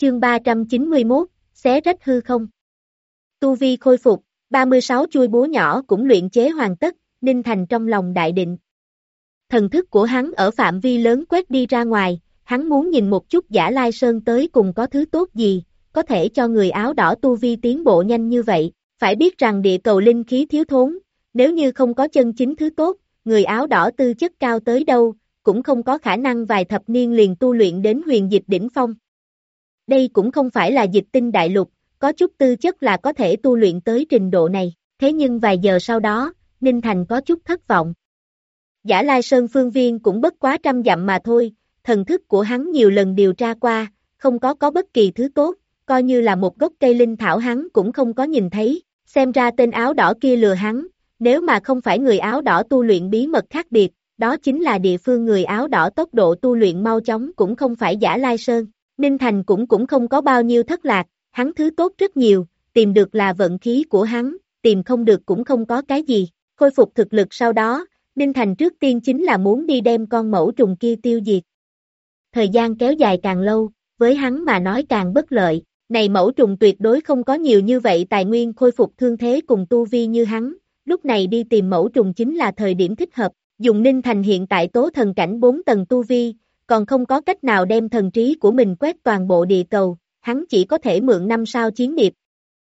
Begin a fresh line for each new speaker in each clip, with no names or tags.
Chương 391, xé rách hư không. Tu vi khôi phục, 36 chuôi búa nhỏ cũng luyện chế hoàn tất, Ninh Thành trong lòng đại định. Thần thức của hắn ở phạm vi lớn quét đi ra ngoài, hắn muốn nhìn một chút Giả Lai Sơn tới cùng có thứ tốt gì, có thể cho người áo đỏ tu vi tiến bộ nhanh như vậy, phải biết rằng địa cầu linh khí thiếu thốn, nếu như không có chân chính thứ tốt, người áo đỏ tư chất cao tới đâu, cũng không có khả năng vài thập niên liền tu luyện đến huyền dịch đỉnh phong. Đây cũng không phải là dịch tinh đại lục, có chút tư chất là có thể tu luyện tới trình độ này, thế nhưng vài giờ sau đó, Ninh Thành có chút thất vọng. Giả Lai Sơn phương viên cũng bất quá 100 dặm mà thôi, thần thức của hắn nhiều lần điều tra qua, không có bất kỳ thứ tốt, coi như là một gốc cây linh thảo hắn cũng không có nhìn thấy, xem ra tên áo đỏ kia lừa hắn, nếu mà không phải người áo đỏ tu luyện bí mật khác biệt, đó chính là địa phương người áo đỏ tốc độ tu luyện mau chóng cũng không phải Giả Lai Sơn. Ninh Thành cũng không có bao nhiêu thất lạc, hắn thứ tốt rất nhiều, tìm được là vận khí của hắn, tìm không được cũng không có cái gì. Khôi phục thực lực sau đó, Ninh Thành trước tiên chính là muốn đi đem con mẫu trùng kia tiêu diệt. Thời gian kéo dài càng lâu, với hắn mà nói càng bất lợi, này mẫu trùng tuyệt đối không có nhiều như vậy tài nguyên khôi phục thương thế cùng tu vi như hắn, lúc này đi tìm mẫu trùng chính là thời điểm thích hợp, dùng Ninh Thành hiện tại tố thần cảnh 4 tầng tu vi, còn không có cách nào đem thần trí của mình quét toàn bộ địa cầu, hắn chỉ có thể mượn 5 sao chiến điệp.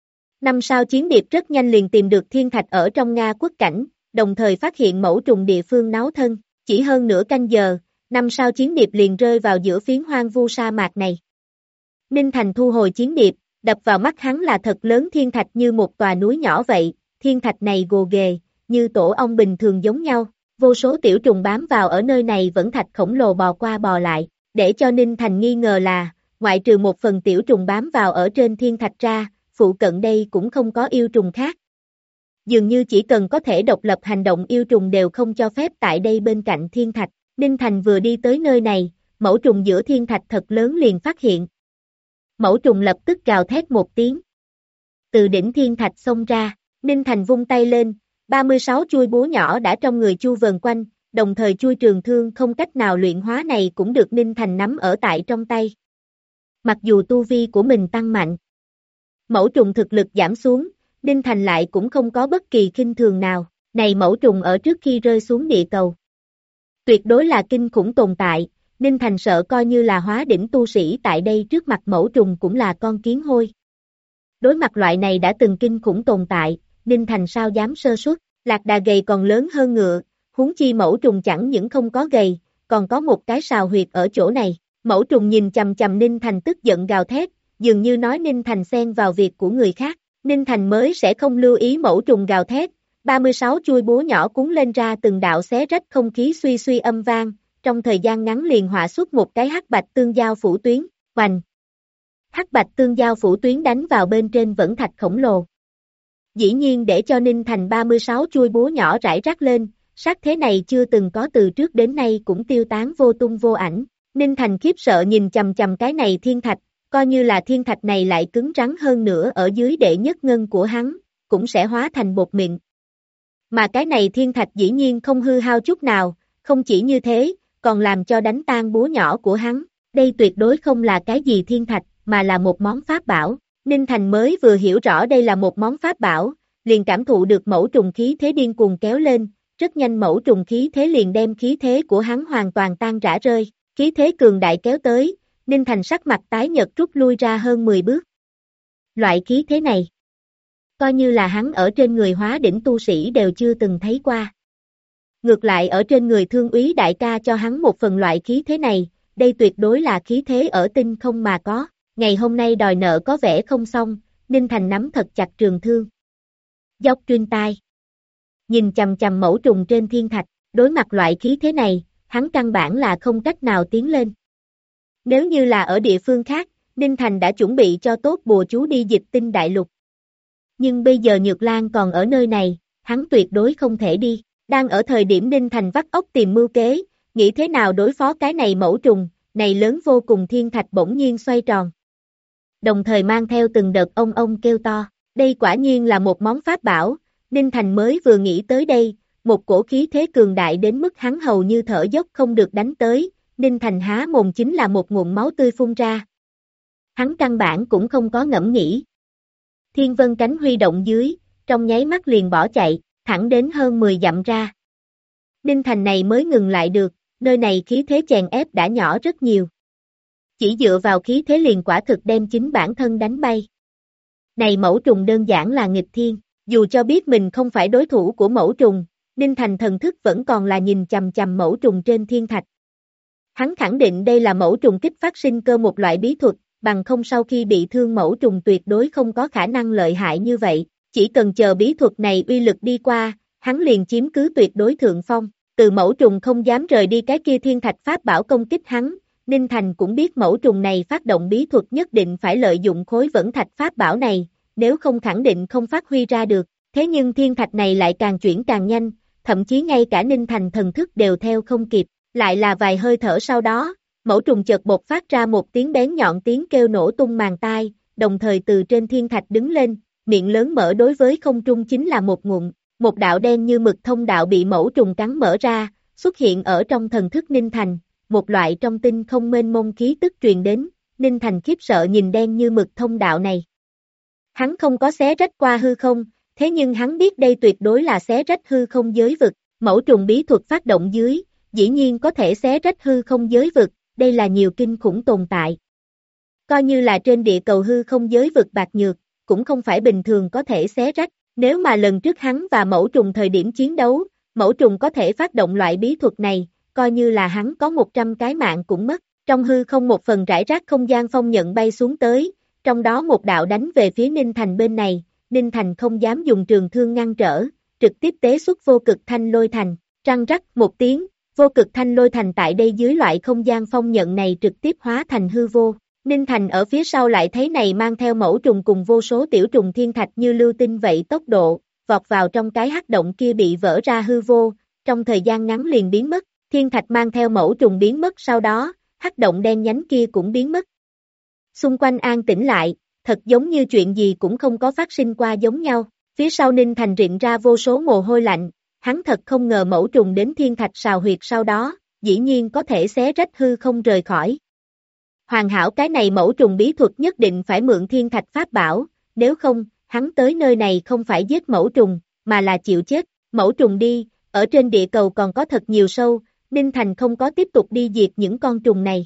5 sao chiến điệp rất nhanh liền tìm được thiên thạch ở trong Nga quốc cảnh, đồng thời phát hiện mẫu trùng địa phương náo thân, chỉ hơn nửa canh giờ, 5 sao chiến điệp liền rơi vào giữa phiến hoang vu sa mạc này. Ninh Thành thu hồi chiến điệp, đập vào mắt hắn là thật lớn thiên thạch như một tòa núi nhỏ vậy, thiên thạch này gồ ghề, như tổ ong bình thường giống nhau. Vô số tiểu trùng bám vào ở nơi này vẫn thạch khổng lồ bò qua bò lại, để cho Ninh Thành nghi ngờ là, ngoại trừ một phần tiểu trùng bám vào ở trên thiên thạch ra, phụ cận đây cũng không có yêu trùng khác. Dường như chỉ cần có thể độc lập hành động yêu trùng đều không cho phép tại đây bên cạnh thiên thạch. Ninh Thành vừa đi tới nơi này, mẫu trùng giữa thiên thạch thật lớn liền phát hiện. Mẫu trùng lập tức gào thét một tiếng. Từ đỉnh thiên thạch xông ra, Ninh Thành vung tay lên, 36 chuôi búa nhỏ đã trong người chu vờn quanh, đồng thời chuôi trường thương không cách nào luyện hóa này cũng được Ninh Thành nắm ở tại trong tay. Mặc dù tu vi của mình tăng mạnh, mẫu trùng thực lực giảm xuống, Ninh Thành lại cũng không có bất kỳ khinh thường nào, này mẫu trùng ở trước khi rơi xuống địa cầu. Tuyệt đối là kinh khủng tồn tại, Ninh Thành sợ coi như là hóa đỉnh tu sĩ tại đây trước mặt mẫu trùng cũng là con kiến hôi. Đối mặt loại này đã từng kinh khủng tồn tại, Ninh Thành sao dám sơ suất, lạc đà gầy còn lớn hơn ngựa, huống chi mẫu trùng chẳng những không có gầy, còn có một cái sào huyệt ở chỗ này. Mẫu trùng nhìn chằm chằm Ninh Thành tức giận gào thét, dường như nói Ninh Thành xen vào việc của người khác. Ninh Thành mới sẽ không lưu ý mẫu trùng gào thét, 36 chuôi búa nhỏ cuốn lên ra từng đạo xé rách không khí suy suy âm vang, trong thời gian ngắn liền họa xuất một cái hắc bạch tương giao phủ tuyến, hoành. Hắc bạch tương giao phủ tuyến đánh vào bên trên vẫn thạch khổng lồ. Dĩ nhiên để cho Ninh Thành 36 chuôi búa nhỏ rải rác lên, sát thế này chưa từng có từ trước đến nay cũng tiêu tán vô tung vô ảnh. Ninh Thành khiếp sợ nhìn chằm chằm cái này thiên thạch, coi như là thiên thạch này lại cứng rắn hơn nữa ở dưới đệ nhất ngân của hắn, cũng sẽ hóa thành bột mịn. Mà cái này thiên thạch dĩ nhiên không hư hao chút nào, không chỉ như thế, còn làm cho đánh tan búa nhỏ của hắn. Đây tuyệt đối không là cái gì thiên thạch, mà là một món pháp bảo. Ninh Thành mới vừa hiểu rõ đây là một món pháp bảo, liền cảm thụ được mẫu trùng khí thế điên cuồng kéo lên, rất nhanh mẫu trùng khí thế liền đem khí thế của hắn hoàn toàn tan rã rơi, khí thế cường đại kéo tới, Ninh Thành sắc mặt tái nhợt rút lui ra hơn 10 bước. Loại khí thế này, coi như là hắn ở trên người hóa đỉnh tu sĩ đều chưa từng thấy qua. Ngược lại ở trên người thương úy đại ca cho hắn một phần loại khí thế này, đây tuyệt đối là khí thế ở tinh không mà có. Ngày hôm nay đòi nợ có vẻ không xong, Ninh Thành nắm thật chặt trường thương. Dốc truyền tai. Nhìn chằm chằm mẫu trùng trên thiên thạch, đối mặt loại khí thế này, hắn căn bản là không cách nào tiến lên. Nếu như là ở địa phương khác, Ninh Thành đã chuẩn bị cho tốt bùa chú đi dịch tinh đại lục. Nhưng bây giờ Nhược Lan còn ở nơi này, hắn tuyệt đối không thể đi. Đang ở thời điểm Ninh Thành vắt óc tìm mưu kế, nghĩ thế nào đối phó cái này mẫu trùng, này lớn vô cùng thiên thạch bỗng nhiên xoay tròn. Đồng thời mang theo từng đợt ông kêu to, đây quả nhiên là một món pháp bảo, Ninh Thành mới vừa nghĩ tới đây, một cổ khí thế cường đại đến mức hắn hầu như thở dốc không được đánh tới, Ninh Thành há mồm chính là một nguồn máu tươi phun ra. Hắn căn bản cũng không có ngẫm nghĩ. Thiên vân cánh huy động dưới, trong nháy mắt liền bỏ chạy, thẳng đến hơn 10 dặm ra. Ninh Thành này mới ngừng lại được, nơi này khí thế chèn ép đã nhỏ rất nhiều. Chỉ dựa vào khí thế liền quả thực đem chính bản thân đánh bay. Này mẫu trùng đơn giản là nghịch thiên, dù cho biết mình không phải đối thủ của mẫu trùng, Ninh Thành thần thức vẫn còn là nhìn chằm chằm mẫu trùng trên thiên thạch. Hắn khẳng định đây là mẫu trùng kích phát sinh cơ một loại bí thuật, bằng không sau khi bị thương mẫu trùng tuyệt đối không có khả năng lợi hại như vậy, chỉ cần chờ bí thuật này uy lực đi qua, hắn liền chiếm cứ tuyệt đối thượng phong, từ mẫu trùng không dám rời đi cái kia thiên thạch pháp bảo công kích hắn, Ninh Thành cũng biết mẫu trùng này phát động bí thuật nhất định phải lợi dụng khối vẫn thạch pháp bảo này, nếu không khẳng định không phát huy ra được, thế nhưng thiên thạch này lại càng chuyển càng nhanh, thậm chí ngay cả Ninh Thành thần thức đều theo không kịp, lại là vài hơi thở sau đó, mẫu trùng chợt bộc phát ra một tiếng bén nhọn tiếng kêu nổ tung màng tai, đồng thời từ trên thiên thạch đứng lên, miệng lớn mở đối với không trung chính là một ngụm, một đạo đen như mực thông đạo bị mẫu trùng cắn mở ra, xuất hiện ở trong thần thức Ninh Thành, một loại trong tinh không mênh mông khí tức truyền đến, Ninh Thành khiếp sợ nhìn đen như mực thông đạo này. Hắn không có xé rách qua hư không, thế nhưng hắn biết đây tuyệt đối là xé rách hư không giới vực, mẫu trùng bí thuật phát động dưới, dĩ nhiên có thể xé rách hư không giới vực, đây là nhiều kinh khủng tồn tại. Coi như là trên địa cầu hư không giới vực bạc nhược, cũng không phải bình thường có thể xé rách, nếu mà lần trước hắn và mẫu trùng thời điểm chiến đấu, mẫu trùng có thể phát động loại bí thuật này, coi như là hắn có 100 cái mạng cũng mất, trong hư không một phần rải rác không gian phong nhận bay xuống tới, trong đó một đạo đánh về phía Ninh Thành bên này, Ninh Thành không dám dùng trường thương ngăn trở, trực tiếp tế xuất vô cực thanh lôi thành, răng rắc một tiếng, vô cực thanh lôi thành tại đây dưới loại không gian phong nhận này trực tiếp hóa thành hư vô. Ninh Thành ở phía sau lại thấy này mang theo mẫu trùng cùng vô số tiểu trùng thiên thạch như lưu tinh vậy tốc độ, vọt vào trong cái hắc động kia bị vỡ ra hư vô, trong thời gian ngắn liền biến mất, thiên thạch mang theo mẫu trùng biến mất sau đó, hắc động đen nhánh kia cũng biến mất. Xung quanh an tĩnh lại, thật giống như chuyện gì cũng không có phát sinh qua giống nhau, phía sau Ninh Thành rịn ra vô số mồ hôi lạnh, hắn thật không ngờ mẫu trùng đến thiên thạch sào huyệt sau đó, dĩ nhiên có thể xé rách hư không rời khỏi. Hoàn hảo cái này mẫu trùng bí thuật nhất định phải mượn thiên thạch pháp bảo, nếu không, hắn tới nơi này không phải giết mẫu trùng, mà là chịu chết, mẫu trùng đi, ở trên địa cầu còn có thật nhiều sâu, Ninh Thành không có tiếp tục đi diệt những con trùng này.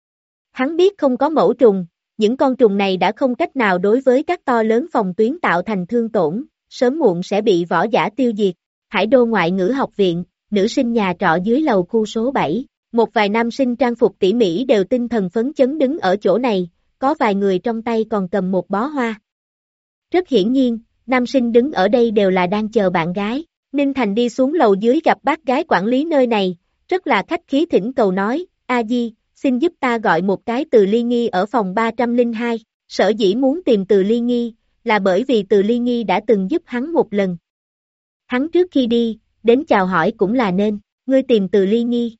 Hắn biết không có mẫu trùng, những con trùng này đã không cách nào đối với các to lớn phòng tuyến tạo thành thương tổn, sớm muộn sẽ bị võ giả tiêu diệt. Hải Đô Ngoại ngữ học viện, nữ sinh nhà trọ dưới lầu khu số 7, một vài nam sinh trang phục tỉ mỉ đều tinh thần phấn chấn đứng ở chỗ này, có vài người trong tay còn cầm một bó hoa. Rất hiển nhiên, nam sinh đứng ở đây đều là đang chờ bạn gái, Ninh Thành đi xuống lầu dưới gặp bác gái quản lý nơi này, rất là khách khí thỉnh cầu nói, A Di, xin giúp ta gọi một cái Từ Ly Nghi ở phòng 302, sở dĩ muốn tìm Từ Ly Nghi, là bởi vì Từ Ly Nghi đã từng giúp hắn một lần. Hắn trước khi đi, đến chào hỏi cũng là nên, ngươi tìm Từ Ly Nghi.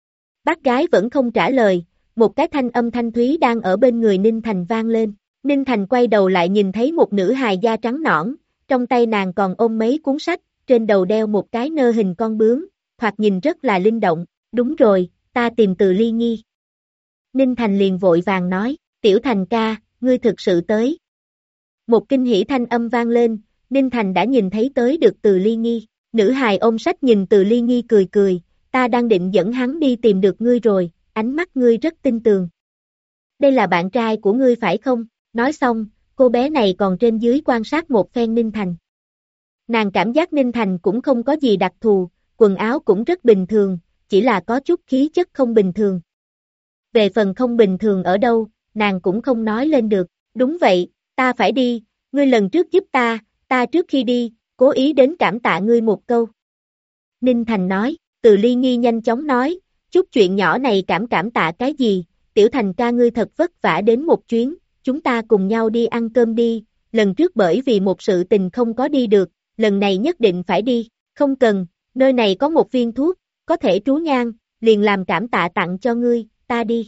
Bác gái vẫn không trả lời, một cái thanh âm thanh thúy đang ở bên người Ninh Thành vang lên. Ninh Thành quay đầu lại nhìn thấy một nữ hài da trắng nõn, trong tay nàng còn ôm mấy cuốn sách, trên đầu đeo một cái nơ hình con bướm, thoạt nhìn rất là linh động. Đúng rồi, ta tìm Từ Ly Nghi. Ninh Thành liền vội vàng nói, Tiểu Thành ca, ngươi thực sự tới. Một kinh hỉ thanh âm vang lên, Ninh Thành đã nhìn thấy tới được Từ Ly Nghi. Nữ hài ôm sách nhìn Từ Ly Nghi cười cười, ta đang định dẫn hắn đi tìm được ngươi rồi, ánh mắt ngươi rất tin tường. Đây là bạn trai của ngươi phải không? Nói xong, cô bé này còn trên dưới quan sát một phen Ninh Thành. Nàng cảm giác Ninh Thành cũng không có gì đặc thù, quần áo cũng rất bình thường, chỉ là có chút khí chất không bình thường. Về phần không bình thường ở đâu, nàng cũng không nói lên được. Đúng vậy, ta phải đi, ngươi lần trước giúp ta trước khi đi, cố ý đến cảm tạ ngươi một câu. Ninh Thành nói, Từ Ly Nghi nhanh chóng nói, chút chuyện nhỏ này cảm tạ cái gì, Tiểu Thành ca ngươi thật vất vả đến một chuyến, chúng ta cùng nhau đi ăn cơm đi, lần trước bởi vì một sự tình không có đi được, lần này nhất định phải đi, không cần, nơi này có một viên thuốc, có thể trú nhang, liền làm cảm tạ tặng cho ngươi, ta đi.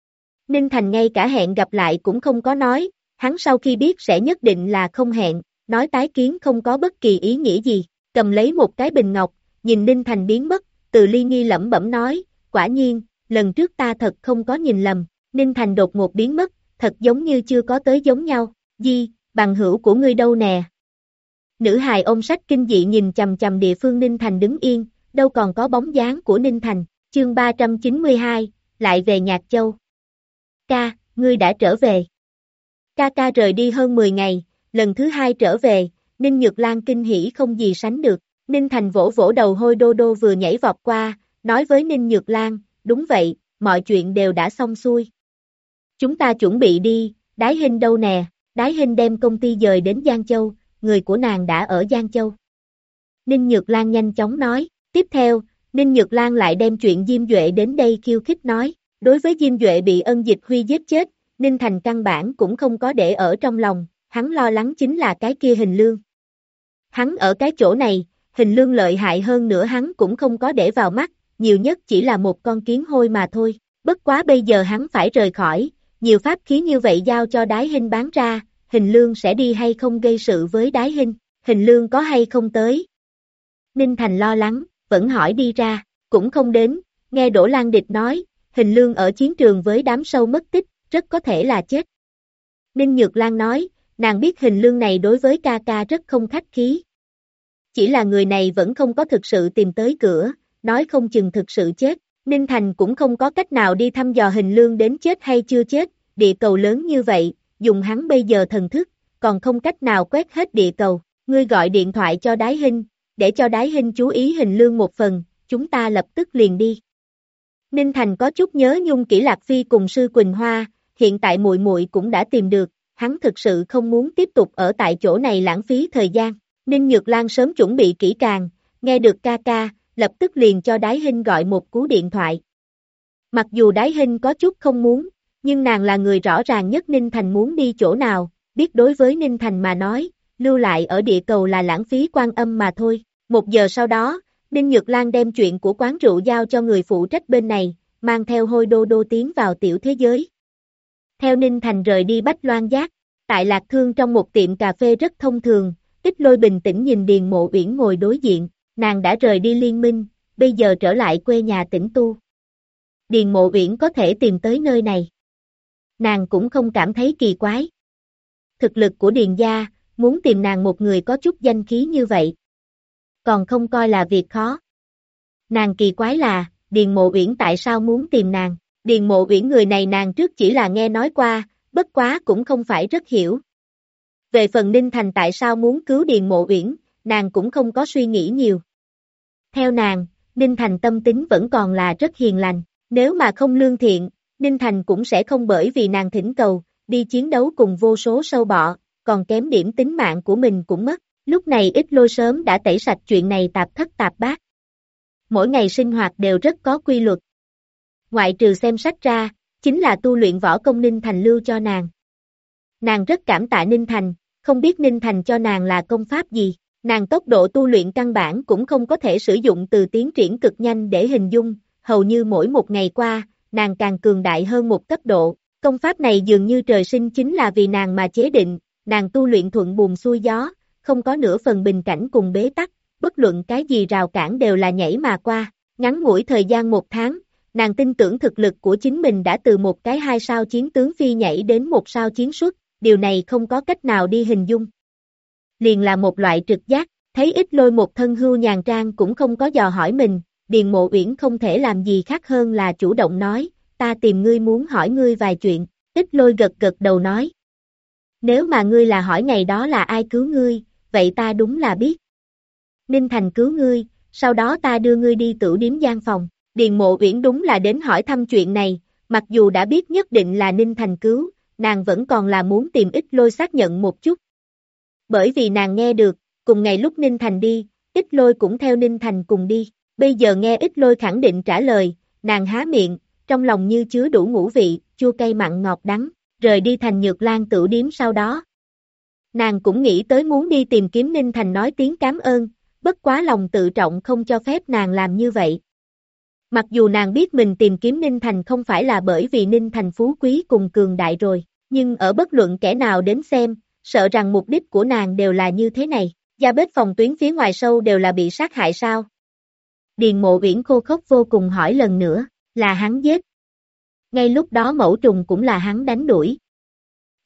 Ninh Thành ngay cả hẹn gặp lại cũng không có nói, hắn sau khi biết sẽ nhất định là không hẹn, nói tái kiến không có bất kỳ ý nghĩa gì, cầm lấy một cái bình ngọc, nhìn Ninh Thành biến mất, Từ Ly Nghi lẩm bẩm nói, quả nhiên, lần trước ta thật không có nhìn lầm, Ninh Thành đột ngột biến mất, thật giống như chưa có tới giống nhau, Di, bằng hữu của ngươi đâu nè? Nữ hài ôm sách kinh dị nhìn chằm chằm địa phương Ninh Thành đứng yên, đâu còn có bóng dáng của Ninh Thành, chương 392, lại về Nhạc Châu. Ca, ngươi đã trở về. Ca ca rời đi hơn 10 ngày, lần thứ 2 trở về, Ninh Nhược Lan kinh hỉ không gì sánh được, Ninh Thành vỗ vỗ đầu Hôi Đô Đô vừa nhảy vọt qua, nói với Ninh Nhược Lan, đúng vậy, mọi chuyện đều đã xong xuôi. Chúng ta chuẩn bị đi, Đái Hinh đâu nè, Đái Hinh đem công ty dời đến Giang Châu, người của nàng đã ở Giang Châu. Ninh Nhược Lan nhanh chóng nói, tiếp theo, Ninh Nhược Lan lại đem chuyện Diêm Duệ đến đây khiêu khích nói, đối với Diêm Duệ bị Ân Dịch Huy giết chết, Ninh Thành căn bản cũng không có để ở trong lòng, hắn lo lắng chính là cái kia Hình Lương. Hắn ở cái chỗ này, Hình Lương lợi hại hơn nữa hắn cũng không có để vào mắt, nhiều nhất chỉ là một con kiến hôi mà thôi, bất quá bây giờ hắn phải rời khỏi, nhiều pháp khí như vậy giao cho Đái Hinh bán ra, Hình Lương sẽ đi hay không gây sự với Đái Hinh, Hình Lương có hay không tới. Ninh Thành lo lắng, vẫn hỏi đi ra, cũng không đến, nghe Đỗ Lan Địch nói, Hình Lương ở chiến trường với đám sâu mất tích, rất có thể là chết. Ninh Nhược Lan nói, nàng biết Hình Lương này đối với ca ca rất không khách khí. Chỉ là người này vẫn không có thực sự tìm tới cửa, nói không chừng thực sự chết, Ninh Thành cũng không có cách nào đi thăm dò Hình Lương đến chết hay chưa chết, địa cầu lớn như vậy, dùng hắn bây giờ thần thức, còn không cách nào quét hết địa cầu, ngươi gọi điện thoại cho Đái Hinh, để cho Đái Hinh chú ý Hình Lương một phần, chúng ta lập tức liền đi. Ninh Thành có chút nhớ nhung Kỷ Lạc Phi cùng Sư Quỳnh Hoa, hiện tại muội muội cũng đã tìm được, hắn thực sự không muốn tiếp tục ở tại chỗ này lãng phí thời gian. Ninh Nhược Lan sớm chuẩn bị kỹ càng, nghe được ca ca, lập tức liền cho Đái Hinh gọi một cú điện thoại. Mặc dù Đái Hinh có chút không muốn, nhưng nàng là người rõ ràng nhất Ninh Thành muốn đi chỗ nào, biết đối với Ninh Thành mà nói, lưu lại ở địa cầu là lãng phí quan âm mà thôi. 1 giờ sau đó, Ninh Nhược Lan đem chuyện của quán rượu giao cho người phụ trách bên này, mang theo Hôi Đô Đô tiến vào tiểu thế giới. Theo Ninh Thành rời đi Bách Loan Giác, tại Lạc Thương trong một tiệm cà phê rất thông thường, Tích Lôi bình tĩnh nhìn Điền Mộ Uyển ngồi đối diện, nàng đã rời đi liên minh, bây giờ trở lại quê nhà tĩnh tu. Điền Mộ Uyển có thể tìm tới nơi này. Nàng cũng không cảm thấy kỳ quái. Thực lực của Điền gia, muốn tìm nàng một người có chút danh khí như vậy, còn không coi là việc khó. Nàng kỳ quái là, Điền Mộ Uyển tại sao muốn tìm nàng, Điền Mộ Uyển người này nàng trước chỉ là nghe nói qua, bất quá cũng không phải rất hiểu. Về phần Ninh Thành tại sao muốn cứu Điền Mộ Uyển, nàng cũng không có suy nghĩ nhiều. Theo nàng, Ninh Thành tâm tính vẫn còn là rất hiền lành, nếu mà không lương thiện, Ninh Thành cũng sẽ không bởi vì nàng thỉnh cầu, đi chiến đấu cùng vô số sâu bọ, còn kém điểm tính mạng của mình cũng mất. Lúc này Ít Lôi sớm đã tẩy sạch chuyện này tạp thất tạp bát. Mỗi ngày sinh hoạt đều rất có quy luật. Ngoại trừ xem sách ra, chính là tu luyện võ công Ninh Thành lưu cho nàng. Nàng rất cảm tạ Ninh Thành, không biết Ninh Thành cho nàng là công pháp gì, nàng tốc độ tu luyện căn bản cũng không có thể sử dụng từ tiến triển cực nhanh để hình dung, hầu như mỗi một ngày qua, nàng càng cường đại hơn một cấp độ, công pháp này dường như trời sinh chính là vì nàng mà chế định, nàng tu luyện thuận buồm xuôi gió, không có nửa phần bình cảnh cùng bế tắc, bất luận cái gì rào cản đều là nhảy mà qua, ngắn ngủi thời gian 1 tháng, nàng tin tưởng thực lực của chính mình đã từ một cái 2 sao chiến tướng phi nhảy đến 1 sao chiến xuất, điều này không có cách nào đi hình dung. Liền là một loại trực giác, thấy Ít Lôi một thân hưu nhàn trang cũng không có dò hỏi mình, Điền Mộ Uyển không thể làm gì khác hơn là chủ động nói, ta tìm ngươi muốn hỏi ngươi vài chuyện, Ít Lôi gật gật đầu nói. Nếu mà ngươi là hỏi ngày đó là ai cứu ngươi, vậy ta đúng là biết. Ninh Thành cứu ngươi, sau đó ta đưa ngươi đi tửu điếm gian phòng, Điền Mộ Uyển đúng là đến hỏi thăm chuyện này, mặc dù đã biết nhất định là Ninh Thành cứu, nàng vẫn còn là muốn tìm Ít Lôi xác nhận một chút. Bởi vì nàng nghe được, cùng ngày lúc Ninh Thành đi, Ít Lôi cũng theo Ninh Thành cùng đi, bây giờ nghe Ít Lôi khẳng định trả lời, nàng há miệng, trong lòng như chứa đủ ngũ vị, chua cay mặn ngọt đắng, rời đi thành Nhược Lan tửu điếm sau đó. Nàng cũng nghĩ tới muốn đi tìm kiếm Ninh Thành nói tiếng cảm ơn, bất quá lòng tự trọng không cho phép nàng làm như vậy. Mặc dù nàng biết mình tìm kiếm Ninh Thành không phải là bởi vì Ninh Thành phú quý cùng cường đại rồi, nhưng ở bất luận kẻ nào đến xem, sợ rằng mục đích của nàng đều là như thế này, gia bếp phòng tuyến phía ngoài sâu đều là bị sát hại sao? Điền Mộ Uyển khô khốc vô cùng hỏi lần nữa, là hắn giết. Ngay lúc đó mẫu trùng cũng là hắn đánh đuổi.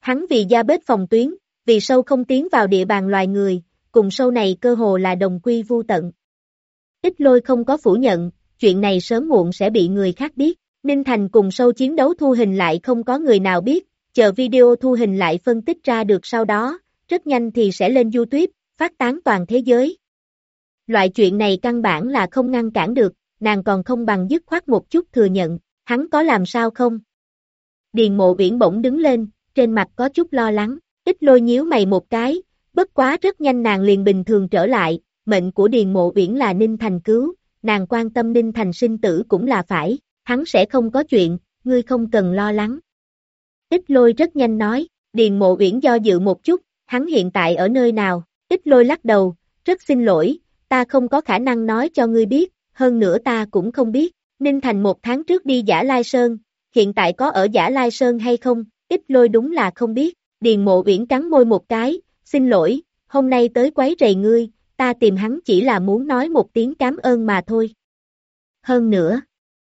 Hắn vì gia bếp phòng tuyến, vì sâu không tiến vào địa bàn loài người, cùng sâu này cơ hồ là đồng quy vu tận. Ít Lôi không có phủ nhận, chuyện này sớm muộn sẽ bị người khác biết. Ninh Thành cùng sâu chiến đấu thu hình lại không có người nào biết, chờ video thu hình lại phân tích ra được sau đó, rất nhanh thì sẽ lên YouTube, phát tán toàn thế giới. Loại chuyện này căn bản là không ngăn cản được, nàng còn không bằng dứt khoát một chút thừa nhận, hắn có làm sao không? Điền Mộ Uyển bỗng đứng lên, trên mặt có chút lo lắng, Ít Lôi nhíu mày một cái, bất quá rất nhanh nàng liền bình thường trở lại, mệnh của Điền Mộ Uyển là Ninh Thành cứu, nàng quan tâm Ninh Thành sinh tử cũng là phải, hắn sẽ không có chuyện, ngươi không cần lo lắng. Ít Lôi rất nhanh nói, Điền Mộ Uyển do dự một chút, hắn hiện tại ở nơi nào? Ít Lôi lắc đầu, rất xin lỗi, ta không có khả năng nói cho ngươi biết, hơn nữa ta cũng không biết, Ninh Thành 1 tháng trước đi Giả Lai Sơn, hiện tại có ở Giả Lai Sơn hay không? Ít Lôi đúng là không biết, Điền Mộ Uyển cắn môi một cái, xin lỗi, hôm nay tới quấy rầy ngươi, ta tìm hắn chỉ là muốn nói một tiếng cảm ơn mà thôi. Hơn nữa,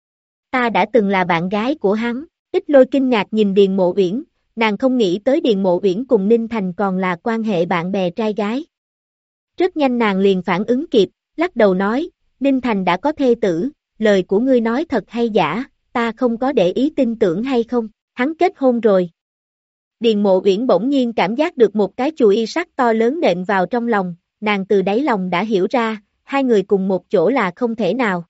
ta đã từng là bạn gái của hắn. Ít Lôi kinh ngạc nhìn Điền Mộ Uyển, nàng không nghĩ tới Điền Mộ Uyển cùng Ninh Thành còn là quan hệ bạn bè trai gái. Rất nhanh nàng liền phản ứng kịp, lắc đầu nói, Ninh Thành đã có thê tử, lời của ngươi nói thật hay giả, ta không có để ý tin tưởng hay không, hắn kết hôn rồi. Điền Mộ Uyển bỗng nhiên cảm giác được một cái chùi y sắt to lớn nện vào trong lòng, nàng từ đáy lòng đã hiểu ra, hai người cùng một chỗ là không thể nào.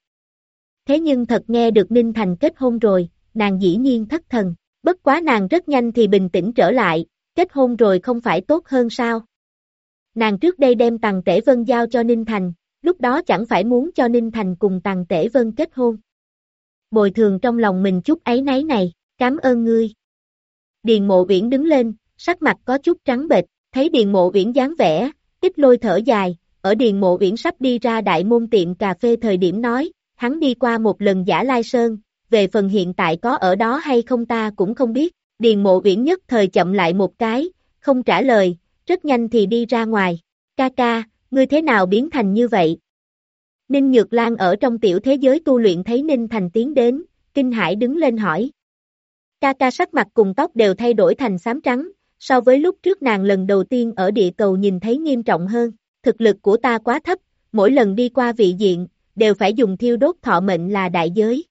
Thế nhưng thật nghe được Ninh Thành kết hôn rồi, nàng dĩ nhiên thất thần, bất quá nàng rất nhanh thì bình tĩnh trở lại, kết hôn rồi không phải tốt hơn sao? Nàng trước đây đem Tằng Tể Vân giao cho Ninh Thành, lúc đó chẳng phải muốn cho Ninh Thành cùng Tằng Tể Vân kết hôn. Bồi thường trong lòng mình chút áy náy này, cảm ơn ngươi. Điền Mộ Uyển đứng lên, sắc mặt có chút trắng bệch, thấy Điền Mộ Uyển dáng vẻ, Ít Lôi thở dài, ở Điền Mộ Uyển sắp đi ra đại môn tiệm cà phê thời điểm nói, hắn đi qua một lần Giả Lai Sơn, về phần hiện tại có ở đó hay không ta cũng không biết, Điền Mộ Uyển nhất thời chậm lại một cái, không trả lời, rất nhanh thì đi ra ngoài, ca ca, ngươi thế nào biến thành như vậy? Ninh Nhược Lan ở trong tiểu thế giới tu luyện thấy Ninh Thành tiến đến, kinh hãi đứng lên hỏi. Ca ca sắc mặt cùng tóc đều thay đổi thành xám trắng, so với lúc trước nàng lần đầu tiên ở địa cầu nhìn thấy nghiêm trọng hơn, thực lực của ta quá thấp, mỗi lần đi qua vị diện, đều phải dùng thiêu đốt thọ mệnh là đại giới.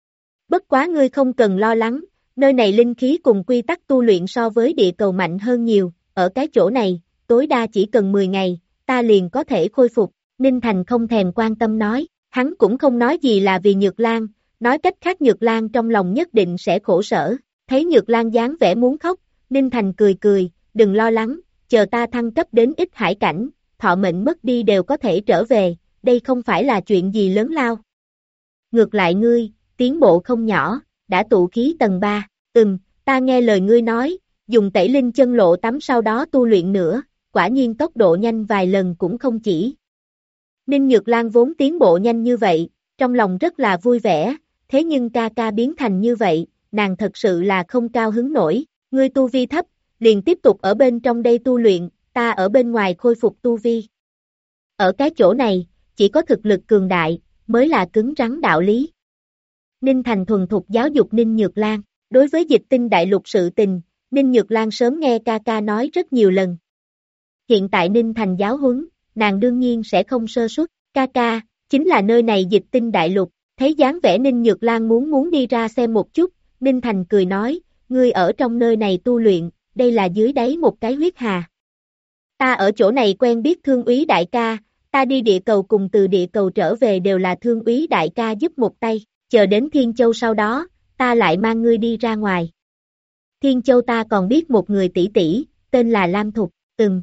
Bất quá ngươi không cần lo lắng, nơi này linh khí cùng quy tắc tu luyện so với địa cầu mạnh hơn nhiều, ở cái chỗ này, tối đa chỉ cần 10 ngày, ta liền có thể khôi phục, Ninh Thành không thèm quan tâm nói, hắn cũng không nói gì là vì Nhược Lan, nói cách khác Nhược Lan trong lòng nhất định sẽ khổ sở, thấy Nhược Lan dáng vẻ muốn khóc, Ninh Thành cười cười, đừng lo lắng, chờ ta thăng cấp đến ít hải cảnh, thọ mệnh mất đi đều có thể trở về, đây không phải là chuyện gì lớn lao. Ngược lại ngươi, tiến bộ không nhỏ, đã tụ khí tầng 3, ta nghe lời ngươi nói, dùng tẩy linh chân lộ tắm sau đó tu luyện nữa, quả nhiên tốc độ nhanh vài lần cũng không chỉ. Ninh Nhược Lan vốn tiến bộ nhanh như vậy, trong lòng rất là vui vẻ, thế nhưng ca ca biến thành như vậy, nàng thật sự là không cao hứng nổi, ngươi tu vi thấp, liền tiếp tục ở bên trong đây tu luyện, ta ở bên ngoài khôi phục tu vi. Ở cái chỗ này, chỉ có thực lực cường đại, mới là cứng rắn đạo lý. Ninh Thành thuần thục giáo dục Ninh Nhược Lan, đối với Dịch Tinh đại lục sự tình, Ninh Nhược Lan sớm nghe ca ca nói rất nhiều lần. Hiện tại Ninh Thành giáo huấn, nàng đương nhiên sẽ không sơ suất, ca ca, chính là nơi này Dịch Tinh đại lục, thấy dáng vẻ Ninh Nhược Lan muốn đi ra xem một chút, Ninh Thành cười nói, ngươi ở trong nơi này tu luyện, đây là dưới đáy một cái huyết hà. Ta ở chỗ này quen biết Thương úy đại ca, ta đi địa cầu cùng từ địa cầu trở về đều là Thương úy đại ca giúp một tay, chờ đến Thiên Châu sau đó, ta lại mang ngươi đi ra ngoài. Thiên Châu ta còn biết một người tỷ tỷ, tên là Lam Thục,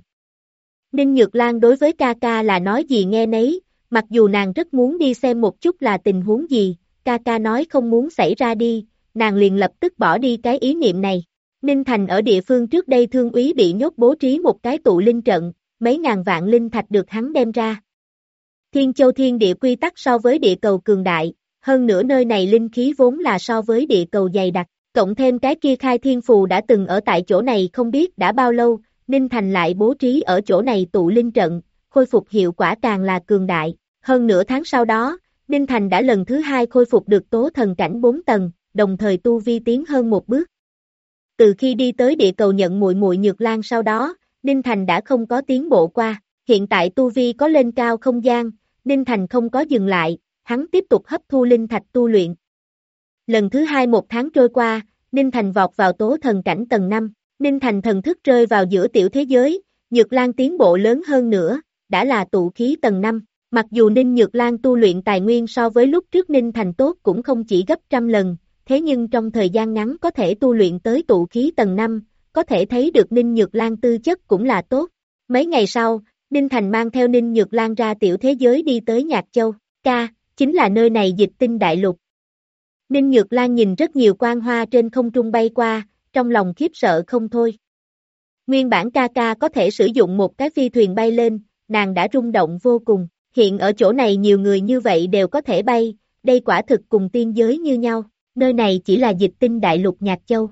Ninh Nhược Lan đối với ca ca là nói gì nghe nấy, mặc dù nàng rất muốn đi xem một chút là tình huống gì, ca ca nói không muốn xảy ra đi, nàng liền lập tức bỏ đi cái ý niệm này. Ninh Thành ở địa phương trước đây Thương úy bị nhốt bố trí một cái tụ linh trận, mấy ngàn vạn linh thạch được hắn đem ra. Thiên Châu thiên địa quy tắc so với địa cầu cường đại, hơn nữa nơi này linh khí vốn là so với địa cầu dày đặc, cộng thêm cái kia khai thiên phù đã từng ở tại chỗ này không biết đã bao lâu, Ninh Thành lại bố trí ở chỗ này tụ linh trận, khôi phục hiệu quả càng là cường đại. Hơn nửa tháng sau đó, Ninh Thành đã lần thứ 2 khôi phục được tố thần cảnh 4 tầng, đồng thời tu vi tiến hơn một bước. Từ khi đi tới địa cầu nhận muội muội Nhược Lan sau đó, Ninh Thành đã không có tiến bộ qua, hiện tại tu vi có lên cao không gian, Ninh Thành không có dừng lại, hắn tiếp tục hấp thu linh thạch tu luyện. Lần thứ hai 1 tháng trôi qua, Ninh Thành vọt vào tố thần cảnh tầng 5, Ninh Thành thần thức rơi vào giữa tiểu thế giới, Nhược Lan tiến bộ lớn hơn nữa, đã là tụ khí tầng 5. Mặc dù Ninh Nhược Lan tu luyện tài nguyên so với lúc trước Ninh Thành tốt cũng không chỉ gấp trăm lần, thế nhưng trong thời gian ngắn có thể tu luyện tới tụ khí tầng 5, có thể thấy được Ninh Nhược Lan tư chất cũng là tốt. Mấy ngày sau, Ninh Thành mang theo Ninh Nhược Lan ra tiểu thế giới đi tới Nhạc Châu, chính là nơi này Dịch Tinh Đại Lục. Ninh Nhược Lan nhìn rất nhiều quang hoa trên không trung bay qua, trong lòng khiếp sợ không thôi. Nguyên bản có thể sử dụng một cái phi thuyền bay lên, nàng đã rung động vô cùng, hiện ở chỗ này nhiều người như vậy đều có thể bay, đây quả thực cùng tiên giới như nhau, nơi này chỉ là Dịch Tinh Đại Lục Nhạc Châu.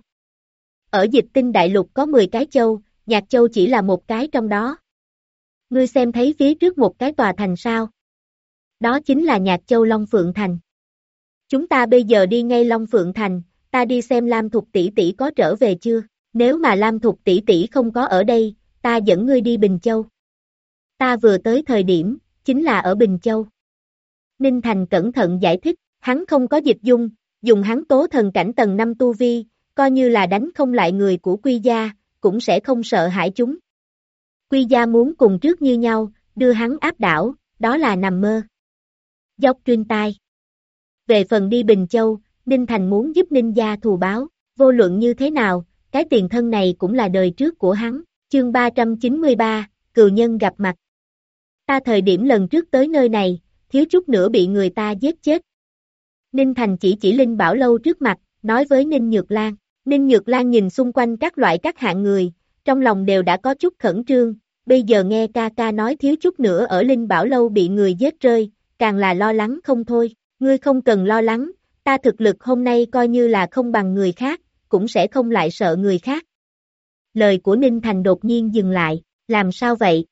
Ở Dịch Tinh Đại Lục có 10 cái châu, Nhạc Châu chỉ là một cái trong đó. Ngươi xem thấy phía trước một cái tòa thành sao? Đó chính là Nhạc Châu Long Phượng Thành. Chúng ta bây giờ đi ngay Long Phượng Thành, ta đi xem Lam Thục tỷ tỷ có trở về chưa, nếu mà Lam Thục tỷ tỷ không có ở đây, ta dẫn ngươi đi Bình Châu. Ta vừa tới thời điểm, chính là ở Bình Châu. Ninh Thành cẩn thận giải thích, hắn không có dịch dung, dùng hắn tố thần cảnh tầng 5 tu vi, coi như là đánh không lại người của Quy gia, cũng sẽ không sợ hãi chúng. Quy gia muốn cùng trước như nhau, đưa hắn áp đảo, đó là nằm mơ. Dốc truyền tai. Về phần đi Bình Châu, Ninh Thành muốn giúp Ninh gia thù báo, vô luận như thế nào, cái tiền thân này cũng là đời trước của hắn. Chương 393, Cừu Nhân gặp mặt. Ta thời điểm lần trước tới nơi này, thiếu chút nữa bị người ta giết chết. Ninh Thành chỉ Linh Bảo Lâu trước mặt, nói với Ninh Nhược Lan. Ninh Nhược Lan nhìn xung quanh các hạng người, trong lòng đều đã có chút khẩn trương, bây giờ nghe ca nói thiếu chút nữa ở Linh Bảo Lâu bị người giết rơi, càng là lo lắng không thôi. Ngươi không cần lo lắng, ta thực lực hôm nay coi như là không bằng người khác, cũng sẽ không lại sợ người khác. Lời của Ninh Thành đột nhiên dừng lại, làm sao vậy?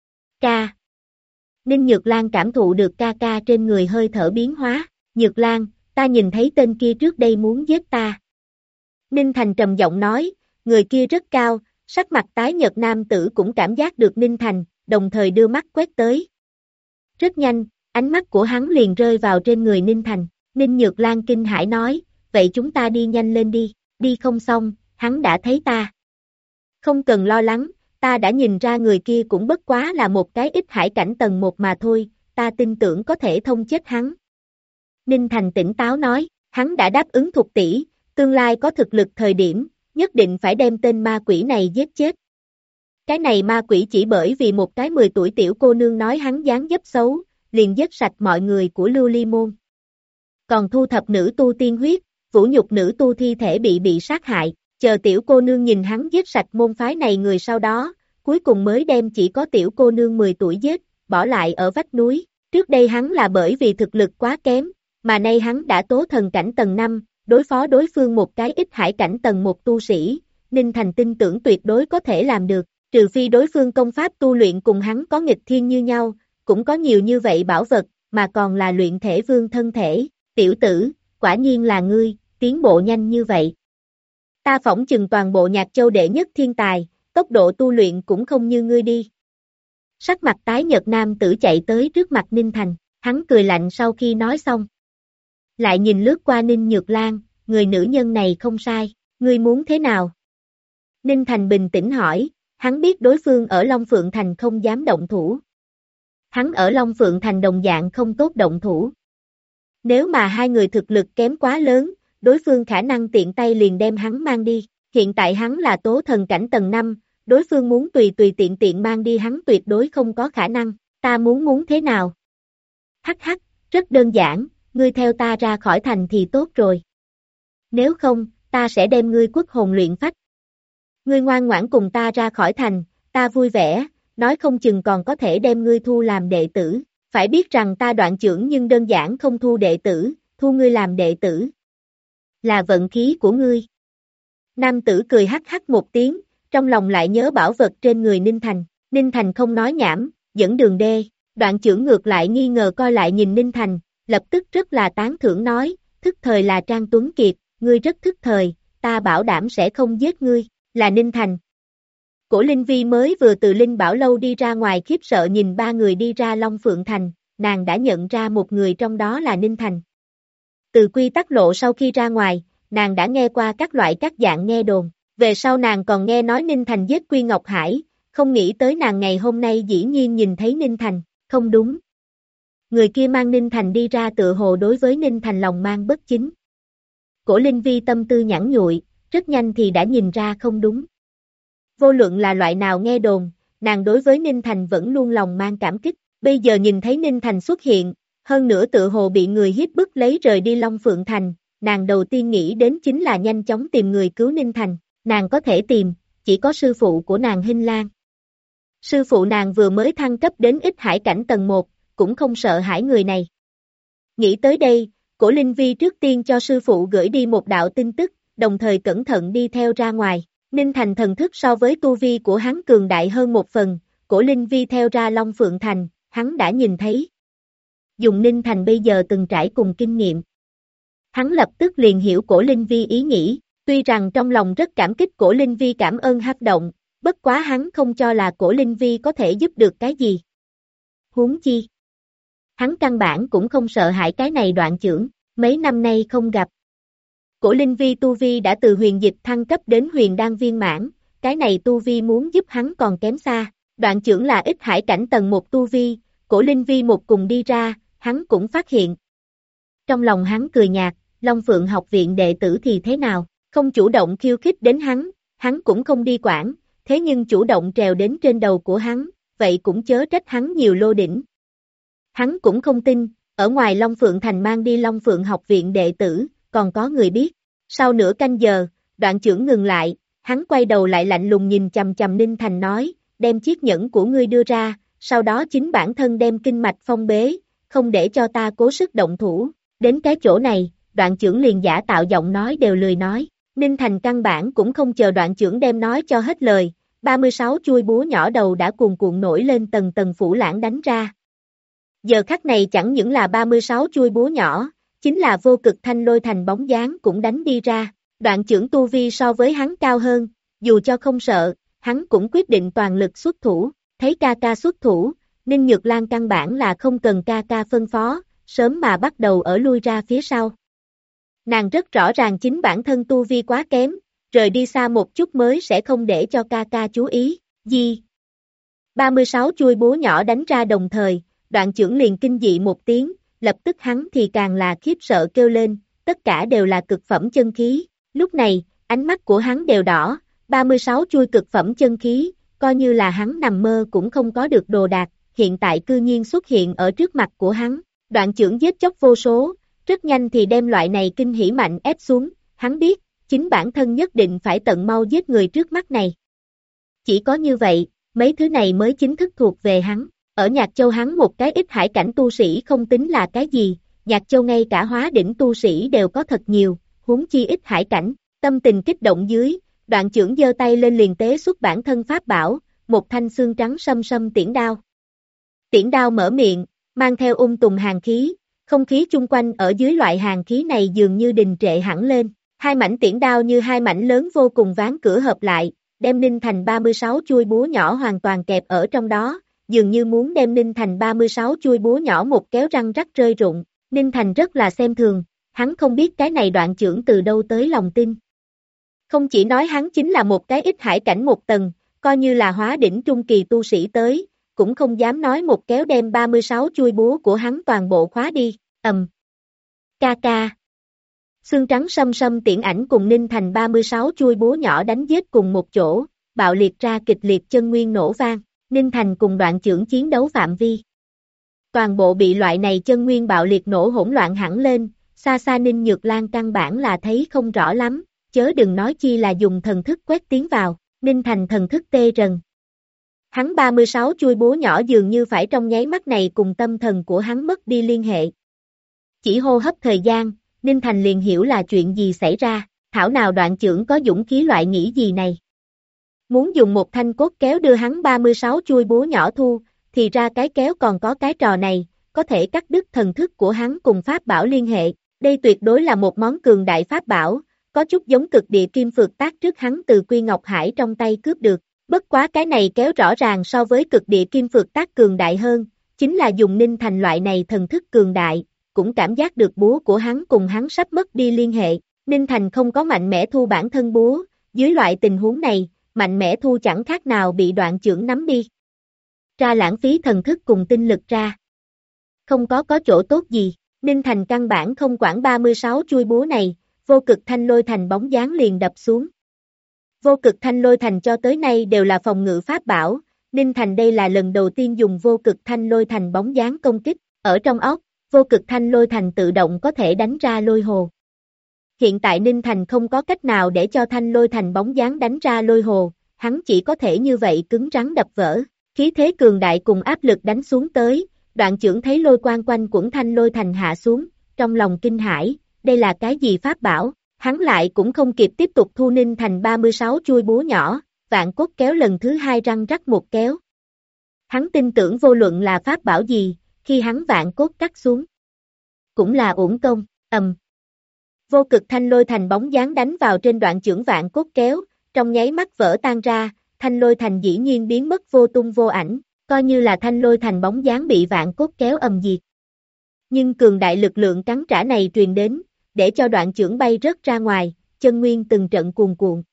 Ninh Nhược Lan cảm thụ được ca trên người hơi thở biến hóa, Nhược Lan, ta nhìn thấy tên kia trước đây muốn giết ta. Ninh Thành trầm giọng nói, người kia rất cao, sắc mặt tái nhợt nam tử cũng cảm giác được Ninh Thành, đồng thời đưa mắt quét tới. Rất nhanh, ánh mắt của hắn liền rơi vào trên người Ninh Thành, Ninh Nhược Lan kinh hãi nói, vậy chúng ta đi nhanh lên đi, đi không xong, hắn đã thấy ta. Không cần lo lắng, ta đã nhìn ra người kia cũng bất quá là một cái ít hải cảnh tầng 1 mà thôi, ta tin tưởng có thể thông chết hắn. Ninh Thành tỉnh táo nói, hắn đã đáp ứng Thục tỷ, tương lai có thực lực thời điểm, nhất định phải đem tên ma quỷ này giết chết. Cái này ma quỷ chỉ bởi vì một cái 10 tuổi tiểu cô nương nói hắn dáng dấp xấu, liền giết sạch mọi người của Lưu Ly Môn. Còn thu thập nữ tu tiên huyết, vũ nhục nữ tu thi thể bị sát hại, chờ tiểu cô nương nhìn hắn giết sạch môn phái này người sau đó, cuối cùng mới đem chỉ có tiểu cô nương 10 tuổi giết, bỏ lại ở vách núi. Trước đây hắn là bởi vì thực lực quá kém, mà nay hắn đã tố thần cảnh tầng 5, đối phó đối phương một cái ít hải cảnh tầng 1 tu sĩ, Ninh Thành tin tưởng tuyệt đối có thể làm được, trừ phi đối phương công pháp tu luyện cùng hắn có nghịch thiên như nhau, cũng có nhiều như vậy bảo vật, mà còn là luyện thể vương thân thể, tiểu tử, quả nhiên là ngươi, tiến bộ nhanh như vậy. Ta phỏng chừng toàn bộ Nhạc Châu đệ nhất thiên tài, tốc độ tu luyện cũng không như ngươi đi. Sắc mặt tái nhợt nam tử chạy tới trước mặt Ninh Thành, hắn cười lạnh sau khi nói xong. Lại nhìn lướt qua Ninh Nhược Lan, người nữ nhân này không sai, ngươi muốn thế nào? Ninh Thành bình tĩnh hỏi, hắn biết đối phương ở Long Phượng Thành không dám động thủ. Hắn ở Long Phượng Thành đồng dạng không tốt động thủ. Nếu mà hai người thực lực kém quá lớn, đối phương khả năng tiện tay liền đem hắn mang đi. Hiện tại hắn là tố thần cảnh tầng 5, đối phương muốn tùy tiện mang đi hắn tuyệt đối không có khả năng. Ta muốn thế nào? Hắc hắc, rất đơn giản, ngươi theo ta ra khỏi thành thì tốt rồi. Nếu không, ta sẽ đem ngươi quốc hồn luyện phách. Ngươi ngoan ngoãn cùng ta ra khỏi thành, ta vui vẻ, nói không chừng còn có thể đem ngươi thu làm đệ tử. Phải biết rằng ta Đoạn Chưởng nhưng đơn giản không thu đệ tử, thu ngươi làm đệ tử. Là vận khí của ngươi. Nam tử cười hắc hắc một tiếng, trong lòng lại nhớ bảo vật trên người Ninh Thành. Ninh Thành không nói nhảm, dẫn đường đê. Đoạn Chưởng ngược lại nghi ngờ coi lại nhìn Ninh Thành, lập tức rất là tán thưởng nói, thức thời là Trang Tuấn Kiệt, ngươi rất thức thời, ta bảo đảm sẽ không giết ngươi, là Ninh Thành. Cổ Linh Vi mới vừa từ Linh Bảo Lâu đi ra ngoài khiếp sợ nhìn ba người đi ra Long Phượng Thành, nàng đã nhận ra một người trong đó là Ninh Thành. Từ quy tắc lộ sau khi ra ngoài, nàng đã nghe qua các dạng nghe đồn, về sau nàng còn nghe nói Ninh Thành giết Quy Ngọc Hải, không nghĩ tới nàng ngày hôm nay dĩ nhiên nhìn thấy Ninh Thành, không đúng. Người kia mang Ninh Thành đi ra tựa hồ đối với Ninh Thành lòng mang bất chính. Cổ Linh Vi tâm tư nhẵn nhụi, rất nhanh thì đã nhìn ra không đúng. Vô luận là loại nào nghe đồn, nàng đối với Ninh Thành vẫn luôn lòng mang cảm kích, bây giờ nhìn thấy Ninh Thành xuất hiện, hơn nữa tựa hồ bị người hiếp bức lấy rời đi Long Phượng Thành, nàng đầu tiên nghĩ đến chính là nhanh chóng tìm người cứu Ninh Thành, nàng có thể tìm, chỉ có sư phụ của nàng Hinh Lan. Sư phụ nàng vừa mới thăng cấp đến Ích Hải cảnh tầng 1, cũng không sợ hãi người này. Nghĩ tới đây, Cổ Linh Vi trước tiên cho sư phụ gửi đi một đạo tin tức, đồng thời cẩn thận đi theo ra ngoài. Ninh Thành thần thức so với tu vi của hắn cường đại hơn một phần, Cổ Linh Vi theo ra Long Phượng Thành, hắn đã nhìn thấy. Dùng Ninh Thành bây giờ từng trải cùng kinh nghiệm. Hắn lập tức liền hiểu Cổ Linh Vi ý nghĩ, tuy rằng trong lòng rất cảm kích Cổ Linh Vi cảm ơn Hắc Động, bất quá hắn không cho là Cổ Linh Vi có thể giúp được cái gì. Huống chi. Hắn căn bản cũng không sợ hãi cái này Đoạn Chưởng, mấy năm nay không gặp. Cổ Linh Vi tu vi đã từ huyền dịch thăng cấp đến huyền đan viên mãn, cái này tu vi muốn giúp hắn còn kém xa. Đoạn Chưởng là Ích Hải cảnh tầng 1 tu vi, Cổ Linh Vi một cùng đi ra, hắn cũng phát hiện. Trong lòng hắn cười nhạt, Long Phượng học viện đệ tử thì thế nào, không chủ động khiêu khích đến hắn cũng không đi quản, thế nhưng chủ động trèo đến trên đầu của hắn, vậy cũng chớ trách hắn nhiều lô đỉnh. Hắn cũng không tin, ở ngoài Long Phượng Thành mang đi Long Phượng học viện đệ tử, còn có người biết. Sau nửa canh giờ, Đoạn Chưởng ngừng lại, hắn quay đầu lại lạnh lùng nhìn chằm chằm Ninh Thành nói, đem chiếc nhẫn của ngươi đưa ra, sau đó chính bản thân đem kinh mạch phong bế, không để cho ta cố sức động thủ. Đến cái chỗ này, Đoạn Chưởng liền giả tạo giọng nói đều lười nói. Ninh Thành căn bản cũng không chờ Đoạn Chưởng đem nói cho hết lời, 36 chuôi búa nhỏ đầu đã cuồn cuộn nổi lên tầng tầng phủ lãng đánh ra. Giờ khắc này chẳng những là 36 chuôi búa nhỏ, chính là vô cực thanh lôi thành bóng dáng cũng đánh đi ra. Đoạn Chưởng tu vi so với hắn cao hơn, dù cho không sợ, hắn cũng quyết định toàn lực xuất thủ, thấy ca ca xuất thủ, Ninh Nhược Lan căn bản là không cần ca ca phân phó, sớm mà bắt đầu ở lui ra phía sau. Nàng rất rõ ràng chính bản thân tu vi quá kém, rời đi xa một chút mới sẽ không để cho ca ca chú ý, 36 chuôi búa nhỏ đánh ra đồng thời, Đoạn Chưởng liền kinh dị một tiếng, lập tức hắn thì càng là khiếp sợ kêu lên, tất cả đều là cực phẩm chân khí, lúc này, ánh mắt của hắn đều đỏ, 36 chuôi cực phẩm chân khí, coi như là hắn nằm mơ cũng không có được đồ đạc, hiện tại cư nhiên xuất hiện ở trước mặt của hắn, Đoạn Chưởng giết chóc vô số, rất nhanh thì đem loại này kinh hỉ mạnh ép xuống, hắn biết, chính bản thân nhất định phải tận mau giết người trước mắt này. Chỉ có như vậy, mấy thứ này mới chính thức thuộc về hắn. Ở Nhạc Châu hắn một cái Ích Hải cảnh tu sĩ không tính là cái gì, Nhạc Châu ngay cả hóa đỉnh tu sĩ đều có thật nhiều, huống chi Ích Hải cảnh, tâm tình kích động dưới, Đoạn Chưởng giơ tay lên liền tế xuất bản thân pháp bảo, một thanh xương trắng sâm sâm tiễn đao. Tiễn đao mở miệng, mang theo tùng hàn khí, không khí chung quanh ở dưới loại hàn khí này dường như đình trệ hẳn lên, hai mảnh tiễn đao như hai mảnh lớn vô cùng ván cửa hợp lại, đem Ninh Thành 36 chuôi búa nhỏ hoàn toàn kẹp ở trong đó. Dường như muốn đem Ninh Thành 36 chuôi búa nhỏ một kéo răng rắc rơi rụng, Ninh Thành rất là xem thường, hắn không biết cái này Đoạn Chưởng từ đâu tới lòng tin. Không chỉ nói hắn chính là một cái Ích Hải cảnh một tầng, coi như là hóa đỉnh trung kỳ tu sĩ tới, cũng không dám nói một kéo đem 36 chuôi búa của hắn toàn bộ khóa đi, ca ca. Xương trắng sâm sâm tiễn ảnh cùng Ninh Thành 36 chuôi búa nhỏ đánh giết cùng một chỗ, bạo liệt ra kịch liệt chân nguyên nổ vang. Ninh Thành cùng Đoạn Chưởng chiến đấu phạm vi. Toàn bộ bị loại này chân nguyên bạo liệt nổ hỗn loạn hẳn lên, xa xa Ninh Nhược Lan căn bản là thấy không rõ lắm, chớ đừng nói chi là dùng thần thức quét tiến vào, Ninh Thành thần thức tê rần. Hắn 36 chuôi búa nhỏ dường như phải trong nháy mắt này cùng tâm thần của hắn mất đi liên hệ. Chỉ hô hấp thời gian, Ninh Thành liền hiểu là chuyện gì xảy ra, thảo nào Đoạn Chưởng có dũng khí loại nghĩ gì này. Muốn dùng một thanh cốt kéo đưa hắn 36 chuôi búa nhỏ thu, thì ra cái kéo còn có cái trò này, có thể cắt đứt thần thức của hắn cùng pháp bảo liên hệ, đây tuyệt đối là một món cường đại pháp bảo, có chút giống cực địa kim phược tác trước hắn từ Quy Ngọc Hải trong tay cướp được. Bất quá cái này kéo rõ ràng so với cực địa kim phược tác cường đại hơn, chính là dùng Ninh Thành loại này thần thức cường đại, cũng cảm giác được búa của hắn cùng hắn sắp mất đi liên hệ. Ninh Thành không có mạnh mẽ thu bản thân búa, dưới loại tình huống này, mạnh mẽ thu chẳng khác nào bị Đoạn Chưởng nắm đi. Ra lãng phí thần thức cùng tinh lực ra. Không có chỗ tốt gì, Ninh Thành căn bản không quản 36 chuôi búa này, vô cực thanh lôi thành bóng dáng liền đập xuống. Vô cực thanh lôi thành cho tới nay đều là phòng ngự pháp bảo, Ninh Thành đây là lần đầu tiên dùng vô cực thanh lôi thành bóng dáng công kích, ở trong óc, vô cực thanh lôi thành tự động có thể đánh ra lôi hồ. Hiện tại Ninh Thành không có cách nào để cho thanh lôi thành bóng dáng đánh ra lôi hồ, hắn chỉ có thể như vậy cứng rắn đập vỡ, khí thế cường đại cùng áp lực đánh xuống tới, Đoạn Chưởng thấy lôi quang quanh quẩn thanh lôi thành hạ xuống, trong lòng kinh hãi, đây là cái gì pháp bảo, hắn lại cũng không kịp tiếp tục thu Ninh Thành 36 chuôi búa nhỏ, vạn cốt kéo lần thứ hai răng rắc một kéo. Hắn tin tưởng vô luận là pháp bảo gì, khi hắn vạn cốt cắt xuống, cũng là uổng công, vô cực thanh lôi thành bóng dáng đánh vào trên Đoạn Chưởng vạn cốt kéo, trong nháy mắt vỡ tan ra, thanh lôi thành dĩ nhiên biến mất vô tung vô ảnh, coi như là thanh lôi thành bóng dáng bị vạn cốt kéo diệt. Nhưng cường đại lực lượng cắn trả này truyền đến, để cho Đoạn Chưởng bay rớt ra ngoài, chân nguyên từng trận cuồn cuộn.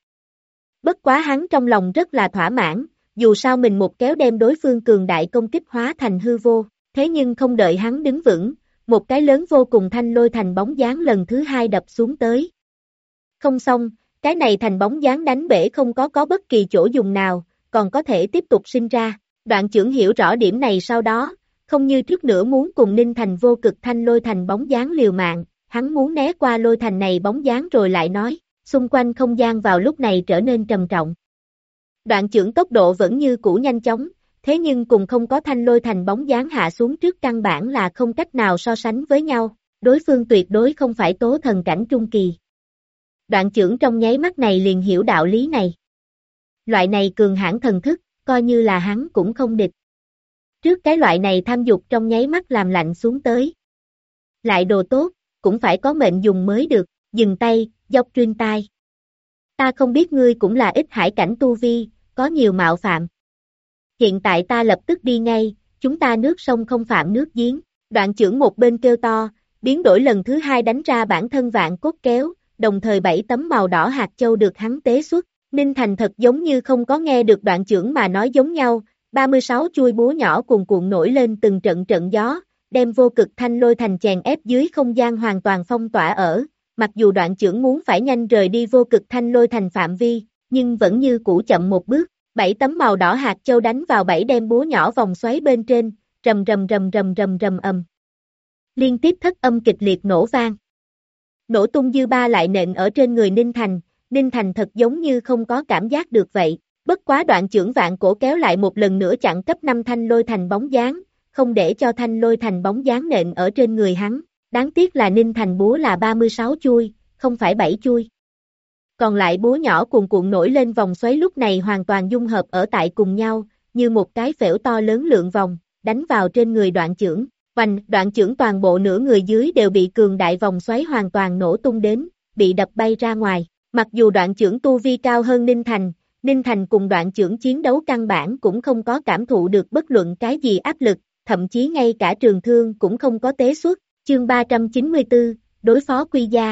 Bất quá hắn trong lòng rất là thỏa mãn, dù sao mình một kéo đem đối phương cường đại công kích hóa thành hư vô, thế nhưng không đợi hắn đứng vững, một cái lớn vô cùng thanh lôi thành bóng dáng lần thứ hai đập xuống tới. Không xong, cái này thành bóng dáng đánh bể không có bất kỳ chỗ dùng nào, còn có thể tiếp tục sinh ra. Đoạn Chưởng hiểu rõ điểm này sau đó, không như trước nữa muốn cùng Ninh Thành vô cực thanh lôi thành bóng dáng liều mạng, hắn muốn né qua lôi thành này bóng dáng rồi lại nói, xung quanh không gian vào lúc này trở nên trầm trọng. Đoạn Chưởng tốc độ vẫn như cũ nhanh chóng, thế nhưng cùng không có thanh lôi thành bóng dáng hạ xuống trước căn bản là không cách nào so sánh với nhau, đối phương tuyệt đối không phải tố thần cảnh trung kỳ. Đoạn Chưởng trong nháy mắt này liền hiểu đạo lý này. Loại này cường hãn thần thức, coi như là hắn cũng không địch. Trước cái loại này tham dục trong nháy mắt làm lạnh xuống tới. Lại đồ tốt, cũng phải có mệnh dùng mới được, dừng tay, dốc truyền tai. Ta không biết ngươi cũng là ít hải cảnh tu vi, có nhiều mạo phạm. Hiện tại ta lập tức đi ngay, chúng ta nước sông không phạm nước giếng. Đoạn Chưởng một bên kêu to, biến đổi lần thứ hai đánh ra bản thân vạn cốt kéo, đồng thời 7 tấm màu đỏ hạt châu được hắn tế xuất. Ninh Thành thật giống như không có nghe được Đoạn Chưởng mà nói giống nhau, 36 chuôi búa nhỏ cuồn cuộn nổi lên từng trận trận gió, đem vô cực thanh lôi thành chèn ép dưới không gian hoàn toàn phong tỏa ở. Mặc dù Đoạn Chưởng muốn phải nhanh rời đi vô cực thanh lôi thành phạm vi, nhưng vẫn như cũ chậm một bước. 7 tấm màu đỏ hạt châu đánh vào 7 đem búa nhỏ vòng xoáy bên trên, rầm rầm rầm rầm rầm rầm ầm. Liên tiếp thất âm kịch liệt nổ vang. Nổ tung dư ba lại nện ở trên người Ninh Thành thật giống như không có cảm giác được vậy. Bất quá Đoạn Chưởng vạn cổ kéo lại một lần nữa chặn cấp 5 thanh lôi thành bóng dáng, không để cho thanh lôi thành bóng dáng nện ở trên người hắn. Đáng tiếc là Ninh Thành búa là 36 chuôi, không phải 7 chuôi. Còn lại búa nhỏ cuồn cuộn nổi lên vòng xoáy lúc này hoàn toàn dung hợp ở tại cùng nhau, như một cái phễu to lớn lượn vòng, đánh vào trên người Đoạn Chưởng. Oanh, Đoạn Chưởng toàn bộ nửa người dưới đều bị cường đại vòng xoáy hoàn toàn nổ tung đến, bị đập bay ra ngoài. Mặc dù Đoạn Chưởng tu vi cao hơn Ninh Thành cùng Đoạn Chưởng chiến đấu căn bản cũng không có cảm thụ được bất luận cái gì áp lực, thậm chí ngay cả trường thương cũng không có tế xuất. Chương 394, đối phó Quy Gia.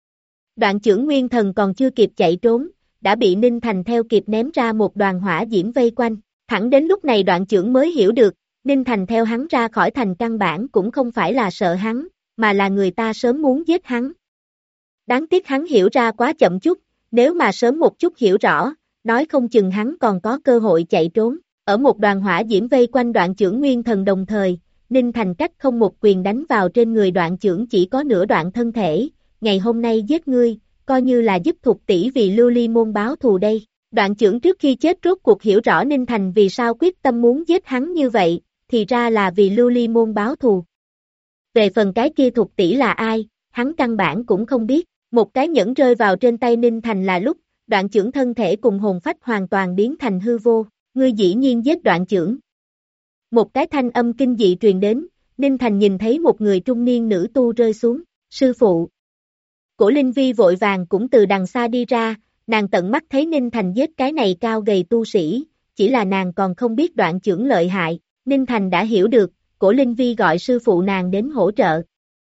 Đoạn Chưởng nguyên thần còn chưa kịp chạy trốn, đã bị Ninh Thành theo kịp ném ra một đoàn hỏa diễm vây quanh. Thẳng đến lúc này Đoạn Chưởng mới hiểu được, Ninh Thành theo hắn ra khỏi thành căn bản cũng không phải là sợ hắn, mà là người ta sớm muốn giết hắn. Đáng tiếc hắn hiểu ra quá chậm chút, nếu mà sớm một chút hiểu rõ, nói không chừng hắn còn có cơ hội chạy trốn. Ở một đoàn hỏa diễm vây quanh Đoạn Chưởng nguyên thần đồng thời, Ninh Thành cách không một quyền đánh vào trên người Đoạn Chưởng chỉ có nửa đoạn thân thể. Ngày hôm nay giết ngươi, coi như là giúp Thục tỷ vì Lưu Ly môn báo thù đây. Đoạn Chưởng trước khi chết rốt cuộc hiểu rõ Ninh Thành vì sao quyết tâm muốn giết hắn như vậy, thì ra là vì Lưu Ly môn báo thù. Về phần cái kia Thục tỷ là ai, hắn căn bản cũng không biết. Một cái nhẫn rơi vào trên tay Ninh Thành là lúc, Đoạn Chưởng thân thể cùng hồn phách hoàn toàn biến thành hư vô. Ngươi dĩ nhiên giết Đoạn Chưởng. Một cái thanh âm kinh dị truyền đến, Ninh Thành nhìn thấy một người trung niên nữ tu rơi xuống. Sư phụ. Cổ Linh Vi vội vàng cũng từ đằng xa đi ra, nàng tận mắt thấy Ninh Thành giết cái này cao gầy tu sĩ, chỉ là nàng còn không biết đoạn chưởng lợi hại, Ninh Thành đã hiểu được, Cổ Linh Vi gọi sư phụ nàng đến hỗ trợ.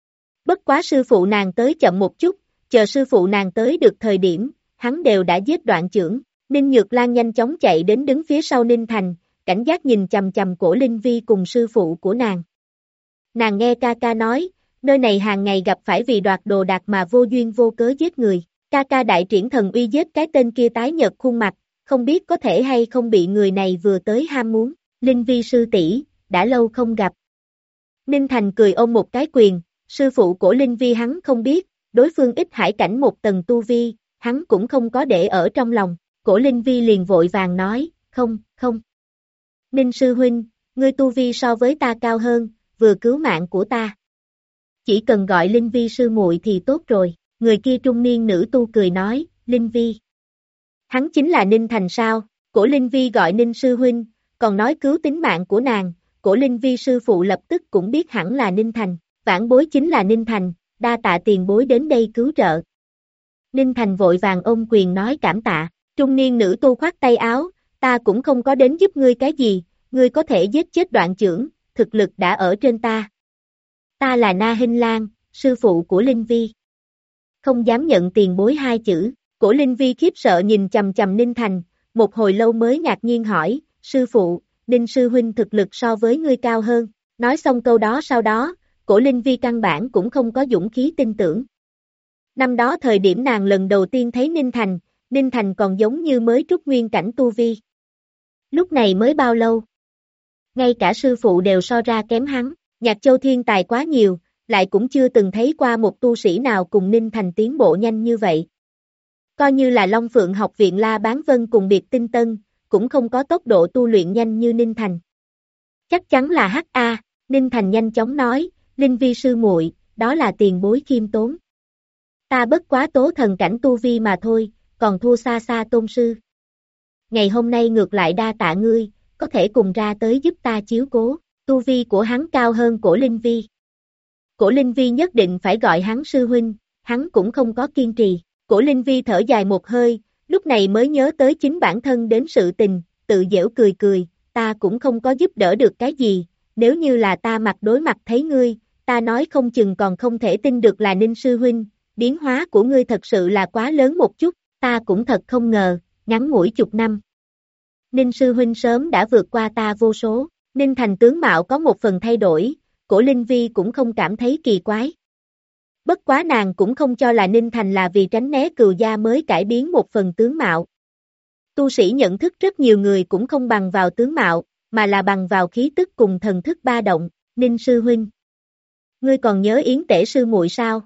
Bất quá sư phụ nàng tới chậm một chút, chờ sư phụ nàng tới được thời điểm, hắn đều đã giết đoạn chưởng, Ninh Nhược Lan nhanh chóng chạy đến đứng phía sau Ninh Thành, cảnh giác nhìn chằm chằm Cổ Linh Vi cùng sư phụ của nàng. Nàng nghe ca ca nói, nơi này hàng ngày gặp phải vì đoạt đồ đạc mà vô duyên vô cớ giết người, ca ca đại triển thần uy giết cái tên kia tái nhợt khuôn mặt, không biết có thể hay không bị người này vừa tới ham muốn, Linh Vi sư tỷ, đã lâu không gặp. Ninh Thành cười ôm một cái quyền, sư phụ của Linh Vi hắn không biết, đối phương ít hải cảnh một tầng tu vi, hắn cũng không có để ở trong lòng, Cổ Linh Vi liền vội vàng nói, không. Ninh sư huynh, ngươi tu vi so với ta cao hơn, vừa cứu mạng của ta. Chỉ cần gọi Linh Vi sư muội thì tốt rồi, người kia trung niên nữ tu cười nói, Linh Vi. Hắn chính là Ninh Thành sao, Cổ Linh Vi gọi Ninh sư huynh, còn nói cứu tính mạng của nàng, Cổ Linh Vi sư phụ lập tức cũng biết hẳn là Ninh Thành, vãn bối chính là Ninh Thành, đa tạ tiền bối đến đây cứu trợ. Ninh Thành vội vàng ôm quyền nói cảm tạ, trung niên nữ tu khoát tay áo, ta cũng không có đến giúp ngươi cái gì, ngươi có thể giết chết đoạn chưởng, thực lực đã ở trên ta. Ta là Na Hinh Lan, sư phụ của Linh Vi. Không dám nhận tiền bối hai chữ, Cổ Linh Vi khiếp sợ nhìn chằm chằm Ninh Thành, một hồi lâu mới ngạc nhiên hỏi, sư phụ, Ninh sư huynh thực lực so với ngươi cao hơn, nói xong câu đó sau đó, Cổ Linh Vi căn bản cũng không có dũng khí tin tưởng. Năm đó thời điểm nàng lần đầu tiên thấy Ninh Thành còn giống như mới trúc nguyên cảnh tu vi. Lúc này mới bao lâu? Ngay cả sư phụ đều so ra kém hắn, Nhạc Châu thiên tài quá nhiều, lại cũng chưa từng thấy qua một tu sĩ nào cùng Ninh Thành tiến bộ nhanh như vậy. Coi như là Long Phượng học viện La Bán Vân cùng Biệt Tinh Tân, cũng không có tốc độ tu luyện nhanh như Ninh Thành. Chắc chắn là HA, Ninh Thành nhanh chóng nói, Linh Vi sư muội, đó là tiền bối khiêm tốn. Ta bất quá tố thần cảnh tu vi mà thôi, còn thua xa xa tôn sư. Ngày hôm nay ngược lại đa tạ ngươi, có thể cùng ra tới giúp ta chiếu cố, tu vi của hắn cao hơn Cổ Linh Vi. Cổ Linh Vi nhất định phải gọi hắn sư huynh, hắn cũng không có kiên trì. Cổ Linh Vi thở dài một hơi, lúc này mới nhớ tới chính bản thân đến sự tình, tự giễu cười, ta cũng không có giúp đỡ được cái gì, nếu như là ta mặt đối mặt thấy ngươi, ta nói không chừng còn không thể tin được là Ninh sư huynh, biến hóa của ngươi thật sự là quá lớn một chút, ta cũng thật không ngờ, ngắn ngủi chục năm. Ninh sư huynh sớm đã vượt qua ta vô số, Ninh Thành tướng mạo có một phần thay đổi, Cổ Linh Vi cũng không cảm thấy kỳ quái. Bất quá nàng cũng không cho là Ninh Thành là vì tránh né cừu gia mới cải biến một phần tướng mạo. Tu sĩ nhận thức rất nhiều người cũng không bằng vào tướng mạo, mà là bằng vào khí tức cùng thần thức ba động, Ninh sư huynh. Ngươi còn nhớ Yến Tể sư muội sao?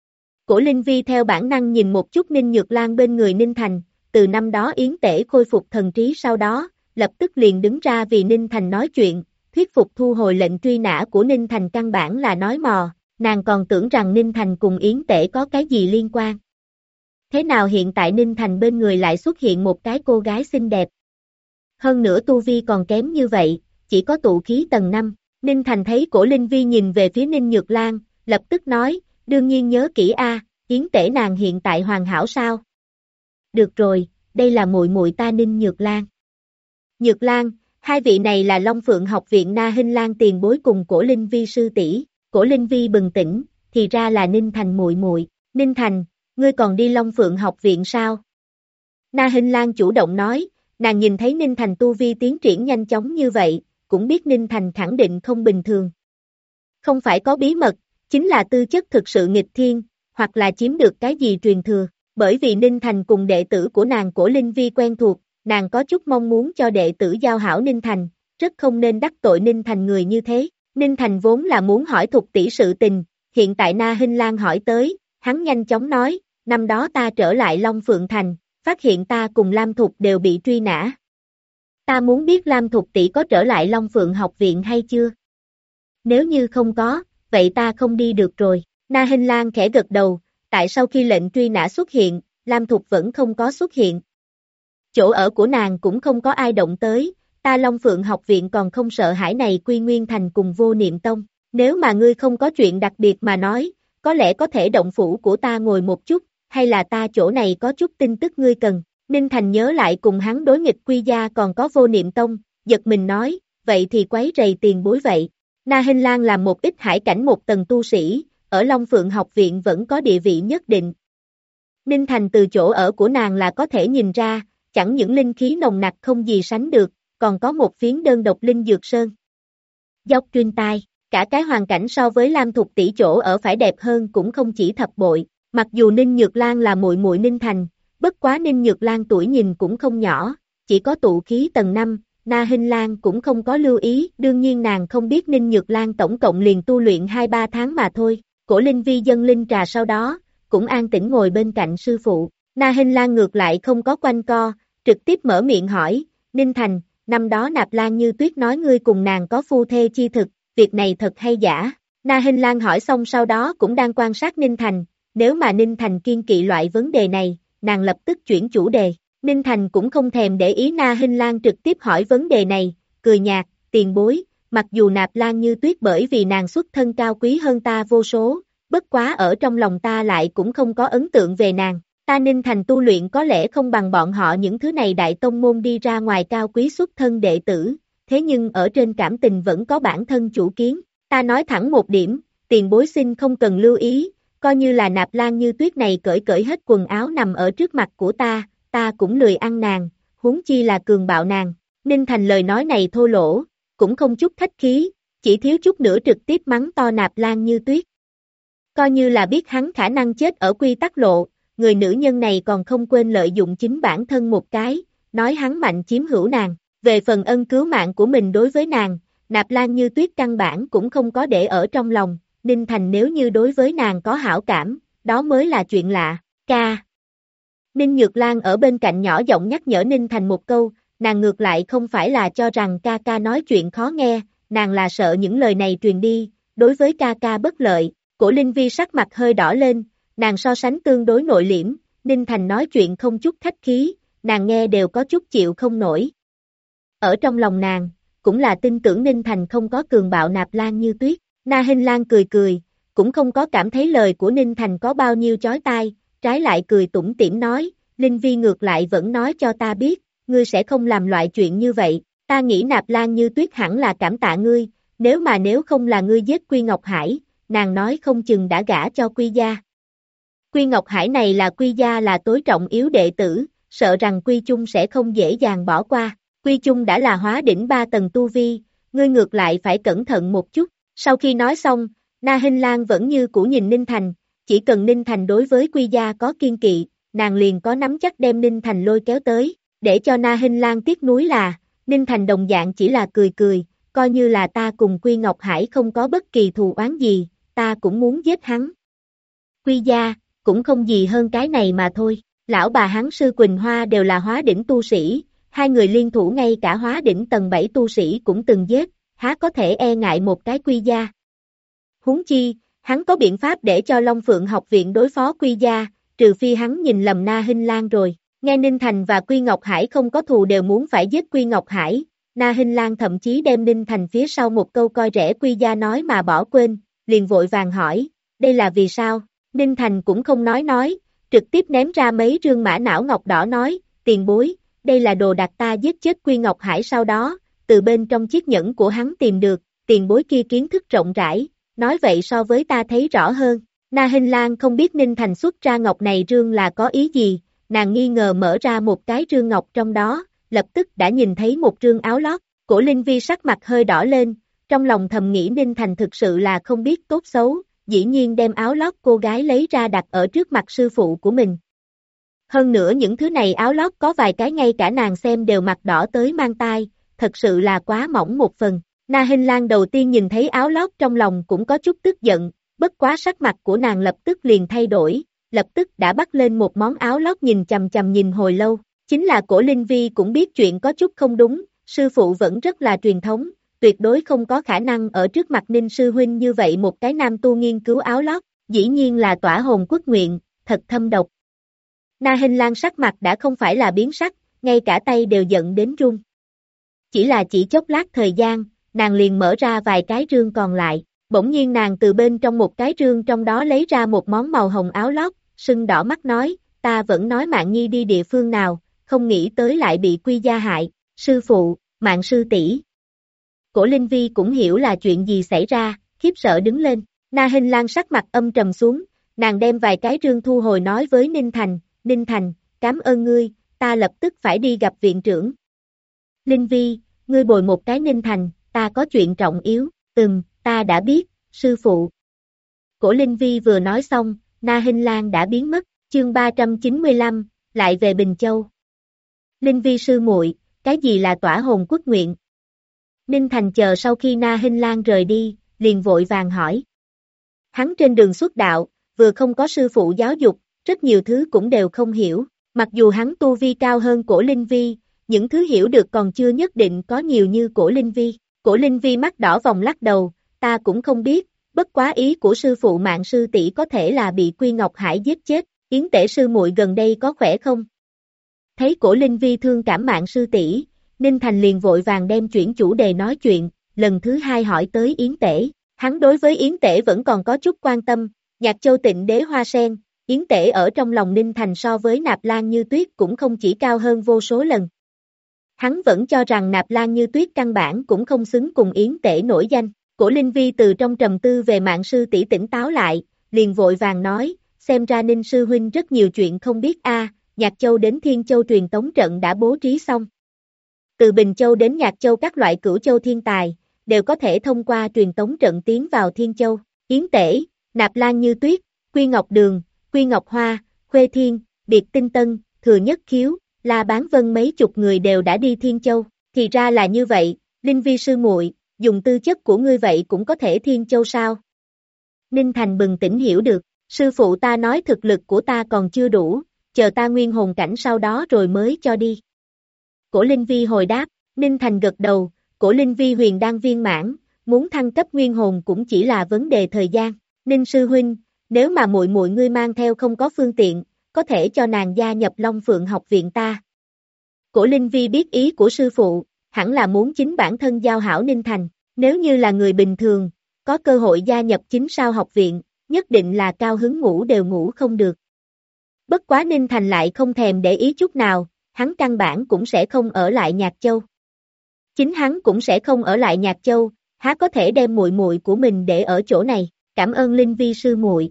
Cổ Linh Vi theo bản năng nhìn một chút Ninh Nhược Lan bên người Ninh Thành, từ năm đó Yến Tể khôi phục thần trí sau đó, lập tức liền đứng ra vì Ninh Thành nói chuyện, thuyết phục thu hồi lệnh truy nã của Ninh Thành căn bản là nói mò, nàng còn tưởng rằng Ninh Thành cùng Yến Tể có cái gì liên quan. Thế nào hiện tại Ninh Thành bên người lại xuất hiện một cái cô gái xinh đẹp? Hơn nữa tu vi còn kém như vậy, chỉ có tụ khí tầng 5. Ninh Thành thấy Cổ Linh Vi nhìn về phía Ninh Nhược Lan, lập tức nói, đương nhiên nhớ kỹ a, Yến Tể nàng hiện tại hoàn hảo sao? Được rồi, đây là muội muội ta Ninh Nhược Lan. Nhược Lan, hai vị này là Long Phượng học viện Na Hinh Lan tiền bối cùng Cổ Linh Vi sư tỷ. Cổ Linh Vi bừng tỉnh, thì ra là Ninh Thành muội muội. Ninh Thành, ngươi còn đi Long Phượng học viện sao? Na Hinh Lan chủ động nói, nàng nhìn thấy Ninh Thành tu vi tiến triển nhanh chóng như vậy, cũng biết Ninh Thành khẳng định không bình thường. Không phải có bí mật, chính là tư chất thực sự nghịch thiên, hoặc là chiếm được cái gì truyền thừa. Bởi vì Ninh Thành cùng đệ tử của nàng Cổ Linh Vi quen thuộc, nàng có chút mong muốn cho đệ tử giao hảo Ninh Thành, rất không nên đắc tội Ninh Thành người như thế. Ninh Thành vốn là muốn hỏi Thục tỷ sự tình, hiện tại Na Hinh Lan hỏi tới, hắn nhanh chóng nói, năm đó ta trở lại Long Phượng Thành, phát hiện ta cùng Lam Thục đều bị truy nã. Ta muốn biết Lam Thục tỷ có trở lại Long Phượng học viện hay chưa? Nếu như không có, vậy ta không đi được rồi. Na Hinh Lan khẽ gật đầu, tại sau khi lệnh truy nã xuất hiện, Lam Thục vẫn không có xuất hiện. Chỗ ở của nàng cũng không có ai động tới, ta Long Phượng học viện còn không sợ hãi này Quy Nguyên Thành cùng Vô Niệm Tông. Nếu mà ngươi không có chuyện đặc biệt mà nói, có lẽ có thể động phủ của ta ngồi một chút, hay là ta chỗ này có chút tin tức ngươi cần. Ninh Thành nhớ lại cùng hắn đối nghịch Quy Gia còn có Vô Niệm Tông, giật mình nói, vậy thì quấy rầy tiền bối vậy. Na Hinh Lan là một ít hải cảnh một tầng tu sĩ, ở Long Phượng học viện vẫn có địa vị nhất định. Ninh Thành từ chỗ ở của nàng là có thể nhìn ra, chẳng những linh khí nồng nặc không gì sánh được, còn có một phiến đơn độc linh dược sơn. Dốc truyền tai, cả cái hoàn cảnh so với Lam Thục tỷ chỗ ở phải đẹp hơn cũng không chỉ thập bội, mặc dù Ninh Nhược Lan là muội muội Ninh Thành, bất quá Ninh Nhược Lan tuổi nhìn cũng không nhỏ, chỉ có tụ khí tầng 5, Na Hinh Lan cũng không có lưu ý, đương nhiên nàng không biết Ninh Nhược Lan tổng cộng liền tu luyện 2-3 tháng mà thôi. Cổ Linh Vi dâng linh trà sau đó, cũng an tĩnh ngồi bên cạnh sư phụ. Na Hinh Lan ngược lại không có quanh co, trực tiếp mở miệng hỏi, Ninh Thành, năm đó Nạp Lan Như Tuyết nói ngươi cùng nàng có phu thê chi thực, việc này thật hay giả? Na Hinh Lan hỏi xong sau đó cũng đang quan sát Ninh Thành, nếu mà Ninh Thành kiên kỵ loại vấn đề này, nàng lập tức chuyển chủ đề. Ninh Thành cũng không thèm để ý Na Hinh Lan trực tiếp hỏi vấn đề này, cười nhạt, tiền bối, mặc dù Nạp Lan Như Tuyết bởi vì nàng xuất thân cao quý hơn ta vô số, bất quá ở trong lòng ta lại cũng không có ấn tượng về nàng. Ta Ninh Thành tu luyện có lẽ không bằng bọn họ những thứ này đại tông môn đi ra ngoài cao quý xuất thân đệ tử, thế nhưng ở trên cảm tình vẫn có bản thân chủ kiến. Ta nói thẳng một điểm, tiền bối xin không cần lưu ý, coi như là Nạp Lan Như Tuyết này cởi hết quần áo nằm ở trước mặt của ta cũng lười ăn nàng, huống chi là cường bạo nàng. Ninh Thành lời nói này thô lỗ, cũng không chút khách khí, chỉ thiếu chút nữa trực tiếp mắng to Nạp Lan Như Tuyết. Coi như là biết hắn khả năng chết ở quy tắc lộ, người nữ nhân này còn không quên lợi dụng chính bản thân một cái, nói hắn mạnh chiếm hữu nàng. Về phần ân cứu mạng của mình đối với nàng, Nạp Lan Như Tuyết căn bản cũng không có để ở trong lòng, Ninh Thành nếu như đối với nàng có hảo cảm, đó mới là chuyện lạ. Ca. Ninh Nhược Lan ở bên cạnh nhỏ giọng nhắc nhở Ninh Thành một câu, nàng ngược lại không phải là cho rằng ca ca nói chuyện khó nghe, nàng là sợ những lời này truyền đi, đối với ca ca bất lợi. Cổ Linh Vi sắc mặt hơi đỏ lên, nàng so sánh tương đối nội liễm, Ninh Thành nói chuyện không chút khách khí, nàng nghe đều có chút chịu không nổi. Ở trong lòng nàng, cũng là tin tưởng Ninh Thành không có cường bạo Nạp Lan Như Tuyết. Na Hinh Lan cười cười, cũng không có cảm thấy lời của Ninh Thành có bao nhiêu chói tai, trái lại cười tủm tỉm nói, Linh Vi ngược lại vẫn nói cho ta biết, ngươi sẽ không làm loại chuyện như vậy, ta nghĩ Nạp Lan Như Tuyết hẳn là cảm tạ ngươi, nếu không là ngươi giết Quy Ngọc Hải, nàng nói không chừng đã gả cho Quy gia. Quy Ngọc Hải này là Quy gia là tối trọng yếu đệ tử, sợ rằng Quy Chung sẽ không dễ dàng bỏ qua, Quy Chung đã là hóa đỉnh 3 tầng tu vi, ngươi ngược lại phải cẩn thận một chút. Sau khi nói xong, Na Hinh Lan vẫn như cũ nhìn Ninh Thành, chỉ cần Ninh Thành đối với Quy gia có kiên kỵ, nàng liền có nắm chắc đem Ninh Thành lôi kéo tới, để cho Na Hinh Lan tiếc nuối là, Ninh Thành đồng dạng chỉ là cười cười, coi như là ta cùng Quy Ngọc Hải không có bất kỳ thù oán gì, ta cũng muốn giết hắn. Quy gia, cũng không gì hơn cái này mà thôi, lão bà hắn Sư Quỳnh Hoa đều là hóa đỉnh tu sĩ, hai người liên thủ ngay cả hóa đỉnh tầng 7 tu sĩ cũng từng giết, há có thể e ngại một cái Quy gia. Huống chi, hắn có biện pháp để cho Long Phượng học viện đối phó Quy gia, trừ phi hắn nhìn lầm Na Hinh Lan rồi. Nghe Ninh Thành và Quy Ngọc Hải không có thù đều muốn phải giết Quy Ngọc Hải, Na Hinh Lan thậm chí đem Ninh Thành phía sau một câu coi rẻ Quy gia nói mà bỏ quên, liền vội vàng hỏi, đây là vì sao? Ninh Thành cũng không nói, trực tiếp ném ra mấy rương mã não ngọc đỏ nói, tiền bối, đây là đồ đạc ta giết chết Quy Ngọc Hải sau đó, từ bên trong chiếc nhẫn của hắn tìm được, tiền bối kia kiến thức rộng rãi, nói vậy so với ta thấy rõ hơn. Na Hinh Lan không biết Ninh Thành xuất ra ngọc này rương là có ý gì, nàng nghi ngờ mở ra một cái rương ngọc trong đó, lập tức đã nhìn thấy một rương áo lót, Cổ Linh Vi sắc mặt hơi đỏ lên, trong lòng thầm nghĩ Ninh Thành thực sự là không biết tốt xấu, dĩ nhiên đem áo lót cô gái lấy ra đặt ở trước mặt sư phụ của mình. Hơn nữa những thứ này áo lót có vài cái ngay cả nàng xem đều mặt đỏ tới mang tai, thật sự là quá mỏng một phần. Na Hinh Lan đầu tiên nhìn thấy áo lót trong lòng cũng có chút tức giận, bất quá sắc mặt của nàng lập tức liền thay đổi, lập tức đã bắt lên một món áo lót nhìn chằm chằm nhìn hồi lâu, chính là Cổ Linh Vi cũng biết chuyện có chút không đúng, sư phụ vẫn rất là truyền thống, tuyệt đối không có khả năng ở trước mặt Ninh sư huynh như vậy một cái nam tu nghiên cứu áo lót, dĩ nhiên là tỏa hồn quốc nguyện, thật thâm độc. Na Hinh Lan sắc mặt đã không phải là biến sắc, ngay cả tay đều giận đến run. Chỉ là chỉ chốc lát thời gian, nàng liền mở ra vài cái rương còn lại, Bỗng nhiên nàng từ bên trong một cái rương trong đó lấy ra một món màu hồng áo lót, sưng đỏ mắt nói, ta vẫn nói Mạn Nhi đi địa phương nào, không nghĩ tới lại bị Quy gia hại, sư phụ, Mạn sư tỷ. Cổ Linh Vi cũng hiểu là chuyện gì xảy ra, khiếp sợ đứng lên, Na Hinh Lan sắc mặt âm trầm xuống, nàng đem vài cái rương thu hồi nói với Ninh Thành, cảm ơn ngươi, ta lập tức phải đi gặp viện trưởng. Linh Vi, ngươi bồi một cái Ninh Thành, ta có chuyện trọng yếu, ta đã biết, sư phụ. Cổ Linh Vi vừa nói xong, Na Hinh Lan đã biến mất, chương 395, lại về Bình Châu. Linh Vi sư muội, cái gì là tỏa hồn quốc nguyện? Ninh Thành chờ sau khi Na Hinh Lan rời đi, liền vội vàng hỏi. Hắn trên đường xuất đạo, vừa không có sư phụ giáo dục, rất nhiều thứ cũng đều không hiểu, mặc dù hắn tu vi cao hơn Cổ Linh Vi, những thứ hiểu được còn chưa nhất định có nhiều như Cổ Linh Vi. Cổ Linh Vi mắt đỏ vòng lắc đầu, ta cũng không biết, bất quá ý của sư phụ Mạn sư tỷ có thể là bị Quy Ngọc Hải giết chết, Yến Tể sư muội gần đây có khỏe không? Thấy Cổ Linh Vi thương cảm Mạn sư tỷ, Ninh Thành liền vội vàng đem chuyển chủ đề nói chuyện, lần thứ hai hỏi tới Yến Tể, hắn đối với Yến Tể vẫn còn có chút quan tâm, Nhạc Châu Tịnh Đế Hoa Sen, Yến Tể ở trong lòng Ninh Thành so với Nạp Lan Như Tuyết cũng không chỉ cao hơn vô số lần. Hắn vẫn cho rằng Nạp Lan Như Tuyết căn bản cũng không xứng cùng Yến Tể nổi danh. Cổ Linh Vi từ trong trầm tư về Mạn sư tỷ tỉnh táo lại, liền vội vàng nói, xem ra Ninh sư huynh rất nhiều chuyện không biết Nhạc Châu đến Thiên Châu truyền tống trận đã bố trí xong. Từ Bình Châu đến Nhạc Châu các loại cửu châu thiên tài, đều có thể thông qua truyền tống trận tiến vào Thiên Châu. Yến Tể, Nạp Lan Như Tuyết, Quy Ngọc Đường, Quy Ngọc Hoa, Khuê Thiên, Biệt Tinh Tân, Thừa Nhất Khiếu, La Bán Vân mấy chục người đều đã đi Thiên Châu. Thì ra là như vậy, Linh Vi sư muội, dùng tư chất của ngươi vậy cũng có thể Thiên Châu sao? Ninh Thành bừng tỉnh hiểu được, sư phụ ta nói thực lực của ta còn chưa đủ, chờ ta nguyên hồn cảnh sau đó rồi mới cho đi. Cổ Linh Vi hồi đáp, Ninh Thành gật đầu, Cổ Linh Vi huyền đan viên mãn, muốn thăng cấp nguyên hồn cũng chỉ là vấn đề thời gian. Ninh sư huynh, nếu mà muội muội ngươi mang theo không có phương tiện, có thể cho nàng gia nhập Long Phượng học viện ta. Cổ Linh Vi biết ý của sư phụ, hẳn là muốn chính bản thân giao hảo Ninh Thành, nếu như là người bình thường, có cơ hội gia nhập chính sao học viện, nhất định là cao hứng ngủ đều ngủ không được. Bất quá Ninh Thành lại không thèm để ý chút nào, hắn căn bản cũng sẽ không ở lại Nhạc Châu. Chính hắn cũng sẽ không ở lại Nhạc Châu, há có thể đem muội muội của mình để ở chỗ này, cảm ơn Linh Vi sư muội.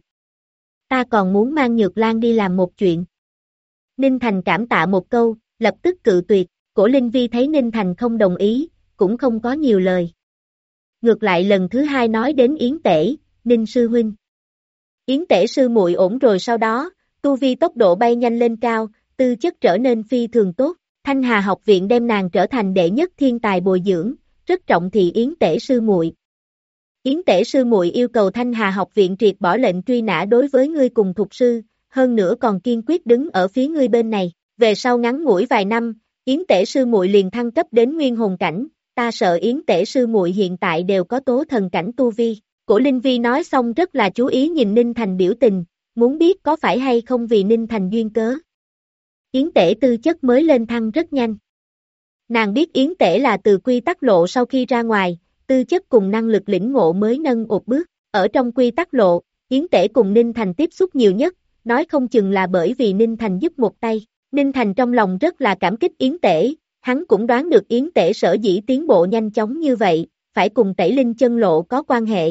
Ta còn muốn mang Nhược Lan đi làm một chuyện. Ninh Thành cảm tạ một câu, lập tức cự tuyệt, Cổ Linh Vi thấy Ninh Thành không đồng ý, cũng không có nhiều lời. Ngược lại lần thứ hai nói đến Yến Tể, Ninh sư huynh. Yến Tể sư muội ổn rồi sau đó, tu vi tốc độ bay nhanh lên cao, tư chất trở nên phi thường tốt, Thanh Hà học viện đem nàng trở thành đệ nhất thiên tài bồi dưỡng, rất trọng thị Yến Tể sư muội. Yến Tể sư muội yêu cầu Thanh Hà học viện triệt bỏ lệnh truy nã đối với ngươi cùng thục sư, hơn nữa còn kiên quyết đứng ở phía ngươi bên này, về sau ngắn ngủi vài năm, Yến Tể sư muội liền thăng cấp đến nguyên hồn cảnh, ta sợ Yến Tể sư muội hiện tại đều có tố thần cảnh tu vi. Cổ Linh Vi nói xong rất là chú ý nhìn Ninh Thành biểu tình, muốn biết có phải hay không vì Ninh Thành duyên cớ. Yến Tể tư chất mới lên thăng rất nhanh. Nàng biết Yến Tể là từ quy tắc lộ sau khi ra ngoài, tư chất cùng năng lực lĩnh ngộ mới nâng một bước. Ở trong quy tắc lộ, Yến Tể cùng Ninh Thành tiếp xúc nhiều nhất, nói không chừng là bởi vì Ninh Thành giúp một tay. Ninh Thành trong lòng rất là cảm kích Yến Tể, hắn cũng đoán được Yến Tể sở dĩ tiến bộ nhanh chóng như vậy, phải cùng Tẩy Linh chân lộ có quan hệ.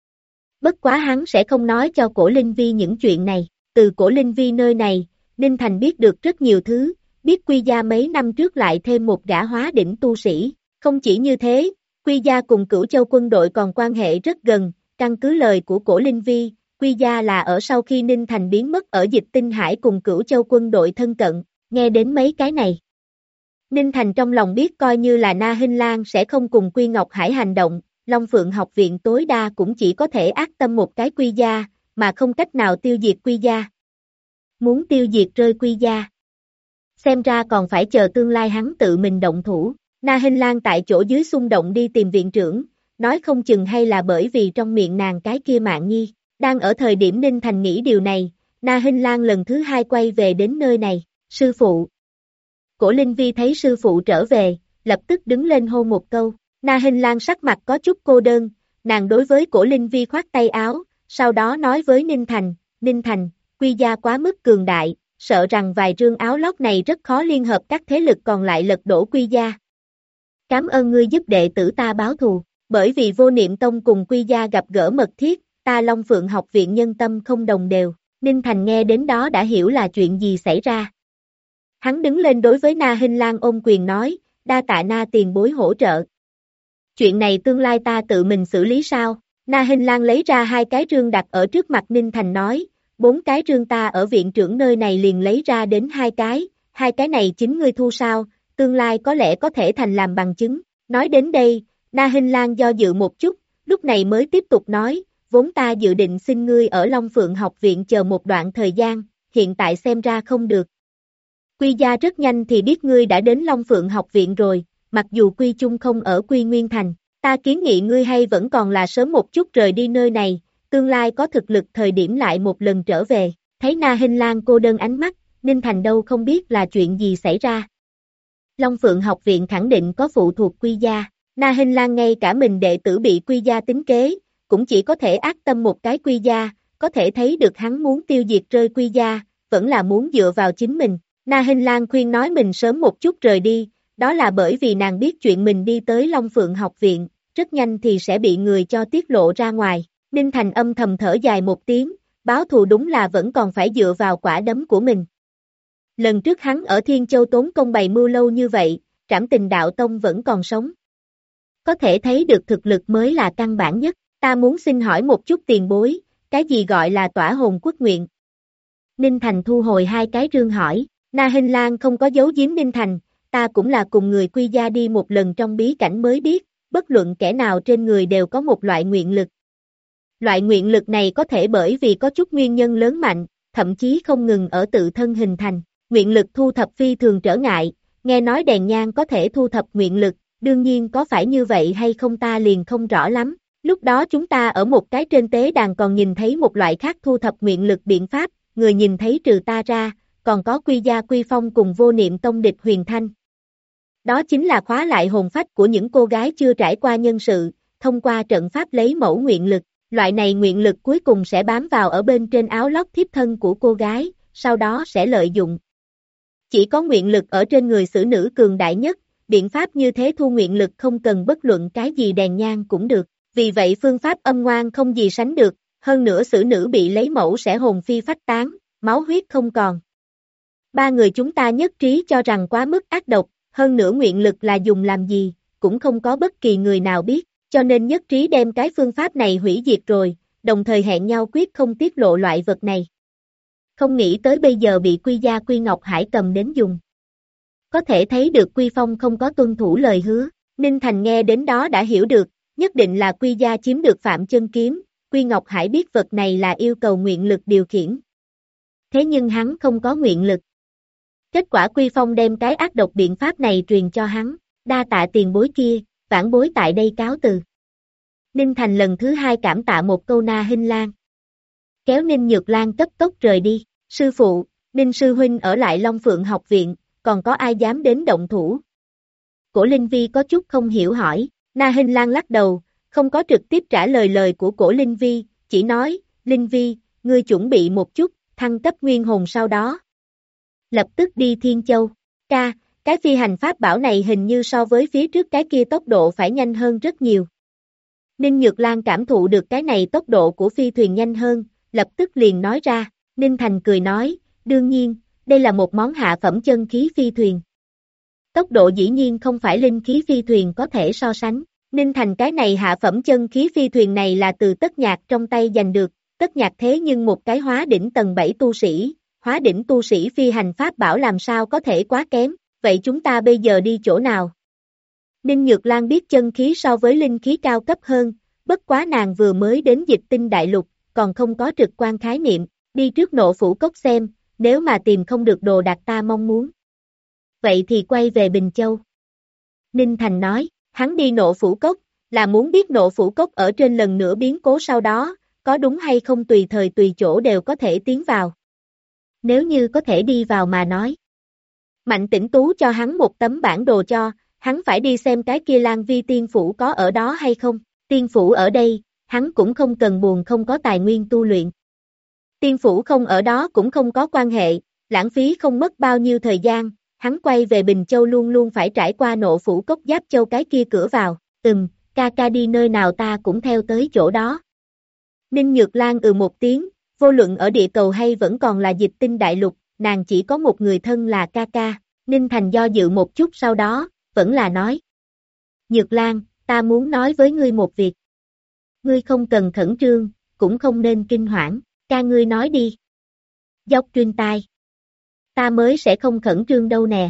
Bất quá hắn sẽ không nói cho Cổ Linh Vi những chuyện này, từ Cổ Linh Vi nơi này, Ninh Thành biết được rất nhiều thứ, biết Quy gia mấy năm trước lại thêm một gã hóa đỉnh tu sĩ, không chỉ như thế, Quy gia cùng Cửu Châu quân đội còn quan hệ rất gần, căn cứ lời của Cổ Linh Vi, Quy gia là ở sau khi Ninh Thành biến mất ở Dịch Tinh Hải cùng Cửu Châu quân đội thân cận, nghe đến mấy cái này. Ninh Thành trong lòng biết coi như là Na Hinh Lan sẽ không cùng Quy Ngọc Hải hành động, Long Phượng học viện tối đa cũng chỉ có thể ác tâm một cái Quy gia, mà không cách nào tiêu diệt Quy gia. Muốn tiêu diệt rơi Quy gia. Xem ra còn phải chờ tương lai hắn tự mình động thủ. Na Hinh Lan tại chỗ dưới xung động đi tìm viện trưởng, nói không chừng hay là bởi vì trong miệng nàng cái kia Mạn Nhi. Đang ở thời điểm Ninh Thành nghĩ điều này, Na Hinh Lan lần thứ hai quay về đến nơi này, sư phụ. Cổ Linh Vi thấy sư phụ trở về, lập tức đứng lên hô một câu. Na Hinh Lan sắc mặt có chút cô đơn, nàng đối với Cổ Linh Vi khoát tay áo, sau đó nói với Ninh Thành, Quy gia quá mức cường đại, sợ rằng vài rương áo lót này rất khó liên hợp các thế lực còn lại lật đổ Quy gia. Cảm ơn ngươi giúp đệ tử ta báo thù, bởi vì Vô Niệm Tông cùng Quy gia gặp gỡ mật thiết, ta Long Phượng học viện nhân tâm không đồng đều. Ninh Thành nghe đến đó đã hiểu là chuyện gì xảy ra. Hắn đứng lên đối với Na Hinh Lan ôm quyền nói, đa tạ Na tiền bối hỗ trợ. Chuyện này tương lai ta tự mình xử lý sao? Na Hinh Lan lấy ra 2 cái rương đặt ở trước mặt Ninh Thành nói, 4 cái rương ta ở viện trưởng nơi này liền lấy ra đến 2 cái này chính ngươi thu sao, tương lai có lẽ có thể thành làm bằng chứng. Nói đến đây, Na Hinh Lan do dự một chút, lúc này mới tiếp tục nói, vốn ta dự định xin ngươi ở Long Phượng học viện chờ một đoạn thời gian, hiện tại xem ra không được. Quy gia rất nhanh thì biết ngươi đã đến Long Phượng học viện rồi, mặc dù Quy Chung không ở Quy Nguyên Thành, ta kiến nghị ngươi hay vẫn còn là sớm một chút rời đi nơi này, tương lai có thực lực thời điểm lại một lần trở về. Thấy Na Hinh Lan cô đơn ánh mắt, Ninh Thành đâu không biết là chuyện gì xảy ra. Long Phượng học viện khẳng định có phụ thuộc Quy gia, Na Hinh Lan ngay cả mình đệ tử bị Quy gia tính kế, cũng chỉ có thể ác tâm một cái Quy gia, có thể thấy được hắn muốn tiêu diệt rơi Quy gia, vẫn là muốn dựa vào chính mình. Na Hinh Lan khuyên nói mình sớm một chút rời đi, đó là bởi vì nàng biết chuyện mình đi tới Long Phượng học viện, rất nhanh thì sẽ bị người cho tiết lộ ra ngoài. Ninh Thành âm thầm thở dài một tiếng, báo thù đúng là vẫn còn phải dựa vào quả đấm của mình. Lần trước hắn ở Thiên Châu tốn công bày mưu lâu như vậy, Trảm Tình Đạo Tông vẫn còn sống. Có thể thấy được thực lực mới là căn bản nhất, ta muốn xin hỏi một chút tiền bối, cái gì gọi là tỏa hồn quốc nguyện? Ninh Thành thu hồi 2 cái rương hỏi, Na Hinh Lan không có giấu giếm Ninh Thành, ta cũng là cùng người Quy gia đi một lần trong bí cảnh mới biết, bất luận kẻ nào trên người đều có một loại nguyện lực. Loại nguyện lực này có thể bởi vì có chút nguyên nhân lớn mạnh, thậm chí không ngừng ở tự thân hình thành. Nguyện lực thu thập phi thường trở ngại, nghe nói đèn nhang có thể thu thập nguyện lực, đương nhiên có phải như vậy hay không ta liền không rõ lắm. Lúc đó chúng ta ở một cái trên tế đàn còn nhìn thấy một loại khác thu thập nguyện lực biện pháp, người nhìn thấy trừ ta ra, còn có Quy gia Quy Phong cùng Vô Niệm Tông địch Huyền Thanh. Đó chính là khóa lại hồn phách của những cô gái chưa trải qua nhân sự, thông qua trận pháp lấy mẫu nguyện lực. Loại này nguyện lực cuối cùng sẽ bám vào ở bên trên áo lót thiếp thân của cô gái, sau đó sẽ lợi dụng. Chỉ có nguyện lực ở trên người xử nữ cường đại nhất, biện pháp như thế thu nguyện lực không cần bất luận cái gì đèn nhang cũng được, vì vậy phương pháp âm ngoan không gì sánh được, hơn nữa xử nữ bị lấy mẫu sẽ hồn phi phách tán, máu huyết không còn. 3 người chúng ta nhất trí cho rằng quá mức ác độc, hơn nữa nguyện lực là dùng làm gì, cũng không có bất kỳ người nào biết, cho nên nhất trí đem cái phương pháp này hủy diệt rồi, đồng thời hẹn nhau quyết không tiết lộ loại vật này. Không nghĩ tới bây giờ bị Quy gia Quy Ngọc Hải cầm đến dùng. Có thể thấy được Quy Phong không có tuân thủ lời hứa, Ninh Thành nghe đến đó đã hiểu được, nhất định là Quy gia chiếm được Phạm Chân Kiếm, Quy Ngọc Hải biết vật này là yêu cầu nguyện lực điều khiển. Thế nhưng hắn không có nguyện lực. Kết quả Quy Phong đem cái ác độc biện pháp này truyền cho hắn, đa tạ tiền bối kia, vãn bối tại đây cáo từ. Ninh Thành lần thứ 2 cảm tạ một câu Na Hinh Lan. Kéo Ninh Nhược Lan cấp tốc rời đi, sư phụ, Ninh sư huynh ở lại Long Phượng học viện, còn có ai dám đến động thủ? Cổ Linh Vi có chút không hiểu hỏi, Na Hinh Lan lắc đầu, không có trực tiếp trả lời của Cổ Linh Vi, chỉ nói, Linh Vi, ngươi chuẩn bị một chút, thăng cấp nguyên hồn sau đó. Lập tức đi Thiên Châu, cái phi hành pháp bảo này hình như so với phía trước cái kia tốc độ phải nhanh hơn rất nhiều. Ninh Nhược Lan cảm thụ được cái này tốc độ của phi thuyền nhanh hơn, lập tức liền nói ra, Ninh Thành cười nói, đương nhiên, đây là một món hạ phẩm chân khí phi thuyền. Tốc độ dĩ nhiên không phải linh khí phi thuyền có thể so sánh, Ninh Thành cái này hạ phẩm chân khí phi thuyền này là từ Tất Nhạc trong tay giành được, Tất Nhạc thế nhưng một cái hóa đỉnh tầng 7 tu sĩ, hóa đỉnh tu sĩ phi hành pháp bảo làm sao có thể quá kém, vậy chúng ta bây giờ đi chỗ nào? Ninh Nhược Lan biết chân khí so với linh khí cao cấp hơn, bất quá nàng vừa mới đến Dịch Tinh Đại Lục, còn không có trực quan khái niệm, đi trước Nộ Phủ Cốc xem, nếu mà tìm không được đồ đạc ta mong muốn. Vậy thì quay về Bình Châu. Ninh Thành nói, hắn đi Nộ Phủ Cốc, là muốn biết Nộ Phủ Cốc ở trên lần nữa biến cố sau đó, có đúng hay không tùy thời tùy chỗ đều có thể tiến vào. Nếu như có thể đi vào mà nói. Mạnh Tĩnh Tú cho hắn một tấm bản đồ cho, hắn phải đi xem cái kia Lan Vi Tiên Phủ có ở đó hay không. Tiên phủ ở đây, hắn cũng không cần buồn không có tài nguyên tu luyện. Tiên phủ không ở đó cũng không có quan hệ, lãng phí không mất bao nhiêu thời gian, hắn quay về Bình Châu luôn luôn phải trải qua Nộ phủ Cốc Giáp Châu cái kia cửa vào, ca ca đi nơi nào ta cũng theo tới chỗ đó. Ninh Nhược Lan một tiếng, vô luận ở địa cầu hay vẫn còn là Dịch Tinh Đại Lục, nàng chỉ có một người thân là ca ca. Ninh Thành do dự một chút sau đó, vẫn là nói. Nhược Lan, ta muốn nói với ngươi một việc. Ngươi không cần khẩn trương, cũng không nên kinh hoảng, ca ngươi nói đi. Dốc Truyên tai. Ta mới sẽ không khẩn trương đâu nè.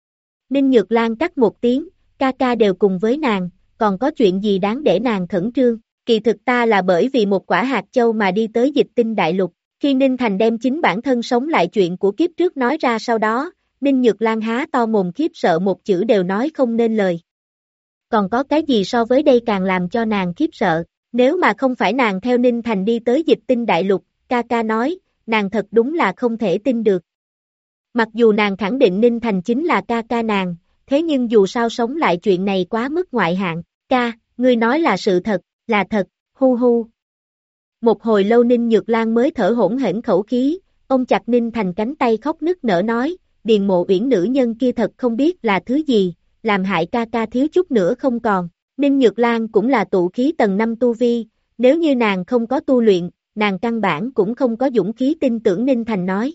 Ninh Nhược Lan cắt một tiếng, ca ca đều cùng với nàng, còn có chuyện gì đáng để nàng khẩn trương. Kỳ thực ta là bởi vì một quả hạt châu mà đi tới Dịch Tinh Đại Lục. Khi Ninh Thành đem chính bản thân sống lại chuyện của kiếp trước nói ra sau đó, Ninh Nhược Lan há to mồm khiếp sợ một chữ đều nói không nên lời. Còn có cái gì so với đây càng làm cho nàng khiếp sợ, nếu mà không phải nàng theo Ninh Thành đi tới Dịch Tinh Đại Lục, ca ca nói, nàng thật đúng là không thể tin được. Mặc dù nàng khẳng định Ninh Thành chính là ca ca nàng, thế nhưng dù sao sống lại chuyện này quá mức ngoại hạng, ca, ngươi nói là sự thật, là thật, hu hu. Một hồi lâu Ninh Nhược Lan mới thở hổn hển khẩu khí, ôm chặt Ninh Thành cánh tay khóc nức nở nói, Điền Mộ Uyển nữ nhân kia thật không biết là thứ gì, làm hại ca ca thiếu chút nữa không còn. Ninh Nhược Lan cũng là tụ khí tầng 5 tu vi, nếu như nàng không có tu luyện, nàng căn bản cũng không có dũng khí tin tưởng Ninh Thành nói.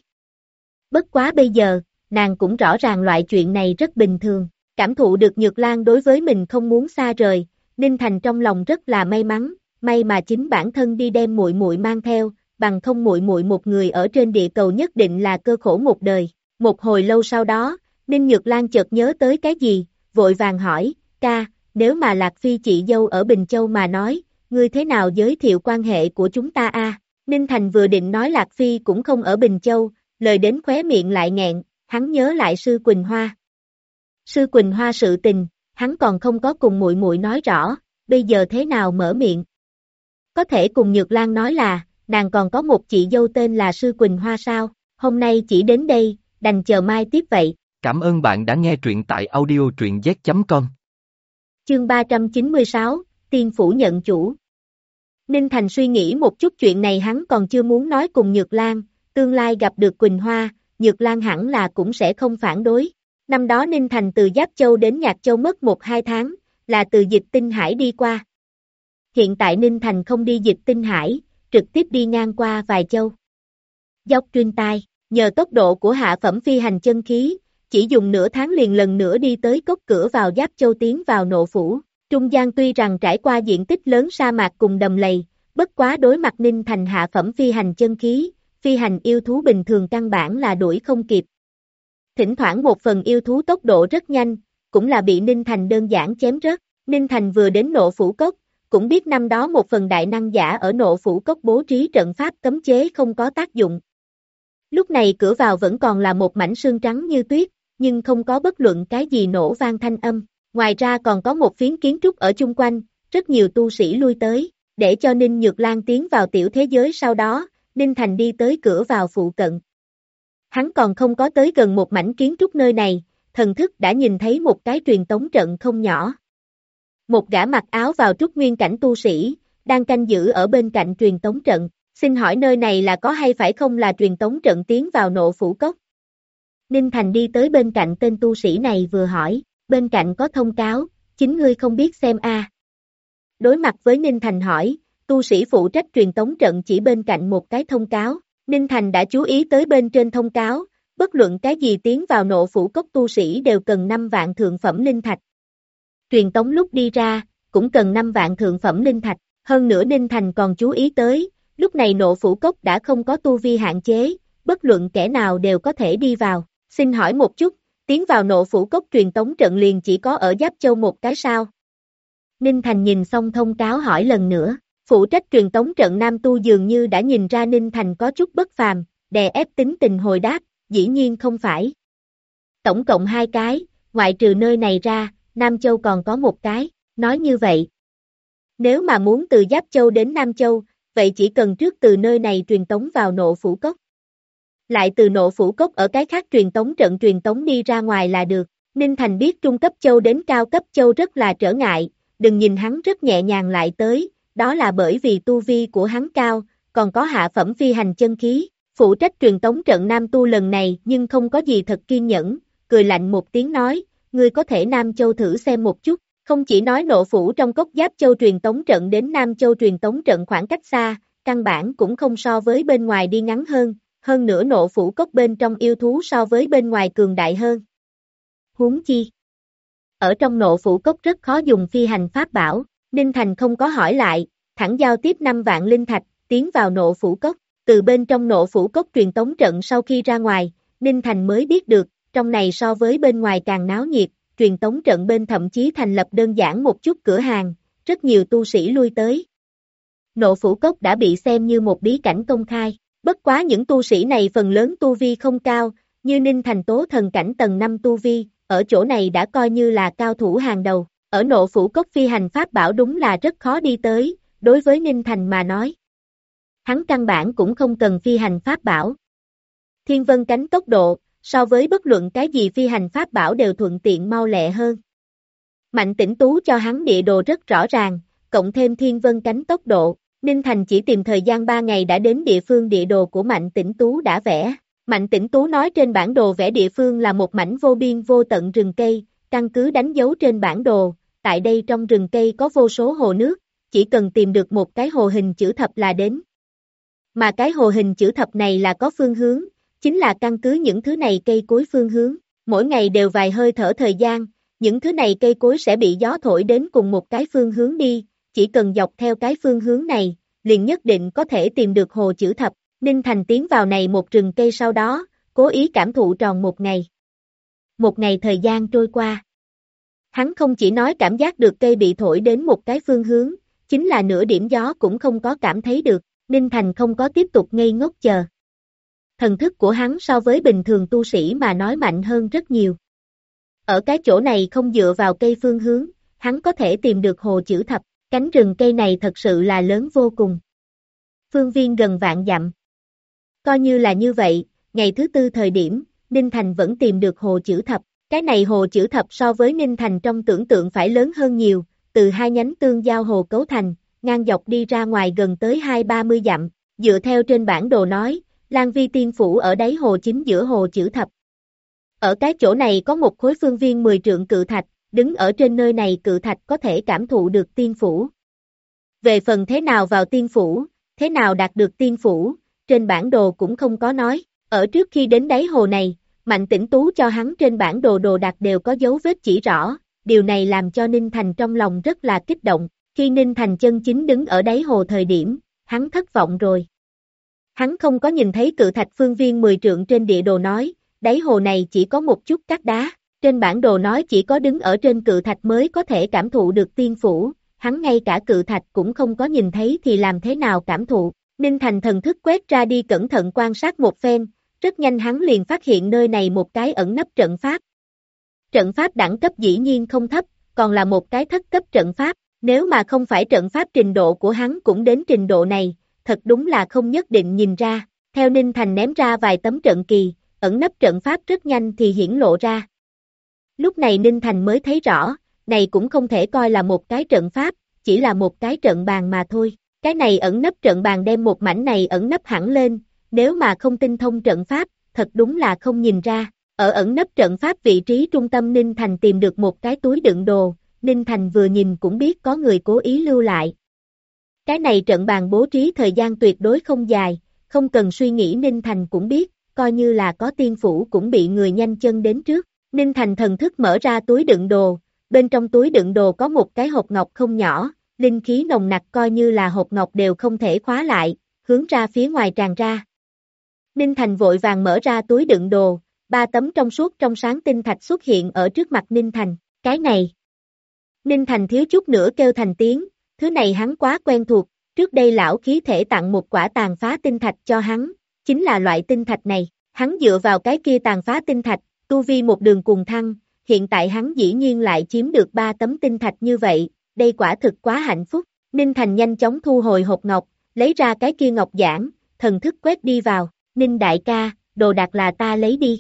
Bất quá bây giờ, nàng cũng rõ ràng loại chuyện này rất bình thường, cảm thụ được Nhược Lan đối với mình không muốn xa rời, Ninh Thành trong lòng rất là may mắn, may mà chính bản thân đi đem muội muội mang theo, bằng không muội muội một người ở trên địa cầu nhất định là cơ khổ một đời. Một hồi lâu sau đó, Ninh Nhược Lan chợt nhớ tới cái gì, vội vàng hỏi, ca, nếu mà Lạc Phi chị dâu ở Bình Châu mà nói, ngươi thế nào giới thiệu quan hệ của chúng ta a? Ninh Thành vừa định nói Lạc Phi cũng không ở Bình Châu, lời đến khóe miệng lại nghẹn, hắn nhớ lại Sư Quỳnh Hoa. Sư Quỳnh Hoa sự tình, hắn còn không có cùng muội muội nói rõ, bây giờ thế nào mở miệng? Có thể cùng Nhược Lan nói là, nàng còn có một chị dâu tên là Sư Quỳnh Hoa sao, hôm nay chỉ đến đây, đành chờ mai tiếp vậy.
Cảm ơn bạn đã nghe truyện tại audio.z.com.
Chương 396, Tiên Phủ nhận chủ. Ninh Thành suy nghĩ một chút chuyện này hắn còn chưa muốn nói cùng Nhược Lan, tương lai gặp được Quỳnh Hoa, Nhược Lan hẳn là cũng sẽ không phản đối. Năm đó Ninh Thành từ Giáp Châu đến Nhạc Châu mất 1-2 tháng, là từ Dịch Tinh Hải đi qua. Hiện tại Ninh Thành không đi Dịch Tinh Hải, trực tiếp đi ngang qua vài châu. Dốc Truyên tai, nhờ tốc độ của hạ phẩm phi hành chân khí, chỉ dùng nửa tháng liền lần nữa đi tới cốc cửa vào Giáp Châu tiến vào Nộ phủ. Trung gian tuy rằng trải qua diện tích lớn sa mạc cùng đầm lầy, bất quá đối mặt Ninh Thành hạ phẩm phi hành chân khí, phi hành yêu thú bình thường căn bản là đuổi không kịp. Thỉnh thoảng một phần yêu thú tốc độ rất nhanh, cũng là bị Ninh Thành đơn giản chém rớt. Ninh Thành vừa đến Nộ phủ cốc, cũng biết năm đó một phần đại năng giả ở Nộ phủ cốc bố trí trận pháp cấm chế không có tác dụng. Lúc này cửa vào vẫn còn là một mảnh sương trắng như tuyết, nhưng không có bất luận cái gì nổ vang thanh âm. Ngoài ra còn có một phiến kiến trúc ở chung quanh, rất nhiều tu sĩ lui tới, để cho Ninh Nhược Lan tiến vào tiểu thế giới sau đó, Ninh Thành đi tới cửa vào phụ cận. Hắn còn không có tới gần một mảnh kiến trúc nơi này, thần thức đã nhìn thấy một cái truyền tống trận không nhỏ. Một gã mặc áo vào trúc nguyên cảnh tu sĩ, đang canh giữ ở bên cạnh truyền tống trận, xin hỏi nơi này là có hay phải không là truyền tống trận tiến vào Nộ phủ cốc? Ninh Thành đi tới bên cạnh tên tu sĩ này vừa hỏi, bên cạnh có thông cáo, chính ngươi không biết xem a? Đối mặt với Ninh Thành hỏi, tu sĩ phụ trách truyền tống trận chỉ bên cạnh một cái thông cáo, Ninh Thành đã chú ý tới bên trên thông cáo, bất luận cái gì tiến vào Nộ phủ cốc tu sĩ đều cần 5 vạn thượng phẩm linh thạch. Truyền tống lúc đi ra, cũng cần 5 vạn thượng phẩm linh thạch, hơn nữa Ninh Thành còn chú ý tới, lúc này Nộ phủ cốc đã không có tu vi hạn chế, bất luận kẻ nào đều có thể đi vào. Xin hỏi một chút, tiến vào Nộ phủ cốc truyền tống trận liền chỉ có ở Giáp Châu một cái sao? Ninh Thành nhìn xong thông cáo hỏi lần nữa, phụ trách truyền tống trận nam tu dường như đã nhìn ra Ninh Thành có chút bất phàm, đè ép tính tình hồi đáp, dĩ nhiên không phải. Tổng cộng 2 cái, ngoại trừ nơi này ra, Nam Châu còn có một cái, nói như vậy. Nếu mà muốn từ Giáp Châu đến Nam Châu, vậy chỉ cần trước từ nơi này truyền tống vào Nộ phủ cốc. Lại từ Nộ phủ cốc ở cái khác truyền tống trận truyền tống đi ra ngoài là được. Ninh Thành biết trung cấp châu đến cao cấp châu rất là trở ngại, đừng nhìn hắn rất nhẹ nhàng lại tới, đó là bởi vì tu vi của hắn cao, còn có hạ phẩm phi hành chân khí, phụ trách truyền tống trận Nam Tu lần này nhưng không có gì thật kiên nhẫn, cười lạnh một tiếng nói, ngươi có thể Nam Châu thử xem một chút, không chỉ nói nộ phủ trong cốc Giáp Châu truyền tống trận đến Nam Châu truyền tống trận khoảng cách xa, căn bản cũng không so với bên ngoài đi ngắn hơn nữa nộ phủ cốc bên trong yêu thú so với bên ngoài cường đại hơn. Huống chi, ở trong nộ phủ cốc rất khó dùng phi hành pháp bảo, Ninh Thành không có hỏi lại, thẳng giao tiếp 5 vạn linh thạch, tiến vào nộ phủ cốc, từ bên trong nộ phủ cốc truyền tống trận sau khi ra ngoài, Ninh Thành mới biết được, trong này so với bên ngoài càng náo nhiệt, truyền tống trận bên thậm chí thành lập đơn giản một chút cửa hàng, rất nhiều tu sĩ lui tới. Nộ phủ cốc đã bị xem như một bí cảnh công khai, bất quá những tu sĩ này phần lớn tu vi không cao, như Ninh Thành tố thần cảnh tầng 5 tu vi, ở chỗ này đã coi như là cao thủ hàng đầu, ở nộ phủ cốc phi hành pháp bảo đúng là rất khó đi tới, đối với Ninh Thành mà nói. Hắn căn bản cũng không cần phi hành pháp bảo. Thiên vân cánh tốc độ, so với bất luận cái gì phi hành pháp bảo đều thuận tiện mau lẹ hơn. Mạnh Tĩnh Tú cho hắn địa đồ rất rõ ràng, cộng thêm thiên vân cánh tốc độ, Ninh Thành chỉ tìm thời gian 3 ngày đã đến địa phương địa đồ của Mạnh Tĩnh Tú đã vẽ. Mạnh Tĩnh Tú nói trên bản đồ vẽ địa phương là một mảnh vô biên vô tận rừng cây, căn cứ đánh dấu trên bản đồ, tại đây trong rừng cây có vô số hồ nước, chỉ cần tìm được một cái hồ hình chữ thập là đến. Mà cái hồ hình chữ thập này là có phương hướng, chính là căn cứ những thứ này cây cối phương hướng, mỗi ngày đều vài hơi thở thời gian, những thứ này cây cối sẽ bị gió thổi đến cùng một cái phương hướng đi, chỉ cần dọc theo cái phương hướng này, liền nhất định có thể tìm được hồ chữ thập. Ninh Thành tiến vào này một rừng cây sau đó, cố ý cảm thụ tròn một ngày. Một ngày thời gian trôi qua. Hắn không chỉ nói cảm giác được cây bị thổi đến một cái phương hướng, chính là nửa điểm gió cũng không có cảm thấy được, Ninh Thành không có tiếp tục ngây ngốc chờ. Thần thức của hắn so với bình thường tu sĩ mà nói mạnh hơn rất nhiều. Ở cái chỗ này không dựa vào cây phương hướng, hắn có thể tìm được hồ chữ thập, cánh rừng cây này thật sự là lớn vô cùng. Phương viên gần vạn dặm. Coi như là như vậy, ngày thứ 4 thời điểm, Ninh Thành vẫn tìm được hồ chữ thập. Cái này hồ chữ thập so với Ninh Thành trong tưởng tượng phải lớn hơn nhiều, từ 2 nhánh tương giao hồ cấu thành, ngang dọc đi ra ngoài gần tới 20-30 dặm, dựa theo trên bản đồ nói, Lan Vi Tiên Phủ ở đáy hồ chính giữa hồ chữ thập. Ở cái chỗ này có một khối phương viên 10 trượng cự thạch, đứng ở trên nơi này cự thạch có thể cảm thụ được tiên phủ. Về phần thế nào vào tiên phủ, thế nào đạt được tiên phủ, trên bản đồ cũng không có nói, ở trước khi đến đáy hồ này, Mạnh Tĩnh Tú cho hắn trên bản đồ đồ đạc đều có dấu vết chỉ rõ, điều này làm cho Ninh Thành trong lòng rất là kích động, khi Ninh Thành chân chính đứng ở đáy hồ thời điểm, hắn thất vọng rồi. Hắn không có nhìn thấy cự thạch phương viên 10 trượng trên địa đồ nói, đáy hồ này chỉ có một chút cát đá, trên bản đồ nói chỉ có đứng ở trên cự thạch mới có thể cảm thụ được tiên phủ, hắn ngay cả cự thạch cũng không có nhìn thấy thì làm thế nào cảm thụ. Ninh Thành thần thức quét ra đi cẩn thận quan sát một phen, rất nhanh hắn liền phát hiện nơi này một cái ẩn nấp trận pháp. Trận pháp đẳng cấp dĩ nhiên không thấp, còn là một cái thất cấp trận pháp, nếu mà không phải trận pháp trình độ của hắn cũng đến trình độ này, thật đúng là không nhất định nhìn ra. Theo Ninh Thành ném ra vài tấm trận kỳ, ẩn nấp trận pháp rất nhanh thì hiển lộ ra. Lúc này Ninh Thành mới thấy rõ, này cũng không thể coi là một cái trận pháp, chỉ là một cái trận bàn mà thôi. Cái này ẩn nấp trận bàn đem một mảnh này ẩn nấp hẳn lên, nếu mà không tinh thông trận pháp, thật đúng là không nhìn ra. Ở ẩn nấp trận pháp vị trí trung tâm Ninh Thành tìm được một cái túi đựng đồ, Ninh Thành vừa nhìn cũng biết có người cố ý lưu lại. Cái này trận bàn bố trí thời gian tuyệt đối không dài, không cần suy nghĩ Ninh Thành cũng biết, coi như là có tiên phủ cũng bị người nhanh chân đến trước. Ninh Thành thần thức mở ra túi đựng đồ, bên trong túi đựng đồ có một cái hộp ngọc không nhỏ, linh khí nồng nặc coi như là hộp ngọc đều không thể khóa lại, hướng ra phía ngoài tràn ra. Ninh Thành vội vàng mở ra túi đựng đồ, 3 tấm trong suốt trong sáng tinh thạch xuất hiện ở trước mặt Ninh Thành, cái này. Ninh Thành thiếu chút nữa kêu thành tiếng, thứ này hắn quá quen thuộc, trước đây lão khí thể tặng một quả tàn phá tinh thạch cho hắn, chính là loại tinh thạch này, hắn dựa vào cái kia tàn phá tinh thạch, tu vi một đường cùng thăng, hiện tại hắn dĩ nhiên lại chiếm được 3 tấm tinh thạch như vậy, đây quả thực quá hạnh phúc. Ninh Thành nhanh chóng thu hồi hộp ngọc, lấy ra cái kia ngọc giản, thần thức quét đi vào, Ninh đại ca, đồ đạc là ta lấy đi.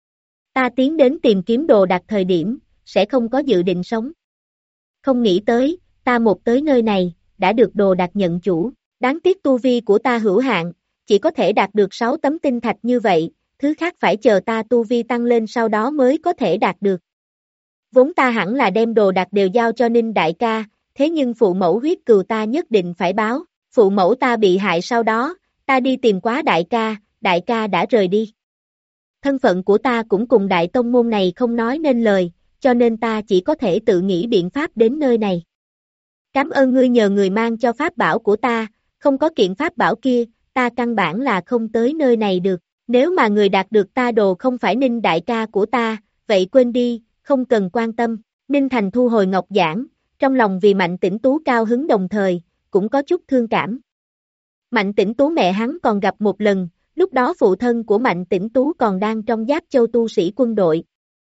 Ta tiến đến tìm kiếm đồ đạc thời điểm, sẽ không có dự định sống. Không nghĩ tới, ta một tới nơi này, đã được đồ đạc nhận chủ, đáng tiếc tu vi của ta hữu hạn, chỉ có thể đạt được 6 tấm tinh thạch như vậy, thứ khác phải chờ ta tu vi tăng lên sau đó mới có thể đạt được. Vốn ta hẳn là đem đồ đạc đều giao cho Ninh đại ca, thế nhưng phụ mẫu huyết cừu ta nhất định phải báo, phụ mẫu ta bị hại sau đó, ta đi tìm quá đại ca đã rời đi. Thân phận của ta cũng cùng đại tông môn này không nói nên lời, cho nên ta chỉ có thể tự nghĩ biện pháp đến nơi này. Cảm ơn ngươi nhờ người mang cho pháp bảo của ta, không có kiện pháp bảo kia, ta căn bản là không tới nơi này được, nếu mà người đạt được ta đồ không phải Ninh đại ca của ta, vậy quên đi, không cần quan tâm. Ninh Thành thu hồi ngọc giản, trong lòng vì Mạnh Tĩnh Tú cao hứng đồng thời, cũng có chút thương cảm. Mạnh Tĩnh Tú mẹ hắn còn gặp một lần, lúc đó phụ thân của Mạnh Tĩnh Tú còn đang trong Giáp Châu tu sĩ quân đội.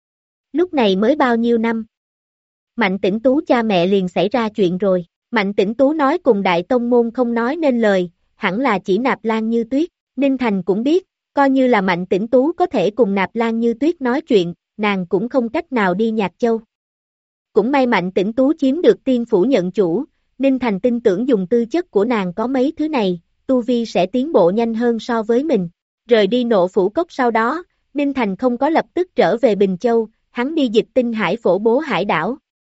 Lúc này mới bao nhiêu năm? Mạnh Tĩnh Tú cha mẹ liền xảy ra chuyện rồi. Mạnh Tĩnh Tú nói cùng Đại Tông Môn không nói nên lời, hẳn là chỉ Nạp Lan Như Tuyết. Ninh Thành cũng biết, coi như là Mạnh Tĩnh Tú có thể cùng Nạp Lan Như Tuyết nói chuyện, nàng cũng không cách nào đi Nhạc Châu. Cũng may Mạnh Tĩnh Tú chiếm được tiên phủ nhận chủ, Ninh Thành tin tưởng dùng tư chất của nàng có mấy thứ này, tu vi sẽ tiến bộ nhanh hơn so với mình. Rời đi Nộ Phủ Cốc sau đó, Ninh Thành không có lập tức trở về Bình Châu, hắn đi Dịch Tinh Hải phổ bố hải đảo.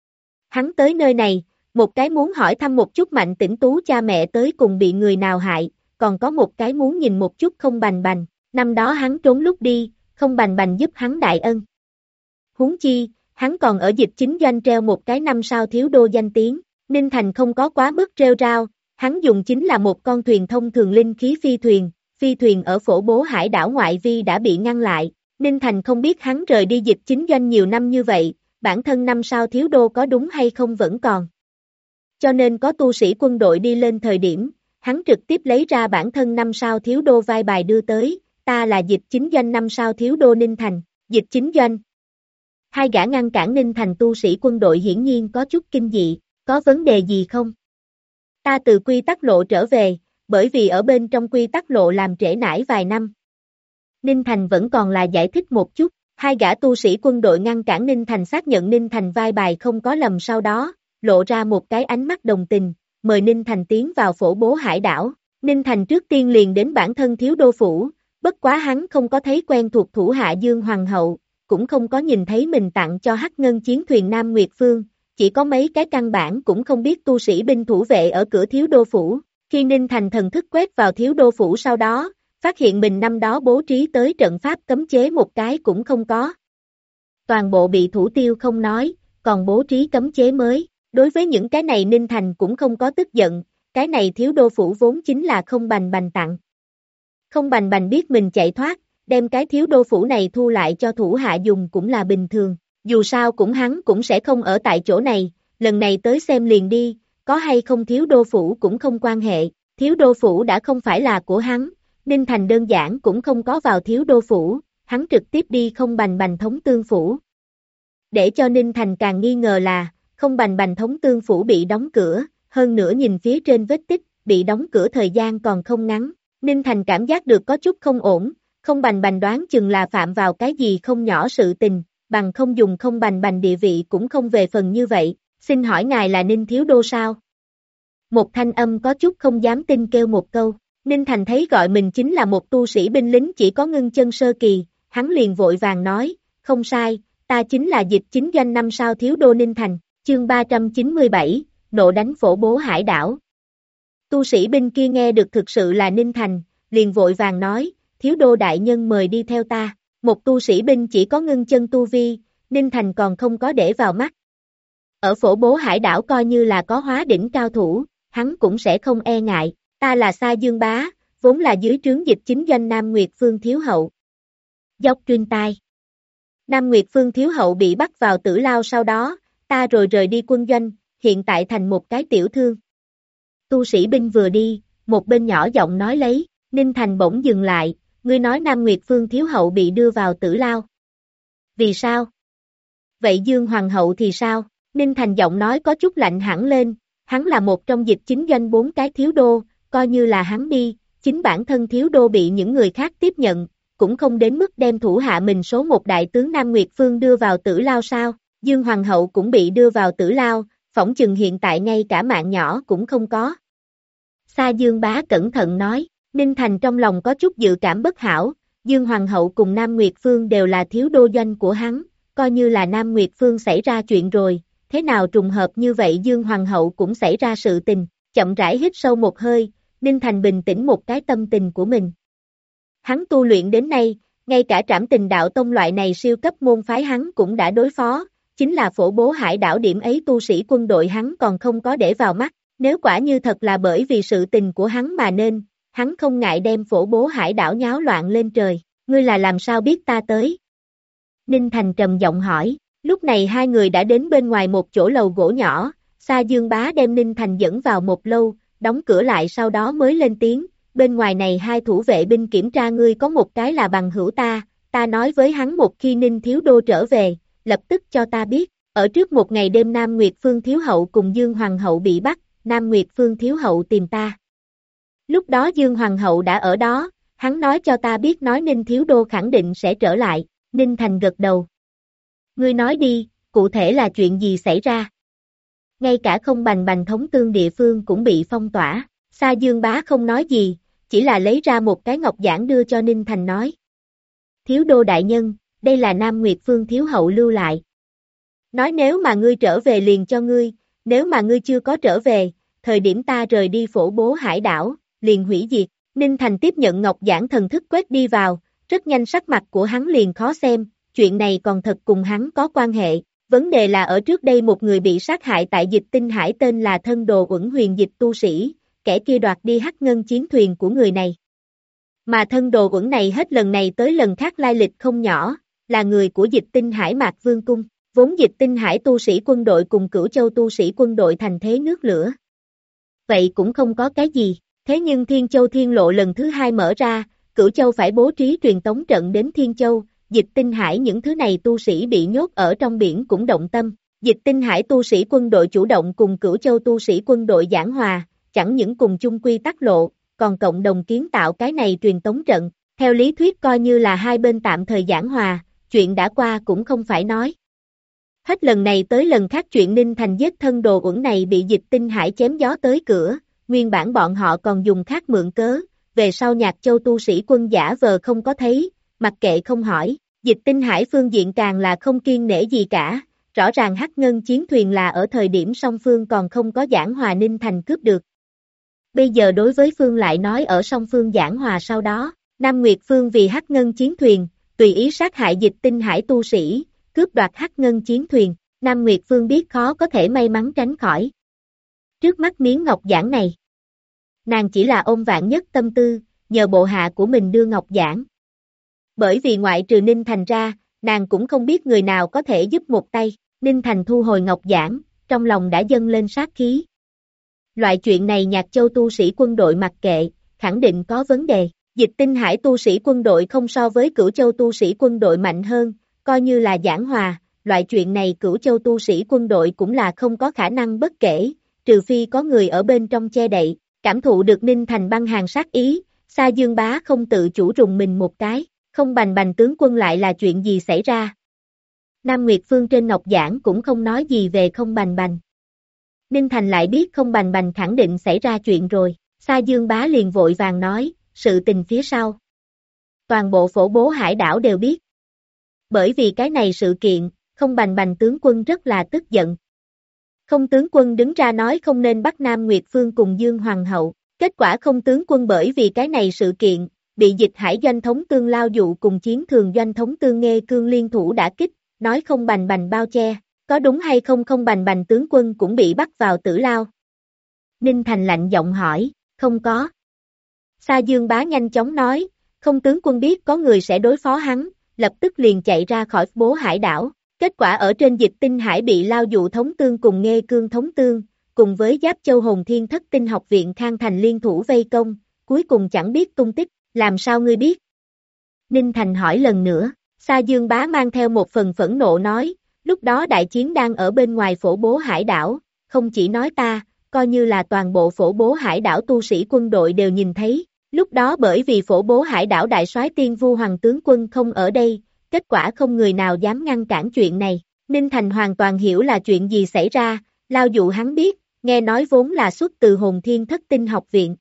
Hắn tới nơi này, một cái muốn hỏi thăm một chút Mạnh Tĩnh Tú cha mẹ tới cùng bị người nào hại, còn có một cái muốn nhìn một chút Không Bành Bành, năm đó hắn trốn lúc đi, Không Bành Bành giúp hắn đại ân. Huống chi, hắn còn ở Dịch Chính Doanh treo một cái 5 sao thiếu đô danh tiếng, Ninh Thành không có quá mức rêu rao, hắn dùng chính là một con thuyền thông thường linh khí phi thuyền ở phổ bố hải đảo ngoại vi đã bị ngăn lại, Ninh Thành không biết hắn rời đi Dịch Chính Doanh nhiều năm như vậy, bản thân 5 sao thiếu đô có đúng hay không vẫn còn. Cho nên có tu sĩ quân đội đi lên thời điểm, hắn trực tiếp lấy ra bản thân 5 sao thiếu đô vai bài đưa tới, ta là Dịch Chính Doanh 5 sao thiếu đô Ninh Thành, Dịch Chính Doanh. Hai gã ngăn cản Ninh Thành tu sĩ quân đội hiển nhiên có chút kinh dị, có vấn đề gì không? Ta từ quy tắc lộ trở về, bởi vì ở bên trong quy tắc lộ làm trễ nải vài năm. Ninh Thành vẫn còn là giải thích một chút, hai gã tu sĩ quân đội ngăn cản Ninh Thành xác nhận Ninh Thành vai bài không có lầm sau đó, lộ ra một cái ánh mắt đồng tình, mời Ninh Thành tiến vào phổ bố hải đảo. Ninh Thành trước tiên liền đến bản thân thiếu đô phủ, bất quá hắn không có thấy quen thuộc thủ hạ Dương Hoàng hậu, cũng không có nhìn thấy mình tặng cho Hắc Ngân chiến thuyền Nam Nguyệt Phương, chỉ có mấy cái căn bản cũng không biết tu sĩ binh thủ vệ ở cửa thiếu đô phủ. Khi Ninh Thành thần thức quét vào thiếu đô phủ sau đó, phát hiện mình năm đó bố trí tới trận pháp cấm chế một cái cũng không có. Toàn bộ bị thủ tiêu không nói, còn bố trí cấm chế mới. Đối với những cái này Ninh Thành cũng không có tức giận, cái này thiếu đô phủ vốn chính là Không Bành Bành tặng. Không Bành Bành biết mình chạy thoát, đem cái thiếu đô phủ này thu lại cho thủ hạ dùng cũng là bình thường, dù sao cũng hắn cũng sẽ không ở tại chỗ này, lần này tới xem liền đi, có hay không thiếu đô phủ cũng không quan hệ, thiếu đô phủ đã không phải là của hắn, Ninh Thành đơn giản cũng không có vào thiếu đô phủ, hắn trực tiếp đi Không Bành Bành thống tương phủ. Để cho Ninh Thành càng nghi ngờ là, Không Bành Bành thống tương phủ bị đóng cửa, hơn nữa nhìn phía trên vết tích, bị đóng cửa thời gian còn không ngắn, Ninh Thành cảm giác được có chút không ổn, Không Bành Bành đoán chừng là phạm vào cái gì không nhỏ sự tình, bằng không dùng Không Bành Bành địa vị cũng không về phần như vậy, xin hỏi ngài là Ninh Thiếu Đô sao? Một thanh âm có chút không dám tin kêu một câu, Ninh Thành thấy gọi mình chính là một tu sĩ binh lính chỉ có ngưng chân sơ kỳ, hắn liền vội vàng nói, không sai, ta chính là Dịch Chính Doanh 5 sao Thiếu Đô Ninh Thành, chương 397, nộ đánh phổ bố hải đảo. Tu sĩ binh kia nghe được thực sự là Ninh Thành, liền vội vàng nói, Thiếu Đô đại nhân mời đi theo ta, một tu sĩ binh chỉ có ngưng chân tu vi, Ninh Thành còn không có để vào mắt. Ở phổ bố hải đảo coi như là có hóa đỉnh cao thủ, hắn cũng sẽ không e ngại, ta là Sa Dương Bá, vốn là dưới trướng Dịch Chính Doanh Nam Nguyệt Phương Thiếu Hậu. Dốc truyền tai. Nam Nguyệt Phương Thiếu Hậu bị bắt vào tử lao sau đó, ta rồi rời đi quân doanh, hiện tại thành một cái tiểu thương. Tu sĩ binh vừa đi, một bên nhỏ giọng nói lấy, Ninh Thành bỗng dừng lại, ngươi nói Nam Nguyệt Phương Thiếu Hậu bị đưa vào tử lao. Vì sao? Vậy Dương Hoàng hậu thì sao? Ninh Thành giọng nói có chút lạnh hẳn lên, hắn là một trong Dịch Chính Doanh 4 cái thiếu đô, coi như là hắn đi, chính bản thân thiếu đô bị những người khác tiếp nhận, cũng không đến mức đem thủ hạ mình số một đại tướng Nam Nguyệt Phương đưa vào tử lao sao, Dương Hoàng hậu cũng bị đưa vào tử lao, phỏng chừng hiện tại ngay cả mạng nhỏ cũng không có. Sa Dương Bá cẩn thận nói, Ninh Thành trong lòng có chút dự cảm bất hảo, Dương Hoàng hậu cùng Nam Nguyệt Phương đều là thiếu đô doanh của hắn, coi như là Nam Nguyệt Phương xảy ra chuyện rồi, thế nào trùng hợp như vậy Dương Hoàng hậu cũng xảy ra sự tình, chậm rãi hít sâu một hơi, Ninh Thành bình tĩnh một cái tâm tình của mình. Hắn tu luyện đến nay, ngay cả Trảm Tình Đạo Tông loại này siêu cấp môn phái hắn cũng đã đối phó, chính là Phổ Bố Hải Đảo điểm ấy tu sĩ quân đội hắn còn không có để vào mắt, nếu quả như thật là bởi vì sự tình của hắn mà nên, hắn không ngại đem Phổ Bố Hải Đảo nháo loạn lên trời, ngươi là làm sao biết ta tới? Ninh Thành trầm giọng hỏi, lúc này hai người đã đến bên ngoài một chỗ lầu gỗ nhỏ, Sa Dương Bá đem Ninh Thành dẫn vào một lâu, đóng cửa lại sau đó mới lên tiếng, bên ngoài này hai thủ vệ binh kiểm tra ngươi có một cái là bằng hữu ta nói với hắn một khi Ninh Thiếu Đô trở về, lập tức cho ta biết, ở trước một ngày đêm Nam Nguyệt Phương Thiếu Hậu cùng Dương Hoàng hậu bị bắt, Nam Nguyệt Phương Thiếu Hậu tìm ta. Lúc đó Dương Hoàng hậu đã ở đó, hắn nói cho ta biết nói Ninh Thiếu Đô khẳng định sẽ trở lại, Ninh Thành gật đầu. Ngươi nói đi, cụ thể là chuyện gì xảy ra? Ngay cả không bành bành thống tương địa phương cũng bị phong tỏa, Sa Dương Bá không nói gì, chỉ là lấy ra một cái ngọc giản đưa cho Ninh Thành nói. Thiếu đô đại nhân, đây là Nam Nguyệt Phương Thiếu Hậu lưu lại. Nói nếu mà ngươi trở về liền cho ngươi, nếu mà ngươi chưa có trở về, thời điểm ta rời đi Phổ Bố Hải Đảo, liền hủy diệt. Ninh Thành tiếp nhận ngọc giản thần thức quét đi vào, rất nhanh sắc mặt của hắn liền khó xem, chuyện này còn thật cùng hắn có quan hệ. Vấn đề là ở trước đây một người bị sát hại tại Dịch Tinh Hải tên là Thân Đồ Uẩn huyền dịch tu sĩ, kẻ kia đoạt đi hắc ngân chiến thuyền của người này. Mà Thân Đồ Uẩn này hết lần này tới lần khác lai lịch không nhỏ, là người của Dịch Tinh Hải Mạc Vương Cung, vốn Dịch Tinh Hải tu sĩ quân đội cùng Cửu Châu tu sĩ quân đội thành thế nước lửa. Vậy cũng không có cái gì, thế nhưng Thiên Châu Thiên Lộ lần thứ hai mở ra, Cửu Châu phải bố trí truyền tống trận đến Thiên Châu. Dịch Tinh Hải những thứ này tu sĩ bị nhốt ở trong biển cũng động tâm, Dịch Tinh Hải tu sĩ quân đội chủ động cùng Cửu Châu tu sĩ quân đội giảng hòa, chẳng những cùng chung quy tắc lộ, còn cộng đồng kiến tạo cái này truyền tống trận, theo lý thuyết coi như là hai bên tạm thời giảng hòa, chuyện đã qua cũng không phải nói. Hết lần này tới lần khác chuyện Ninh Thành giết Thân Đồ Uẩn này bị Dịch Tinh Hải chém gió tới cửa, nguyên bản bọn họ còn dùng khác mượn cớ, về sau Nhạc Châu tu sĩ quân giả vờ không có thấy, mặc kệ không hỏi, Dịch Tinh Hải phương diện càng là không kiêng nể gì cả, rõ ràng hắc ngân chiến thuyền là ở thời điểm song phương còn không có giảng hòa Ninh Thành cướp được. Bây giờ đối với phương lại nói ở song phương giảng hòa sau đó, Nam Nguyệt Phương vì hắc ngân chiến thuyền, tùy ý sát hại Dịch Tinh Hải tu sĩ, cướp đoạt hắc ngân chiến thuyền, Nam Nguyệt Phương biết khó có thể may mắn tránh khỏi. Trước mắt miếng ngọc giản này, nàng chỉ là ôm vạn nhất tâm tư, nhờ bộ hạ của mình đưa ngọc giản. Bởi vì ngoại trừ Ninh Thành ra, nàng cũng không biết người nào có thể giúp một tay, Ninh Thành thu hồi ngọc giản, trong lòng đã dâng lên sát khí. Loại chuyện này Nhạc Châu tu sĩ quân đội mặc kệ, khẳng định có vấn đề, Dịch Tinh Hải tu sĩ quân đội không so với Cửu Châu tu sĩ quân đội mạnh hơn, coi như là giảng hòa, loại chuyện này Cửu Châu tu sĩ quân đội cũng là không có khả năng bất kể, trừ phi có người ở bên trong che đậy, cảm thụ được Ninh Thành băng hàng sát ý, Sa Dương Bá không tự chủ rùng mình một cái. Không bành bành tướng quân lại là chuyện gì xảy ra. Nam Nguyệt Phương trên ngọc giản cũng không nói gì về không bành bành. Ninh Thành lại biết không bành bành khẳng định xảy ra chuyện rồi, Sa Dương Bá liền vội vàng nói, sự tình phía sau. Toàn bộ Phổ Bố Hải Đảo đều biết. Bởi vì cái này sự kiện, không bành bành tướng quân rất là tức giận. Không tướng quân đứng ra nói không nên bắt Nam Nguyệt Phương cùng Dương Hoàng hậu, kết quả không tướng quân bởi vì cái này sự kiện, bị Dịch Hải doanh thống tương lao dụ cùng chiến thường doanh thống tương nghe cương liên thủ đả kích, nói không bành bành bao che, có đúng hay không không bành bành tướng quân cũng bị bắt vào tử lao. Ninh Thành lạnh giọng hỏi, không có. Sa Dương Bá nhanh chóng nói, không tướng quân biết có người sẽ đối phó hắn, lập tức liền chạy ra khỏi Bố Hải đảo, kết quả ở trên Dịch Tinh Hải bị lao dụ thống tương cùng nghe cương thống tương, cùng với Giáp Châu Hồn Thiên Thất Tinh học viện Khang Thành liên thủ vây công, cuối cùng chẳng biết tung tích. Làm sao ngươi biết? Ninh Thành hỏi lần nữa, Sa Dương Bá mang theo một phần phẫn nộ nói, lúc đó đại chiến đang ở bên ngoài Phổ Bố Hải đảo, không chỉ nói ta, coi như là toàn bộ Phổ Bố Hải đảo tu sĩ quân đội đều nhìn thấy, lúc đó bởi vì Phổ Bố Hải đảo đại soái Tiên Vu Hoàng tướng quân không ở đây, kết quả không người nào dám ngăn cản chuyện này, Ninh Thành hoàn toàn hiểu là chuyện gì xảy ra, Lao Dụ hắn biết, nghe nói vốn là xuất từ Hồn Thiên Thất Tinh học viện.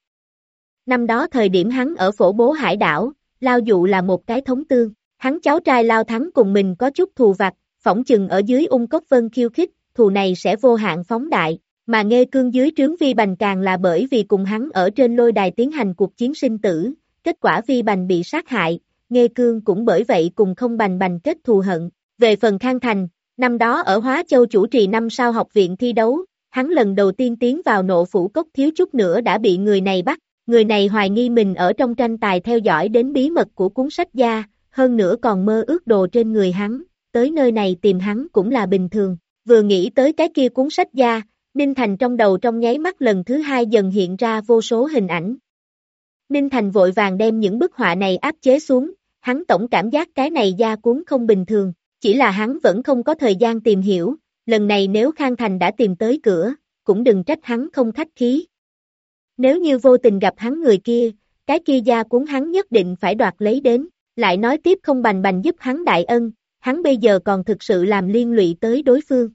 Năm đó thời điểm hắn ở phổ bố hải đảo, Lao Dụ là một cái thống tương, hắn cháu trai Lao Thắng cùng mình có chút thù vặt, phỏng chừng ở dưới Ung Cốc Vân khiêu khích, thù này sẽ vô hạn phóng đại, mà Nghê Cương dưới trướng Vi Bành càng là bởi vì cùng hắn ở trên lôi đài tiến hành cuộc chiến sinh tử, kết quả Vi Bành bị sát hại, Nghê Cương cũng bởi vậy cùng không Bành Bành kết thù hận. Về phần Khang Thành, năm đó ở Hóa Châu chủ trì 5 sao học viện thi đấu, hắn lần đầu tiên tiến vào Nộ Phủ Cốc thiếu chút nữa đã bị người này bắt, người này hoài nghi mình ở trong tranh tài theo dõi đến bí mật của cuốn sách gia, hơn nữa còn mơ ước đồ trên người hắn, tới nơi này tìm hắn cũng là bình thường, vừa nghĩ tới cái kia cuốn sách gia, Ninh Thành trong đầu trong nháy mắt lần thứ hai dần hiện ra vô số hình ảnh. Ninh Thành vội vàng đem những bức họa này áp chế xuống, hắn tổng cảm giác cái này gia cuốn không bình thường, chỉ là hắn vẫn không có thời gian tìm hiểu, lần này nếu Khang Thành đã tìm tới cửa, cũng đừng trách hắn không khách khí. Nếu như vô tình gặp hắn người kia, cái kia gia cuốn hắn nhất định phải đoạt lấy đến, lại nói tiếp không Bành Bành giúp hắn đại ân, hắn bây giờ còn thực sự làm liên lụy tới đối phương.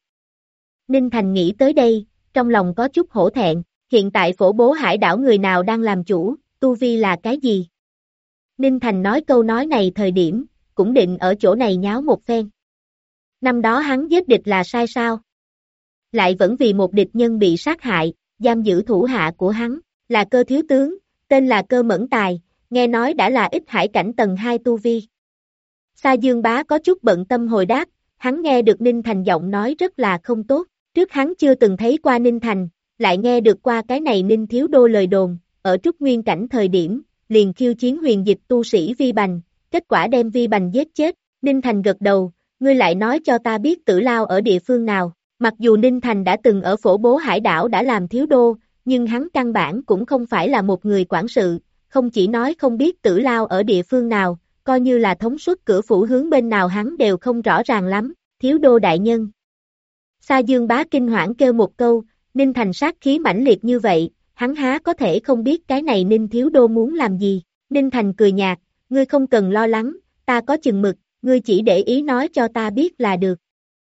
Ninh Thành nghĩ tới đây, trong lòng có chút hổ thẹn, hiện tại phổ bố hải đảo người nào đang làm chủ, tu vi là cái gì? Ninh Thành nói câu nói này thời điểm, cũng định ở chỗ này nháo một phen. Năm đó hắn giết địch là sai sao? Lại vẫn vì một địch nhân bị sát hại, giam giữ thủ hạ của hắn, là Cơ thiếu tướng, tên là Cơ Mẫn Tài, nghe nói đã là Ích Hải cảnh tầng 2 tu vi. Sa Dương Bá có chút bận tâm hồi đáp, hắn nghe được Ninh Thành giọng nói rất là không tốt, trước hắn chưa từng thấy qua Ninh Thành, lại nghe được qua cái này Ninh Thiếu Đô lời đồn, ở Trúc Nguyên cảnh thời điểm, liền khiêu chiến huyền dịch tu sĩ Vi Bành, kết quả đem Vi Bành giết chết, Ninh Thành gật đầu, ngươi lại nói cho ta biết Tử Lao ở địa phương nào, mặc dù Ninh Thành đã từng ở phổ bố hải đảo đã làm thiếu đô, nhưng hắn căn bản cũng không phải là một người quản sự, không chỉ nói không biết Tử Lao ở địa phương nào, coi như là thống suất cửa phủ hướng bên nào hắn đều không rõ ràng lắm, thiếu đô đại nhân. Sa Dương Bá kinh hoảng kêu một câu, Ninh Thành sát khí mãnh liệt như vậy, hắn há có thể không biết cái này Ninh thiếu đô muốn làm gì, Ninh Thành cười nhạt, ngươi không cần lo lắng, ta có chừng mực, ngươi chỉ để ý nói cho ta biết là được.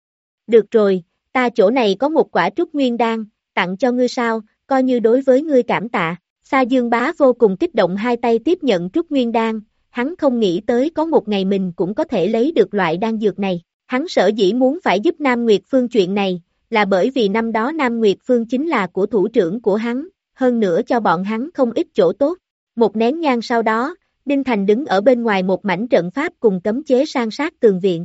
Được rồi, ta chỗ này có một quả trúc nguyên đan, tặng cho ngươi sao, coi như đối với ngươi cảm tạ. Sa Dương Bá vô cùng kích động hai tay tiếp nhận trúc nguyên đan, hắn không nghĩ tới có một ngày mình cũng có thể lấy được loại đan dược này. Hắn sở dĩ muốn phải giúp Nam Nguyệt Phương chuyện này, là bởi vì năm đó Nam Nguyệt Phương chính là của thủ trưởng của hắn, hơn nữa cho bọn hắn không ít chỗ tốt. Một nén nhang sau đó, Ninh Thành đứng ở bên ngoài một mảnh trận pháp cùng cấm chế san sát tường viện.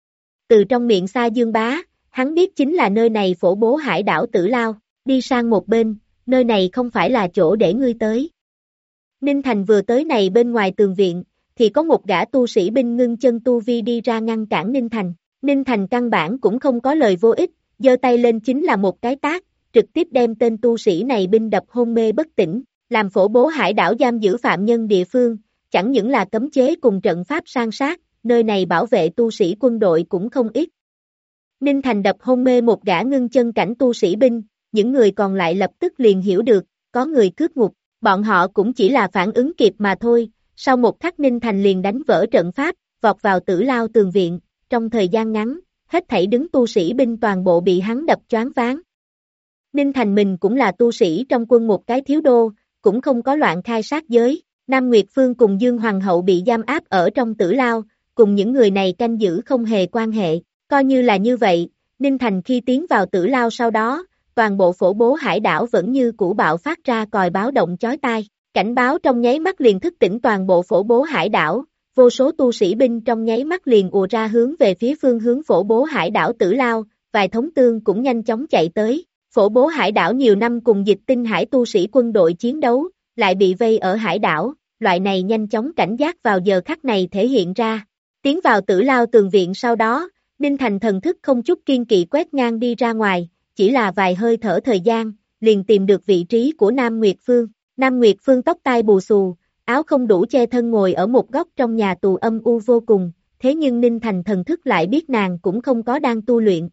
Từ trong miệng Sa Dương Bá, hắn biết chính là nơi này phổ bố hải đảo Tử Lao, đi sang một bên, nơi này không phải là chỗ để ngươi tới. Ninh Thành vừa tới này bên ngoài tường viện, thì có một gã tu sĩ binh ngưng chân tu vi đi ra ngăn cản Ninh Thành. Ninh Thành căn bản cũng không có lời vô ích, giơ tay lên chính là một cái tát, trực tiếp đem tên tu sĩ này binh đập hôn mê bất tỉnh, làm phổ bố hải đảo giam giữ phạm nhân địa phương, chẳng những là cấm chế cùng trận pháp san sát, nơi này bảo vệ tu sĩ quân đội cũng không ít. Ninh Thành đập hôn mê một gã ngưng chân cảnh tu sĩ binh, những người còn lại lập tức liền hiểu được, có người cướp ngục, bọn họ cũng chỉ là phản ứng kịp mà thôi, sau một khắc Ninh Thành liền đánh vỡ trận pháp, vọt vào Tử Lao tường viện, trong thời gian ngắn, hết thảy đứng tu sĩ binh toàn bộ bị hắn đập choáng váng. Ninh Thành mình cũng là tu sĩ trong quân một cái thiếu đô, cũng không có loạn khai sát giới, Nam Nguyệt Phương cùng Dương Hoàng hậu bị giam áp ở trong Tử Lao, cùng những người này canh giữ không hề quan hệ, coi như là như vậy, Ninh Thành khi tiến vào Tử Lao sau đó, toàn bộ phổ bố hải đảo vẫn như cũ bạo phát ra còi báo động chói tai, cảnh báo trong nháy mắt liền thức tỉnh toàn bộ phổ bố hải đảo, vô số tu sĩ binh trong nháy mắt liền ùa ra hướng về phía phương hướng phổ bố hải đảo Tử Lao, vài thống tương cũng nhanh chóng chạy tới, phổ bố hải đảo nhiều năm cùng Dịch Tinh Hải tu sĩ quân đội chiến đấu, lại bị vây ở hải đảo, loại này nhanh chóng cảnh giác vào giờ khắc này thể hiện ra, tiến vào Tử Lao tường viện sau đó, Ninh Thành thần thức không chút kiên kỵ quét ngang đi ra ngoài, chỉ là vài hơi thở thời gian, liền tìm được vị trí của Nam Nguyệt Phương. Nam Nguyệt Phương tóc tai bù xù, áo không đủ che thân ngồi ở một góc trong nhà tù âm u vô cùng, thế nhưng Ninh Thành thần thức lại biết nàng cũng không có đang tu luyện.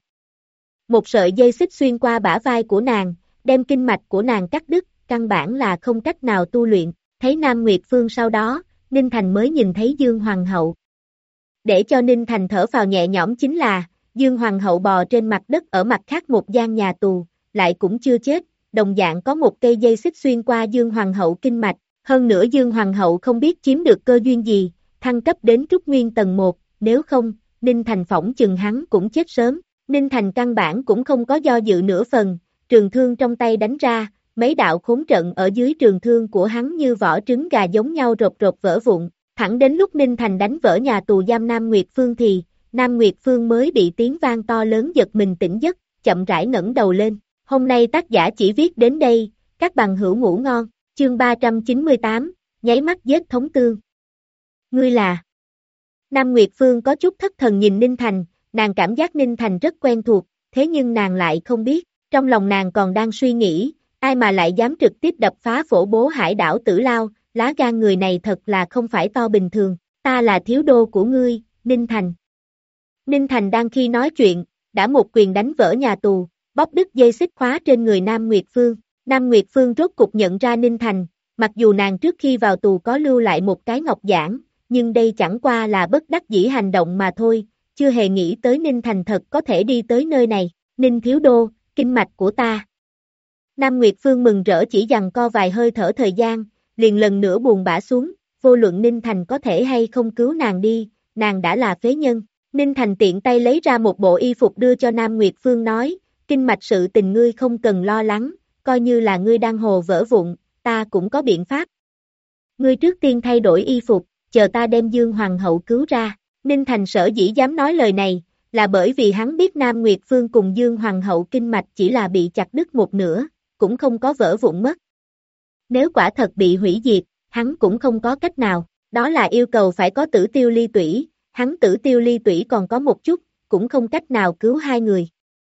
Một sợi dây xích xuyên qua bả vai của nàng, đem kinh mạch của nàng cắt đứt, căn bản là không cách nào tu luyện, thấy Nam Nguyệt Phương sau đó, Ninh Thành mới nhìn thấy Dương Hoàng hậu. Để cho Ninh Thành thở phào nhẹ nhõm chính là, Dương Hoàng hậu bò trên mặt đất ở mặt khác một gian nhà tù, lại cũng chưa chết, đồng dạng có một cây dây xích xuyên qua Dương Hoàng hậu kinh mạch, hơn nữa Dương Hoàng hậu không biết chiếm được cơ duyên gì, thăng cấp đến Trúc Nguyên tầng 1, nếu không, Ninh Thành phỏng chừng hắn cũng chết sớm. Ninh Thành căn bản cũng không có do dự nửa phần, trường thương trong tay đánh ra, mấy đạo khốn trận ở dưới trường thương của hắn như vỏ trứng gà giống nhau rột rột vỡ vụn, thẳng đến lúc Ninh Thành đánh vỡ nhà tù giam Nam Nguyệt Phương thì, Nam Nguyệt Phương mới bị tiếng vang to lớn giật mình tỉnh giấc, chậm rãi ngẩng đầu lên. Hôm nay tác giả chỉ viết đến đây, các bằng hữu ngủ ngon, chương 398, nháy mắt giết thống tương. Ngươi là... Nam Nguyệt Phương có chút thất thần nhìn Ninh Thành, nàng cảm giác Ninh Thành rất quen thuộc, thế nhưng nàng lại không biết, trong lòng nàng còn đang suy nghĩ, ai mà lại dám trực tiếp đập phá phổ bố hải đảo Tử Lao, lá gan người này thật là không phải to bình thường, ta là thiếu đô của ngươi, Ninh Thành. Ninh Thành đang khi nói chuyện, đã một quyền đánh vỡ nhà tù, bóp đứt dây xích khóa trên người Nam Nguyệt Phương. Nam Nguyệt Phương rốt cục nhận ra Ninh Thành, mặc dù nàng trước khi vào tù có lưu lại một cái ngọc giản, nhưng đây chẳng qua là bất đắc dĩ hành động mà thôi, chưa hề nghĩ tới Ninh Thành thật có thể đi tới nơi này. Ninh thiếu đô, kinh mạch của ta. Nam Nguyệt Phương mừng rỡ chỉ giằng co vài hơi thở thời gian, liền lần nữa buồn bã xuống, vô luận Ninh Thành có thể hay không cứu nàng đi, nàng đã là phế nhân. Ninh Thành tiện tay lấy ra một bộ y phục đưa cho Nam Nguyệt Phương nói, kinh mạch sự tình ngươi không cần lo lắng, coi như là ngươi đang hồ vỡ vụn, ta cũng có biện pháp. Ngươi trước tiên thay đổi y phục, chờ ta đem Dương Hoàng hậu cứu ra. Ninh Thành sở dĩ dám nói lời này, là bởi vì hắn biết Nam Nguyệt Phương cùng Dương Hoàng hậu kinh mạch chỉ là bị chặt đứt một nửa, cũng không có vỡ vụn mất. Nếu quả thật bị hủy diệt, hắn cũng không có cách nào, đó là yêu cầu phải có tử tiêu ly tủy, hắn tử tiêu ly tủy còn có một chút, cũng không cách nào cứu hai người.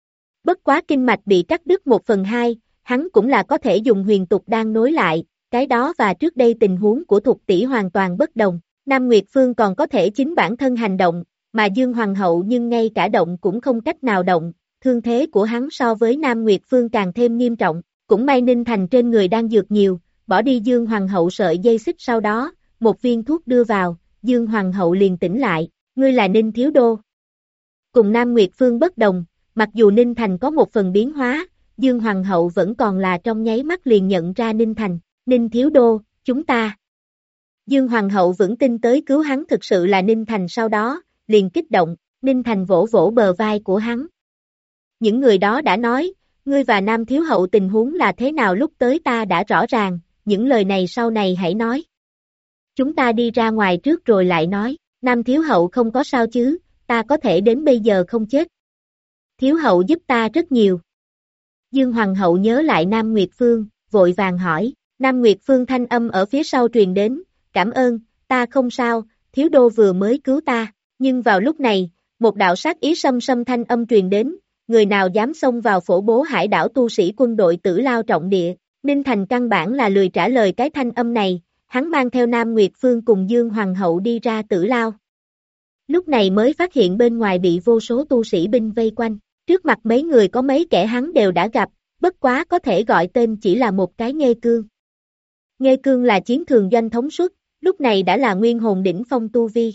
Bất quá kinh mạch bị cắt đứt 1/2, hắn cũng là có thể dùng huyền tục đan nối lại, cái đó và trước đây tình huống của Thục tỷ hoàn toàn bất đồng. Nam Nguyệt Phương còn có thể chính bản thân hành động, mà Dương Hoàng hậu nhưng ngay cả động cũng không cách nào động, thương thế của hắn so với Nam Nguyệt Phương càng thêm nghiêm trọng, cũng may Ninh Thành trên người đang dược nhiều, bỏ đi Dương Hoàng hậu sợi dây xích sau đó, một viên thuốc đưa vào, Dương Hoàng hậu liền tỉnh lại, ngươi là Ninh thiếu đô. Cùng Nam Nguyệt Phương bất đồng, mặc dù Ninh Thành có một phần biến hóa, Dương Hoàng hậu vẫn còn là trong nháy mắt liền nhận ra Ninh Thành, Ninh thiếu đô, chúng ta. Dương Hoàng hậu vững tin tới cứu hắn thực sự là Ninh Thành sau đó, liền kích động, Ninh Thành vỗ vỗ bờ vai của hắn. Những người đó đã nói, ngươi và Nam thiếu hậu tình huống là thế nào lúc tới ta đã rõ ràng, những lời này sau này hãy nói. Chúng ta đi ra ngoài trước rồi lại nói, Nam thiếu hậu không có sao chứ, ta có thể đến bây giờ không chết. Thiếu hậu giúp ta rất nhiều. Dương Hoàng hậu nhớ lại Nam Nguyệt Phương, vội vàng hỏi, Nam Nguyệt Phương thanh âm ở phía sau truyền đến, cảm ơn, ta không sao, thiếu đô vừa mới cứu ta, nhưng vào lúc này, một đạo sát ý xâm xâm thanh âm truyền đến, người nào dám xông vào phổ bố hải đảo tu sĩ quân đội Tử Lao trọng địa. Ninh Thành căn bản là lười trả lời cái thanh âm này, hắn mang theo Nam Nguyệt Phương cùng Dương Hoàng hậu đi ra Tử Lao. Lúc này mới phát hiện bên ngoài bị vô số tu sĩ binh vây quanh, trước mặt mấy người có mấy kẻ hắn đều đã gặp, bất quá có thể gọi tên chỉ là một cái Nghê Cương. Nghê Cương là chiến thường doanh thống suất, lúc này đã là nguyên hồn đỉnh phong tu vi.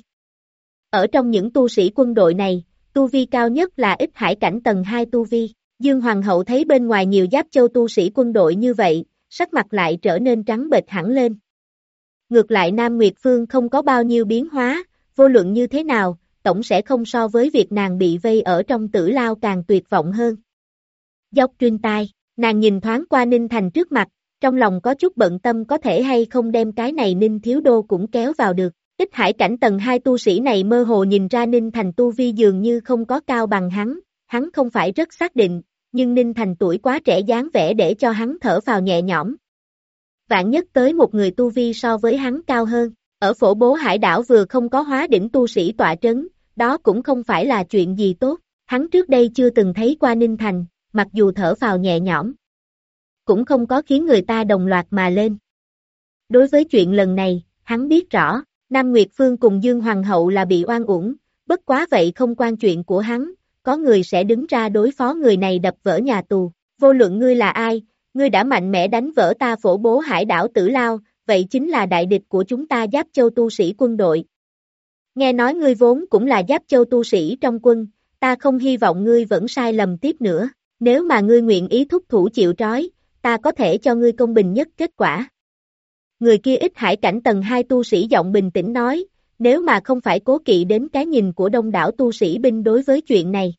Ở trong những tu sĩ quân đội này, tu vi cao nhất là Ích Hải cảnh tầng 2 tu vi. Dương Hoàng hậu thấy bên ngoài nhiều Giáp Châu tu sĩ quân đội như vậy, sắc mặt lại trở nên trắng bệch hẳn lên. Ngược lại Nam Nguyệt Phương không có bao nhiêu biến hóa, vô luận như thế nào, tổng sẽ không so với việc nàng bị vây ở trong Tử Lao càng tuyệt vọng hơn. Dốc truyền tai, nàng nhìn thoáng qua Ninh Thành trước mặt, trong lòng có chút bận tâm có thể hay không đem cái này Ninh thiếu đô cũng kéo vào được. Ích Hải cảnh tầng 2 tu sĩ này mơ hồ nhìn ra Ninh Thành tu vi dường như không có cao bằng hắn không phải rất xác định, nhưng Ninh Thành tuổi quá trẻ dáng vẻ để cho hắn thở phào nhẹ nhõm. Vạn nhất tới một người tu vi so với hắn cao hơn, ở phổ bố hải đảo vừa không có hóa đỉnh tu sĩ tọa trấn, đó cũng không phải là chuyện gì tốt, hắn trước đây chưa từng thấy qua Ninh Thành, mặc dù thở phào nhẹ nhõm, cũng không có khiến người ta đồng loạt mà lên. Đối với chuyện lần này, hắn biết rõ, Nam Nguyệt Phương cùng Dương Hoàng hậu là bị oan uổng, bất quá vậy không quan chuyện của hắn, có người sẽ đứng ra đối phó người này đập vỡ nhà tù, vô luận ngươi là ai, ngươi đã mạnh mẽ đánh vỡ ta phổ bố hải đảo Tử Lao, vậy chính là đại địch của chúng ta Giáp Châu tu sĩ quân đội. Nghe nói ngươi vốn cũng là Giáp Châu tu sĩ trong quân, ta không hy vọng ngươi vẫn sai lầm tiếp nữa. Nếu mà ngươi nguyện ý thúc thủ chịu trói, ta có thể cho ngươi công bình nhất kết quả. Người kia Ích Hải cảnh tầng 2 tu sĩ giọng bình tĩnh nói, nếu mà không phải cố kỵ đến cái nhìn của đông đảo tu sĩ binh đối với chuyện này.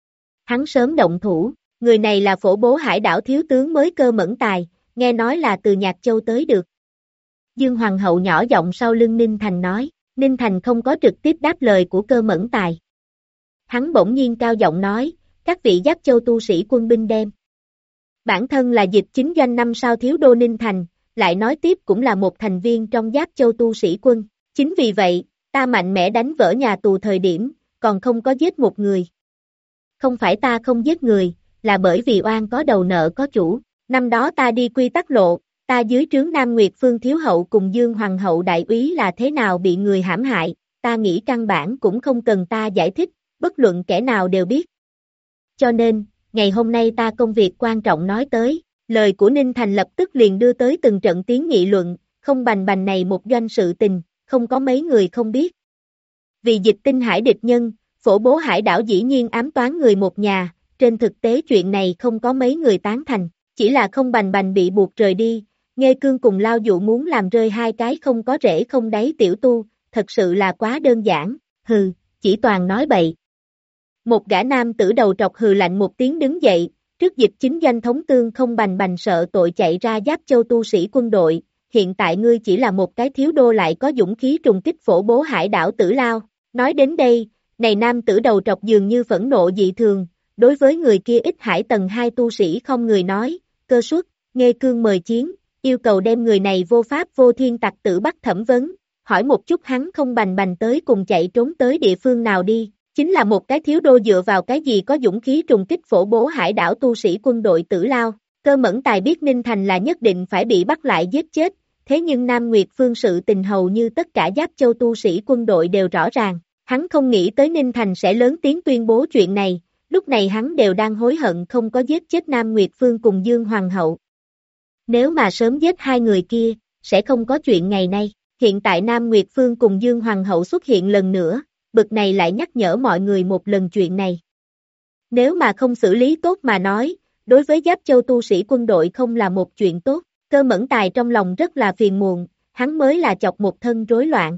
Hắn sớm động thủ, người này là Phổ Bố Hải đảo thiếu tướng mới Cơ Mẫn Tài, nghe nói là từ Nhạc Châu tới được. Dương Hoàng hậu nhỏ giọng sau lưng Ninh Thành nói, Ninh Thành không có trực tiếp đáp lời của Cơ Mẫn Tài. Hắn bỗng nhiên cao giọng nói, các vị Giáp Châu tu sĩ quân binh đem. Bản thân là Dịch Chính doanh 5 sao thiếu đô Ninh Thành, lại nói tiếp cũng là một thành viên trong Giáp Châu tu sĩ quân. Chính vì vậy, ta mạnh mẽ đánh vỡ nhà tù thời điểm, còn không có giết một người. Không phải ta không giết người, là bởi vì oan có đầu nợ có chủ. Năm đó ta đi quy tắc lộ, ta dưới trướng Nam Nguyệt Phương Thiếu Hậu cùng Dương Hoàng hậu đại úy là thế nào bị người hãm hại, ta nghĩ căn bản cũng không cần ta giải thích, bất luận kẻ nào đều biết. Cho nên, ngày hôm nay ta công việc quan trọng nói tới, lời của Ninh Thành lập tức liền đưa tới từng trận tiếng nghị luận, không bành bành này một doanh sự tình, không có mấy người không biết. Vì Dịch Tinh Hải địch nhân, Phổ Bố Hải đảo dĩ nhiên ám toán người một nhà, trên thực tế chuyện này không có mấy người tán thành, chỉ là không bành bành bị buộc rời đi, Nghê Cương cùng Lao Dụ muốn làm rơi hai cái không có rễ không đáy tiểu tu, thật sự là quá đơn giản, hừ, chỉ toàn nói bậy. Một gã nam tử đầu trọc hừ lạnh một tiếng đứng dậy, trước Dịch Chính doanh thống tương không bành bành sợ tội chạy ra Giáp Châu tu sĩ quân đội, hiện tại ngươi chỉ là một cái thiếu đô lại có dũng khí trùng kích Phổ Bố Hải đảo Tử Lao. Nói đến đây, này nam tử đầu trọc dường như phẫn nộ dị thường, đối với người kia Ích Hải tầng 2 tu sĩ không người nói, Cơ Suất, Nghê Cương mời chiến, yêu cầu đem người này vô pháp vô thiên tặc tử bắt thẩm vấn, hỏi một chút hắn không bành bành tới cùng chạy trốn tới địa phương nào đi, chính là một cái thiếu đô dựa vào cái gì có dũng khí trùng kích Phổ Bố Hải đảo tu sĩ quân đội Tử Lao. Cơ Mẫn Tài biết Ninh Thành là nhất định phải bị bắt lại giết chết, thế nhưng Nam Nguyệt Phương sự tình hầu như tất cả Giáp Châu tu sĩ quân đội đều rõ ràng, hắn không nghĩ tới Ninh Thành sẽ lớn tiếng tuyên bố chuyện này, lúc này hắn đều đang hối hận không có giết chết Nam Nguyệt Phương cùng Dương Hoàng hậu. Nếu mà sớm giết hai người kia, sẽ không có chuyện ngày nay, hiện tại Nam Nguyệt Phương cùng Dương Hoàng hậu xuất hiện lần nữa, bực này lại nhắc nhở mọi người một lần chuyện này. Nếu mà không xử lý tốt mà nói, đối với Giáp Châu tu sĩ quân đội không là một chuyện tốt, Cơ Mẫn Tài trong lòng rất là phiền muộn, hắn mới là chọc một thân rối loạn.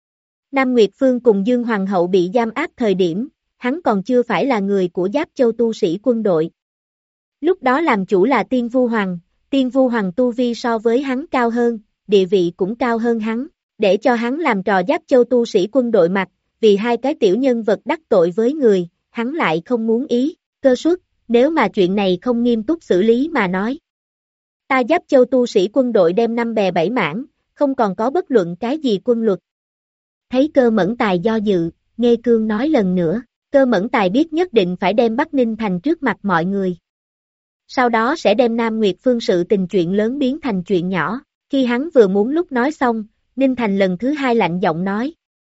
Nam Nguyệt Phương cùng Dương Hoàng hậu bị giam áp thời điểm, hắn còn chưa phải là người của Giáp Châu tu sĩ quân đội. Lúc đó làm chủ là Tiên Vu Hoàng tu vi so với hắn cao hơn, địa vị cũng cao hơn hắn, để cho hắn làm trò Giáp Châu tu sĩ quân đội mặt, vì hai cái tiểu nhân vật đắc tội với người, hắn lại không muốn ý. Cơ Suất, nếu mà chuyện này không nghiêm túc xử lý mà nói. Ta Giáp Châu tu sĩ quân đội đem 5 bè 7 mảng, không còn có bất luận cái gì quân luật. Thấy Cơ Mẫn Tài do dự, Nghê Cương nói lần nữa, Cơ Mẫn Tài biết nhất định phải đem Bắc Ninh Thành trước mặt mọi người. Sau đó sẽ đem Nam Nguyệt Phương sự tình chuyện lớn biến thành chuyện nhỏ, khi hắn vừa muốn lúc nói xong, Ninh Thành lần thứ hai lạnh giọng nói.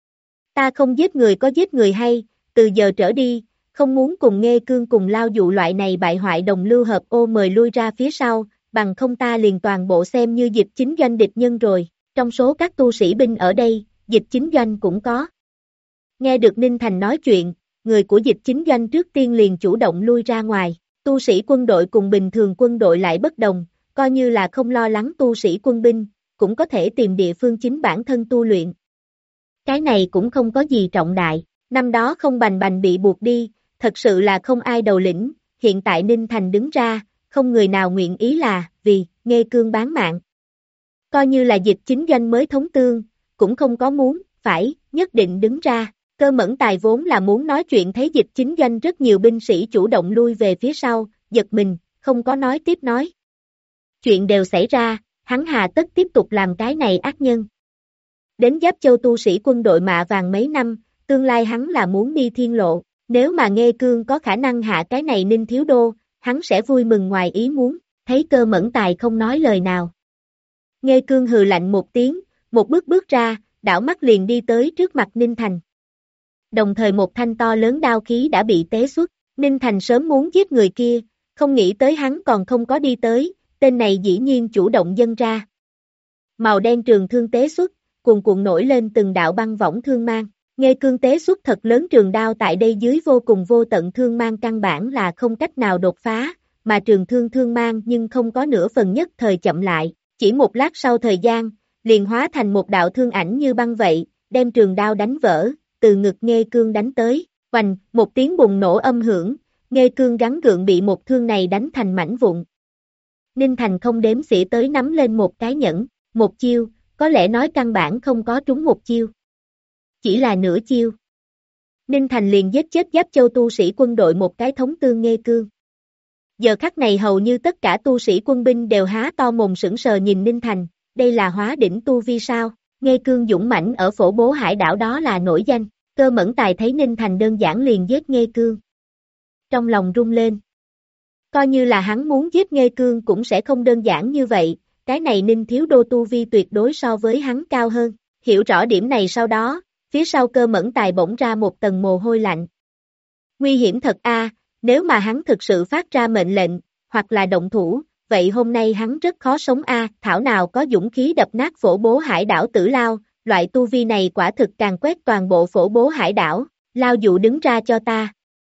Ta không giết người có giết người hay, từ giờ trở đi, không muốn cùng Nghê Cương cùng Lao Dụ loại này bại hoại đồng lưu hợp ô mời lui ra phía sau, bằng không ta liền toàn bộ xem như Dịch Chính doanh địch nhân rồi, trong số các tu sĩ binh ở đây, Dịch Chính doanh cũng có. Nghe được Ninh Thành nói chuyện, người của Dịch Chính doanh trước tiên liền chủ động lui ra ngoài, tu sĩ quân đội cùng bình thường quân đội lại bất đồng, coi như là không lo lắng tu sĩ quân binh, cũng có thể tìm địa phương chính bản thân tu luyện. Cái này cũng không có gì trọng đại, năm đó không bành bành bị buộc đi, thật sự là không ai đầu lĩnh, hiện tại Ninh Thành đứng ra, không người nào nguyện ý là, vì, Nghê Cương bán mạng. Coi như là Dịch Chính doanh mới thống tương, cũng không có muốn, phải, nhất định đứng ra. Cơ Mẫn Tài vốn là muốn nói chuyện thấy Dịch Chính doanh rất nhiều binh sĩ chủ động lui về phía sau, giật mình, không có nói tiếp nói. Chuyện đều xảy ra, hắn hà tất tiếp tục làm cái này ác nhân. Đến Giáp Châu tu sĩ quân đội mạ vàng mấy năm, tương lai hắn là muốn đi thiên lộ, nếu mà Nghê Cương có khả năng hạ cái này Ninh Thiếu Đô, hắn sẽ vui mừng ngoài ý muốn, thấy Cơ Mẫn Tài không nói lời nào. Nghê Cương hừ lạnh một tiếng, một bước ra, đảo mắt liền đi tới trước mặt Ninh Thành. Đồng thời một thanh to lớn đao khí đã bị tế xuất, Ninh Thành sớm muốn giết người kia, không nghĩ tới hắn còn không có đi tới, tên này dĩ nhiên chủ động dâng ra. Màu đen trường thương tế xuất, cuồn cuộn nổi lên từng đạo băng võng thương mang, Nghê Cương tế xuất thật lớn trường đao tại đây dưới vô cùng vô tận thương mang căn bản là không cách nào đột phá, mà trường thương thương mang nhưng không có nửa phần nhất thời chậm lại, chỉ một lát sau thời gian, liền hóa thành một đạo thương ảnh như băng vậy, đem trường đao đánh vỡ, từ ngực Nghê Cương đánh tới, oành, một tiếng bùng nổ âm hưởng, Nghê Cương gắng gượng bị một thương này đánh thành mảnh vụn. Ninh Thành không đếm xỉa tới nắm lên một cái nhẫn, một chiêu, có lẽ nói căn bản không có trúng một chiêu. Chỉ là nửa chiêu. Ninh Thành liền giết chết Giáp Châu tu sĩ quân đội một cái thống tương Nghê Cương. Giờ khắc này hầu như tất cả tu sĩ quân binh đều há to mồm sững sờ nhìn Ninh Thành, đây là hóa đỉnh tu vi sao? Nghê Cương dũng mãnh ở phổ bố hải đảo đó là nổi danh, Cơ Mẫn Tài thấy Ninh Thành đơn giản liền giết Nghê Cương. Trong lòng rung lên. Coi như là hắn muốn giết Nghê Cương cũng sẽ không đơn giản như vậy, cái này Ninh Thiếu Đô tu vi tuyệt đối so với hắn cao hơn, hiểu rõ điểm này sau đó, phía sau Cơ Mẫn Tài bỗng ra một tầng mồ hôi lạnh. Nguy hiểm thật a, nếu mà hắn thực sự phát ra mệnh lệnh, hoặc là động thủ, vậy hôm nay hắn rất khó sống a, thảo nào có dũng khí đập nát phổ bố hải đảo Tử Lao, loại tu vi này quả thực càng quét toàn bộ phổ bố hải đảo, Lao Dụ đứng ra cho ta.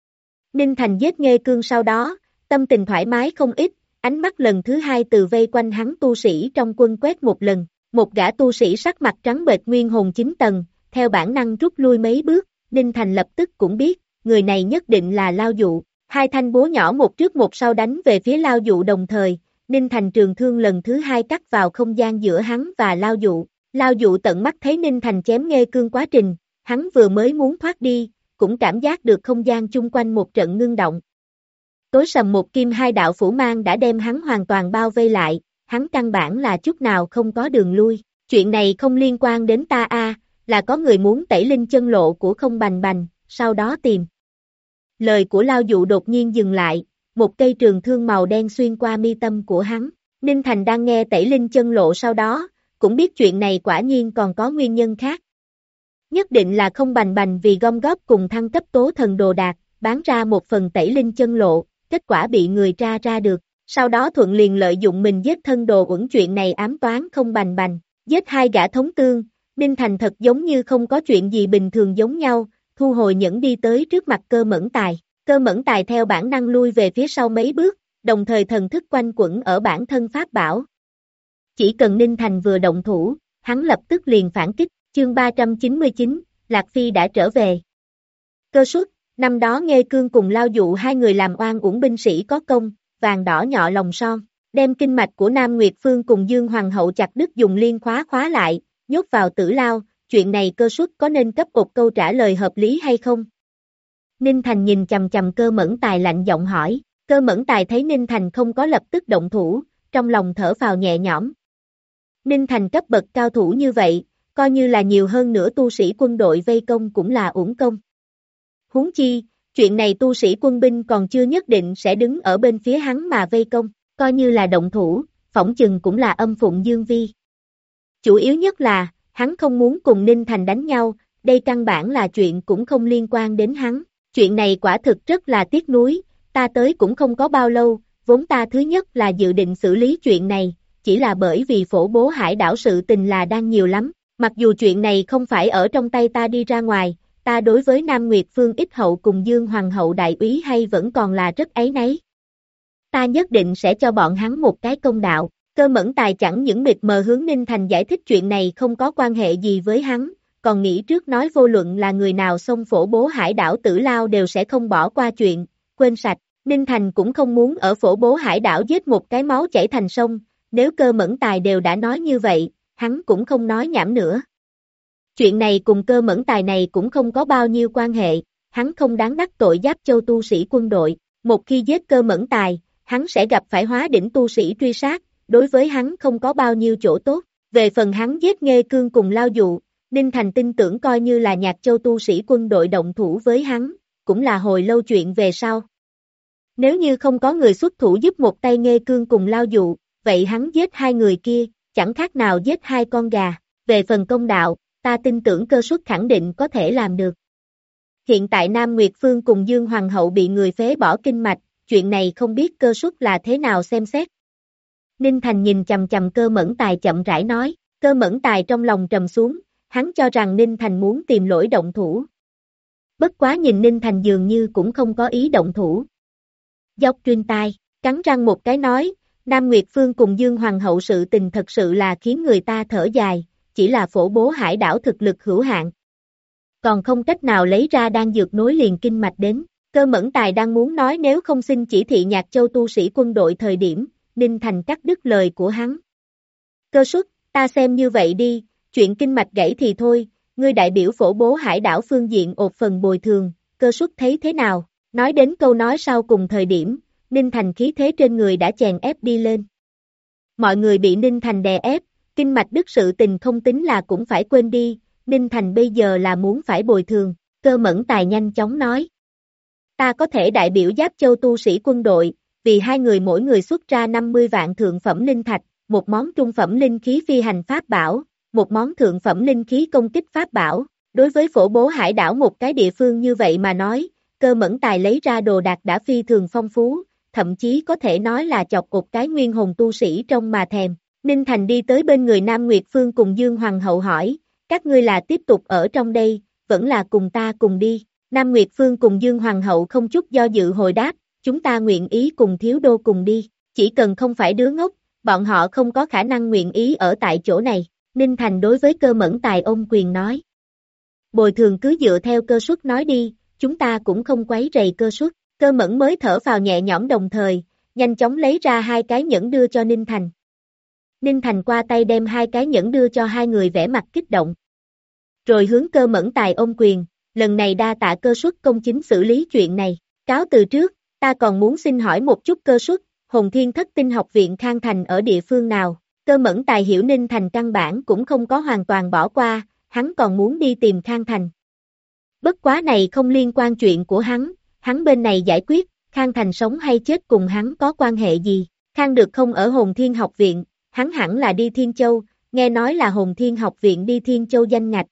Ninh Thành giết Nghê Cương sau đó, tâm tình thoải mái không ít, ánh mắt lần thứ hai từ vây quanh hắn tu sĩ trong quân quét một lần, một gã tu sĩ sắc mặt trắng bệch nguyên hồn 9 tầng, theo bản năng rút lui mấy bước, Ninh Thành lập tức cũng biết, người này nhất định là Lao Dụ, hai thanh búa nhỏ một trước một sau đánh về phía Lao Dụ đồng thời, Ninh Thành trường thương lần thứ hai cắt vào không gian giữa hắn và Lao Dụ, Lao Dụ tận mắt thấy Ninh Thành chém Nghê Cương quá trình, hắn vừa mới muốn thoát đi, cũng cảm giác được không gian chung quanh một trận ngưng động. Tối sầm một kim hai đạo phủ mang đã đem hắn hoàn toàn bao vây lại, hắn căn bản là chút nào không có đường lui, chuyện này không liên quan đến ta a, là có người muốn tẩy linh chân lộ của Không Bành Bành, sau đó tìm. Lời của Lao Dụ đột nhiên dừng lại, một cây trường thương màu đen xuyên qua mi tâm của hắn, Ninh Thành đang nghe tẩy linh chân lộ sau đó, cũng biết chuyện này quả nhiên còn có nguyên nhân khác. Nhất định là Không Bành Bành vì gom góp cùng thăng cấp tố thần đồ đạc, bán ra một phần tẩy linh chân lộ, kết quả bị người tra ra được, sau đó thuận liền lợi dụng mình giết thân đồ uẩn chuyện này ám toán Không Bành Bành, giết hai gã thống tương, Ninh Thành thật giống như không có chuyện gì bình thường giống nhau, thu hồi nhẫn đi tới trước mặt Cơ Mẫn Tài, Cơ Mẫn Tài theo bản năng lui về phía sau mấy bước, đồng thời thần thức quanh quẩn ở bản thân pháp bảo. Chỉ cần Ninh Thành vừa động thủ, hắn lập tức liền phản kích, chương 399, Lạc Phi đã trở về. Cơ suất, năm đó Nghê Cương cùng Lao Dụ hai người làm oan uổng binh sĩ có công, vàng đỏ nhọ lòng son, đem kinh mạch của Nam Nguyệt Phương cùng Dương Hoàng hậu chặt đứt dùng liên khóa lại, nhốt vào Tử Lao, chuyện này Cơ suất có nên cấp một câu trả lời hợp lý hay không? Ninh Thành nhìn chằm chằm Cơ Mẫn Tài lạnh giọng hỏi, Cơ Mẫn Tài thấy Ninh Thành không có lập tức động thủ, trong lòng thở phào nhẹ nhõm. Ninh Thành cấp bậc cao thủ như vậy, coi như là nhiều hơn nữa tu sĩ quân đội vây công cũng là uổng công. Huống chi, chuyện này tu sĩ quân binh còn chưa nhất định sẽ đứng ở bên phía hắn mà vây công, coi như là động thủ, phỏng chừng cũng là âm phụng dương vi. Chủ yếu nhất là, hắn không muốn cùng Ninh Thành đánh nhau, đây căn bản là chuyện cũng không liên quan đến hắn, chuyện này quả thực rất là tiếc nuối, ta tới cũng không có bao lâu, vốn ta thứ nhất là dự định xử lý chuyện này, chỉ là bởi vì phổ bố hải đảo sự tình là đang nhiều lắm, mặc dù chuyện này không phải ở trong tay ta đi ra ngoài, ta đối với Nam Nguyệt Phương Ích Hậu cùng Dương Hoàng hậu đại úy hay vẫn còn là rất áy náy. Ta nhất định sẽ cho bọn hắn một cái công đạo, Cơ Mẫn Tài chẳng những mịt mờ hướng Ninh Thành giải thích chuyện này không có quan hệ gì với hắn, còn nghĩ trước nói vô luận là người nào xông phổ bố hải đảo Tử Lao đều sẽ không bỏ qua chuyện, quên sạch, Ninh Thành cũng không muốn ở phổ bố hải đảo giết một cái máu chảy thành sông, nếu Cơ Mẫn Tài đều đã nói như vậy, hắn cũng không nói nhảm nữa. Chuyện này cùng Cơ Mẫn Tài này cũng không có bao nhiêu quan hệ, hắn không đáng đắc tội Giáp Châu tu sĩ quân đội, một khi giết Cơ Mẫn Tài, hắn sẽ gặp phải hóa đỉnh tu sĩ truy sát, đối với hắn không có bao nhiêu chỗ tốt, về phần hắn giết Nghê Cương cùng Lao Dụ, Ninh Thành tin tưởng coi như là Nhạc Châu tu sĩ quân đội động thủ với hắn, cũng là hồi lâu chuyện về sau. Nếu như không có người xuất thủ giúp một tay Nghê Cương cùng Lao Dụ, vậy hắn giết hai người kia, chẳng khác nào giết hai con gà, về phần công đạo, ta tin tưởng Cơ suất khẳng định có thể làm được. Hiện tại Nam Nguyệt Phương cùng Dương Hoàng hậu bị người phế bỏ kinh mạch, chuyện này không biết Cơ suất là thế nào xem xét. Ninh Thành nhìn chằm chằm Cơ Mẫn Tài chậm rãi nói, Cơ Mẫn Tài trong lòng trầm xuống, hắn cho rằng Ninh Thành muốn tìm lỗi động thủ. Bất quá nhìn Ninh Thành dường như cũng không có ý động thủ. Dốc truyền tai, Cắn răng một cái nói, Nam Nguyệt Phương cùng Dương Hoàng hậu sự tình thật sự là khiến người ta thở dài, chỉ là phổ bố hải đảo thực lực hữu hạn. Còn không cách nào lấy ra đan dược nối liền kinh mạch đến. Cơ Mẫn Tài đang muốn nói nếu không xin chỉ thị Nhạc Châu tu sĩ quân đội thời điểm, Ninh Thành cắt đứt lời của hắn. Cơ Xuất, ta xem như vậy đi, chuyện kinh mạch gãy thì thôi, ngươi đại biểu phổ bố hải đảo phương diện ột phần bồi thường, Cơ Xuất thấy thế nào? Nói đến câu nói sau cùng thời điểm, Ninh Thành khí thế trên người đã chèn ép đi lên. Mọi người bị Ninh Thành đè ép, kinh mạch đứt sự tình không tính là cũng phải quên đi, Ninh Thành bây giờ là muốn phải bồi thường, Cơ Mẫn Tài nhanh chóng nói. Ta có thể đại biểu Giáp Châu tu sĩ quân đội, vì hai người mỗi người xuất ra 50 vạn thượng phẩm linh thạch, một món trung phẩm linh khí phi hành pháp bảo, một món thượng phẩm linh khí công kích pháp bảo. Đối với phổ bố hải đảo một cái địa phương như vậy mà nói, Cơ Mẫn Tài lấy ra đồ đạc đã phi thường phong phú, thậm chí có thể nói là chọc một cái nguyên hồn tu sĩ trong mà thèm. Ninh Thành đi tới bên người Nam Nguyệt Phương cùng Dương Hoàng hậu hỏi, các ngươi là tiếp tục ở trong đây, vẫn là cùng ta cùng đi. Nam Nguyệt Phương cùng Dương Hoàng hậu không chút do dự hồi đáp, chúng ta nguyện ý cùng thiếu đô cùng đi, chỉ cần không phải đứa ngốc, bọn họ không có khả năng nguyện ý ở tại chỗ này. Ninh Thành đối với Cơ Mẫn Tài ôm quyền nói. Bồi thường cứ dựa theo Cơ Xuất nói đi, chúng ta cũng không quấy rầy Cơ Xuất. Cơ Mẫn mới thở vào nhẹ nhõm đồng thời, nhanh chóng lấy ra hai cái nhẫn đưa cho Ninh Thành. Ninh Thành qua tay đem hai cái nhẫn đưa cho hai người vẻ mặt kích động. Rồi hướng Cơ Mẫn Tài ôm quyền, lần này đa tạ Cơ Xuất công chính xử lý chuyện này. Cáo từ trước, ta còn muốn xin hỏi một chút Cơ Xuất, Hồn Thiên Thất Tinh học viện Khang Thành ở địa phương nào? Cơ Mẫn Tài hiểu Ninh Thành căn bản cũng không có hoàn toàn bỏ qua, hắn còn muốn đi tìm Khang Thành. Bất quá này không liên quan chuyện của hắn bên này giải quyết, Khang Thành sống hay chết cùng hắn có quan hệ gì? Khang được không ở Hồn Thiên học viện, hắn hẳn là đi Thiên Châu, nghe nói là Hồn Thiên học viện đi Thiên Châu danh ngạch.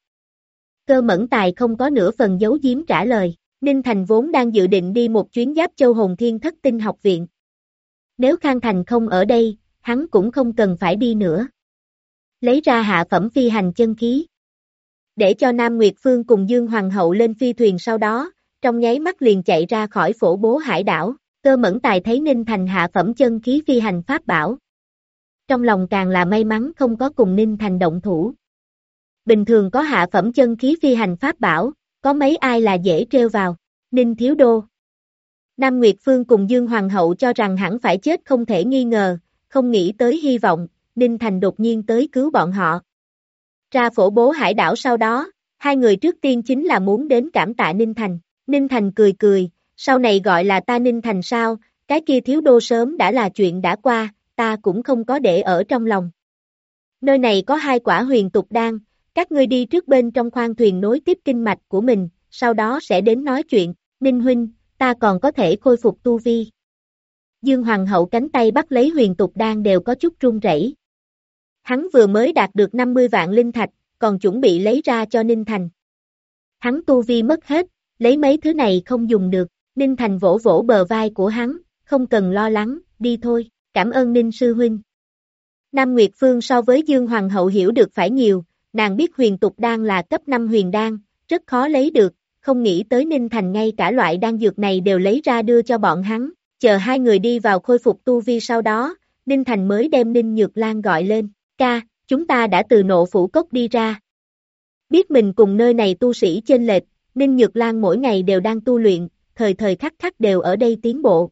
Cơ Mẫn Tài không có nửa phần giấu giếm trả lời, Ninh Thành vốn đang dự định đi một chuyến Giáp Châu Hồn Thiên Thất Tinh học viện. Nếu Khang Thành không ở đây, hắn cũng không cần phải đi nữa. Lấy ra hạ phẩm phi hành chân khí. Để cho Nam Nguyệt Phương cùng Dương Hoàng hậu lên phi thuyền sau đó, trong nháy mắt liền chạy ra khỏi phổ bố hải đảo. Cơ Mẫn Tài thấy Ninh Thành hạ phẩm chân khí phi hành pháp bảo. Trong lòng càng là may mắn không có cùng Ninh Thành động thủ. Bình thường có hạ phẩm chân khí phi hành pháp bảo, có mấy ai là dễ trêu vào. Ninh thiếu đô. Nam Nguyệt Phương cùng Dương Hoàng hậu cho rằng hẳn phải chết không thể nghi ngờ, không nghĩ tới hy vọng, Ninh Thành đột nhiên tới cứu bọn họ. Ra phổ bố hải đảo sau đó, hai người trước tiên chính là muốn đến cảm tạ Ninh Thành. Ninh Thành cười cười, sau này gọi là ta Ninh Thành sao, cái kia thiếu đô sớm đã là chuyện đã qua, ta cũng không có để ở trong lòng. Nơi này có 2 quả huyền tục đan, các ngươi đi trước bên trong khoang thuyền nối tiếp kinh mạch của mình, sau đó sẽ đến nói chuyện. Ninh huynh, ta còn có thể khôi phục tu vi. Dương Hoàng hậu cánh tay bắt lấy huyền tục đan đều có chút run rẩy. Hắn vừa mới đạt được 50 vạn linh thạch, còn chuẩn bị lấy ra cho Ninh Thành. Hắn tu vi mất hết, lấy mấy thứ này không dùng được. Ninh Thành vỗ vỗ bờ vai của hắn, không cần lo lắng, đi thôi, cảm ơn Ninh sư huynh. Nam Nguyệt Phương so với Dương Hoàng hậu hiểu được phải nhiều, nàng biết huyền tục đan là cấp 5 huyền đan, rất khó lấy được, không nghĩ tới Ninh Thành ngay cả loại đan dược này đều lấy ra đưa cho bọn hắn. Chờ hai người đi vào khôi phục tu vi sau đó, Ninh Thành mới đem Ninh Nhược Lan gọi lên, ca, chúng ta đã từ Nộ Phủ Cốc đi ra. Biết mình cùng nơi này tu sĩ chênh lệch, Ninh Nhược Lan mỗi ngày đều đang tu luyện, thời thời khắc khắc đều ở đây tiến bộ.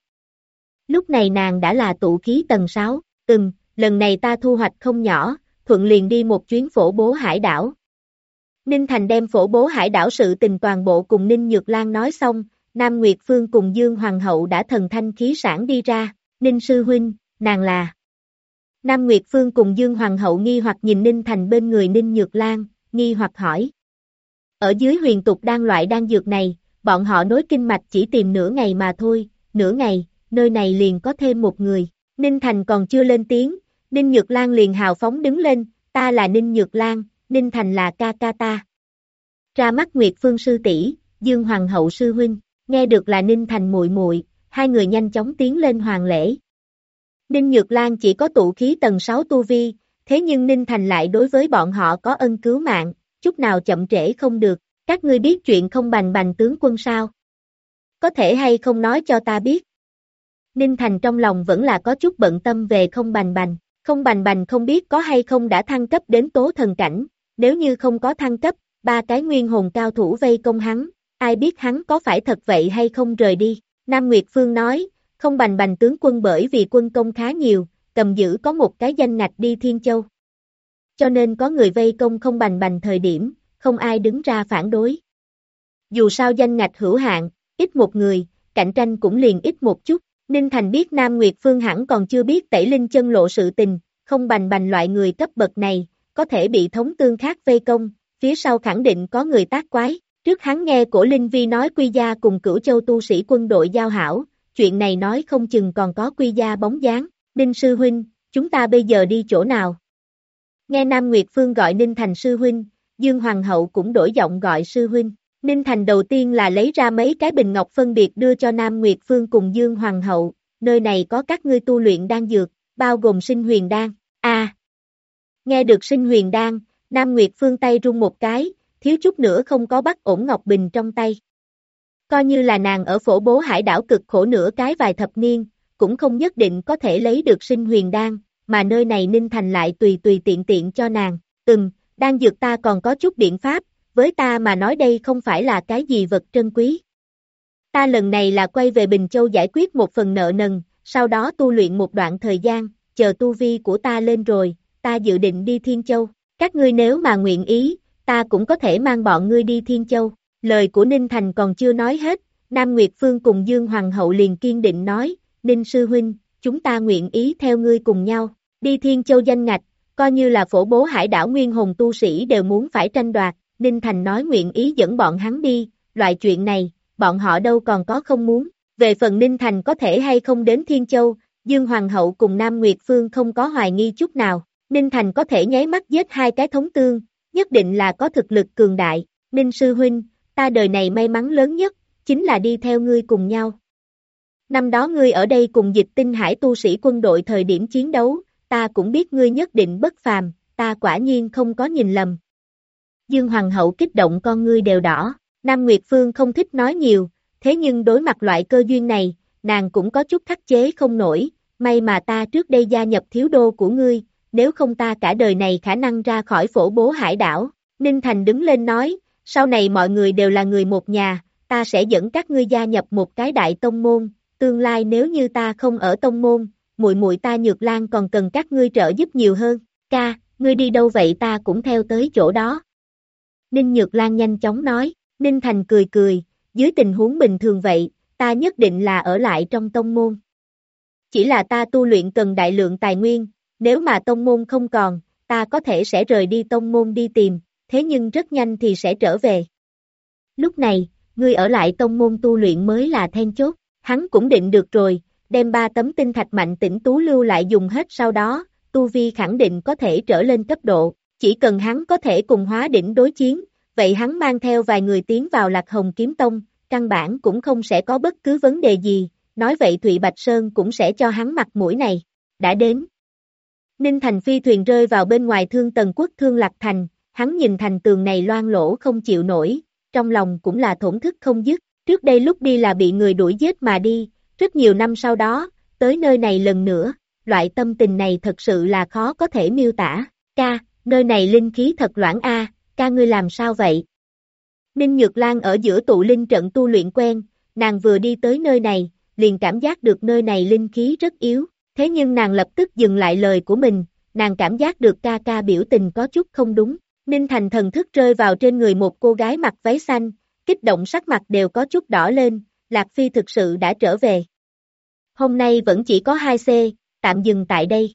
Lúc này nàng đã là tụ khí tầng 6, lần này ta thu hoạch không nhỏ, thuận liền đi một chuyến phổ bố hải đảo. Ninh Thành đem phổ bố hải đảo sự tình toàn bộ cùng Ninh Nhược Lan nói xong, Nam Nguyệt Phương cùng Dương Hoàng hậu đã thần thanh khí sản đi ra, Ninh sư huynh, nàng là. Nam Nguyệt Phương cùng Dương Hoàng hậu nghi hoặc nhìn Ninh Thành bên người Ninh Nhược Lan, nghi hoặc hỏi. Ở dưới huyền tục đan loại đan dược này, bọn họ nối kinh mạch chỉ tìm nửa ngày mà thôi, nửa ngày, nơi này liền có thêm một người. Ninh Thành còn chưa lên tiếng, Ninh Nhược Lan liền hào phóng đứng lên, ta là Ninh Nhược Lan, Ninh Thành là ca ca ta. Ra mắt Nguyệt Phương sư tỷ, Dương Hoàng hậu sư huynh, nghe được là Ninh Thành muội muội, hai người nhanh chóng tiến lên hoàng lễ. Ninh Nhược Lan chỉ có tụ khí tầng 6 tu vi, thế nhưng Ninh Thành lại đối với bọn họ có ân cứu mạng, chút nào chậm trễ không được, các ngươi biết chuyện không bành bành tướng quân sao? Có thể hay không nói cho ta biết? Ninh Thành trong lòng vẫn là có chút bận tâm về Không Bành Bành. Không Bành Bành không biết có hay không đã thăng cấp đến tố thần cảnh, nếu như không có thăng cấp, ba cái nguyên hồn cao thủ vây công hắn, ai biết hắn có phải thật vậy hay không rời đi. Nam Nguyệt Phương nói, Không Bành Bành tướng quân bởi vì quân công khá nhiều, cầm giữ có một cái danh ngạch đi Thiên Châu. Cho nên có người vây công Không Bành Bành thời điểm, không ai đứng ra phản đối. Dù sao danh ngạch hữu hạn, ít một người, cạnh tranh cũng liền ít một chút. Ninh Thành biết Nam Nguyệt Phương hẳn còn chưa biết Tẩy Linh Chân lộ sự tình, Không Bành Bành loại người cấp bậc này, có thể bị thống tương khác vây công, phía sau khẳng định có người tác quái. Trước hắn nghe Cổ Linh Vi nói Quy Gia cùng Cửu Châu tu sĩ quân đội giao hảo, chuyện này nói không chừng còn có Quy Gia bóng dáng. Ninh sư huynh, chúng ta bây giờ đi chỗ nào? Nghe Nam Nguyệt Phương gọi Ninh Thành sư huynh, Dương Hoàng hậu cũng đổi giọng gọi sư huynh. Ninh Thành đầu tiên là lấy ra mấy cái bình ngọc phân biệt đưa cho Nam Nguyệt Phương cùng Dương Hoàng hậu, nơi này có các ngươi tu luyện đan dược, bao gồm sinh huyền đan. Nghe được sinh huyền đan, Nam Nguyệt Phương tay rung một cái, thiếu chút nữa không có bắt ổn ngọc bình trong tay. Coi như là nàng ở phổ bố hải đảo cực khổ nửa cái vài thập niên, cũng không nhất định có thể lấy được sinh huyền đan, mà nơi này Ninh Thành lại tùy tùy tiện tiện cho nàng. Đan dược ta còn có chút biện pháp, với ta mà nói đây không phải là cái gì vật trân quý. Ta lần này là quay về Bình Châu giải quyết một phần nợ nần, sau đó tu luyện một đoạn thời gian, chờ tu vi của ta lên rồi, ta dự định đi Thiên Châu. Các ngươi nếu mà nguyện ý, ta cũng có thể mang bọn ngươi đi Thiên Châu. Lời của Ninh Thành còn chưa nói hết, Nam Nguyệt Phương cùng Dương Hoàng hậu liền kiên định nói, Ninh sư huynh, chúng ta nguyện ý theo ngươi cùng nhau, đi Thiên Châu danh ngạch, coi như là phổ bố hải đảo nguyên hồn tu sĩ đều muốn phải tranh đoạt. Ninh Thành nói nguyện ý dẫn bọn hắn đi, loại chuyện này, bọn họ đâu còn có không muốn. Về phần Ninh Thành có thể hay không đến Thiên Châu, Dương Hoàng hậu cùng Nam Nguyệt Phương không có hoài nghi chút nào. Ninh Thành có thể nháy mắt giết hai cái thống tương, nhất định là có thực lực cường đại. Ninh sư huynh, ta đời này may mắn lớn nhất, chính là đi theo ngươi cùng nhau. Năm đó ngươi ở đây cùng Dịch Tinh Hải tu sĩ quân đội thời điểm chiến đấu, ta cũng biết ngươi nhất định bất phàm, ta quả nhiên không có nhìn lầm. Dương Hoàng hậu kích động con ngươi đều đỏ, Nam Nguyệt Phương không thích nói nhiều, thế nhưng đối mặt loại cơ duyên này, nàng cũng có chút khắc chế không nổi, may mà ta trước đây gia nhập thiếu đô của ngươi, nếu không ta cả đời này khả năng ra khỏi phổ bố hải đảo. Ninh Thành đứng lên nói, sau này mọi người đều là người một nhà, ta sẽ dẫn các ngươi gia nhập một cái đại tông môn, tương lai nếu như ta không ở tông môn, muội muội ta Nhược Lan còn cần các ngươi trợ giúp nhiều hơn. Ca, ngươi đi đâu vậy ta cũng theo tới chỗ đó. Ninh Nhược Lan nhanh chóng nói, Ninh Thành cười cười, dưới tình huống bình thường vậy, ta nhất định là ở lại trong tông môn. Chỉ là ta tu luyện cần đại lượng tài nguyên, nếu mà tông môn không còn, ta có thể sẽ rời đi tông môn đi tìm, thế nhưng rất nhanh thì sẽ trở về. Lúc này, ngươi ở lại tông môn tu luyện mới là then chốt, hắn cũng định được rồi, đem 3 tấm tinh thạch mạnh tỉnh tú lưu lại dùng hết sau đó, tu vi khẳng định có thể trở lên cấp độ, chỉ cần hắn có thể cùng Hóa Đỉnh đối chiến, vậy hắn mang theo vài người tiến vào Lạc Hồng Kiếm Tông, căn bản cũng không sẽ có bất cứ vấn đề gì, nói vậy Thụy Bạch Sơn cũng sẽ cho hắn mặt mũi này. Đã đến. Ninh Thành phi thuyền rơi vào bên ngoài Thương Tần Quốc Thương Lạc Thành, hắn nhìn thành tường này loang lỗ không chịu nổi, trong lòng cũng là thổn thức không dứt, trước đây lúc đi là bị người đuổi giết mà đi, rất nhiều năm sau đó, tới nơi này lần nữa, loại tâm tình này thật sự là khó có thể miêu tả. Ca, nơi này linh khí thật loãng a, ca ngươi làm sao vậy? Ninh Nhược Lan ở giữa tụ linh trận tu luyện quen, nàng vừa đi tới nơi này, liền cảm giác được nơi này linh khí rất yếu, thế nhưng nàng lập tức dừng lại lời của mình, nàng cảm giác được ca ca biểu tình có chút không đúng. Ninh Thành thần thức rơi vào trên người một cô gái mặc váy xanh, kích động sắc mặt đều có chút đỏ lên, Lạc Phi thực sự đã trở về. Hôm nay vẫn chỉ có 2C, tạm dừng tại đây.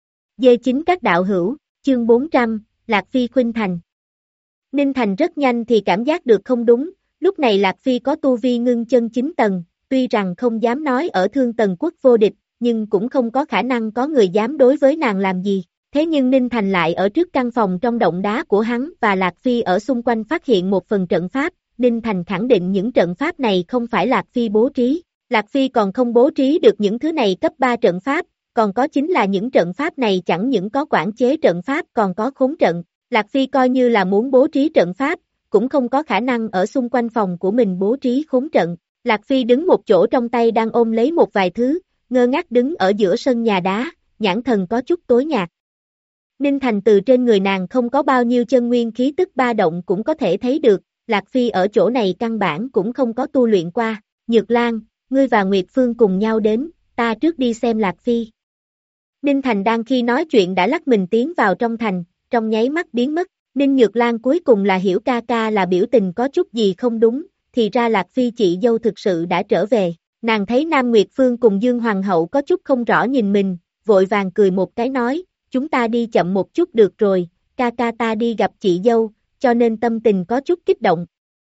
D9 các đạo hữu, chương 400, Lạc Phi khuynh thành. Ninh Thành rất nhanh thì cảm giác được không đúng, lúc này Lạc Phi có tu vi ngưng chân 9 tầng, tuy rằng không dám nói ở Thương Tần Quốc vô địch, nhưng cũng không có khả năng có người dám đối với nàng làm gì. Thế nhưng Ninh Thành lại ở trước căn phòng trong động đá của hắn và Lạc Phi ở xung quanh phát hiện một phần trận pháp, Ninh Thành khẳng định những trận pháp này không phải Lạc Phi bố trí. Lạc Phi còn không bố trí được những thứ này cấp 3 trận pháp, còn có chính là những trận pháp này chẳng những có quản chế trận pháp còn có khốn trận. Lạc Phi coi như là muốn bố trí trận pháp, cũng không có khả năng ở xung quanh phòng của mình bố trí khốn trận. Lạc Phi đứng một chỗ trong tay đang ôm lấy một vài thứ, ngơ ngác đứng ở giữa sân nhà đá, nhãn thần có chút tối nhạt. Ninh Thành từ trên người nàng không có bao nhiêu chân nguyên khí tức ba động cũng có thể thấy được, Lạc Phi ở chỗ này căn bản cũng không có tu luyện qua. Nhược Lan, ngươi và Nguyệt Phương cùng nhau đến, ta trước đi xem Lạc Phi. Ninh Thành đang khi nói chuyện đã lắc mình tiến vào trong thành, trong nháy mắt biến mất. Ninh Nhược Lan cuối cùng là hiểu ca ca là biểu tình có chút gì không đúng, thì ra Lạc Phi chị dâu thực sự đã trở về. Nàng thấy Nam Nguyệt Phương cùng Dương Hoàng hậu có chút không rõ nhìn mình, vội vàng cười một cái nói, chúng ta đi chậm một chút được rồi, ca ca ta đi gặp chị dâu, cho nên tâm tình có chút kích động.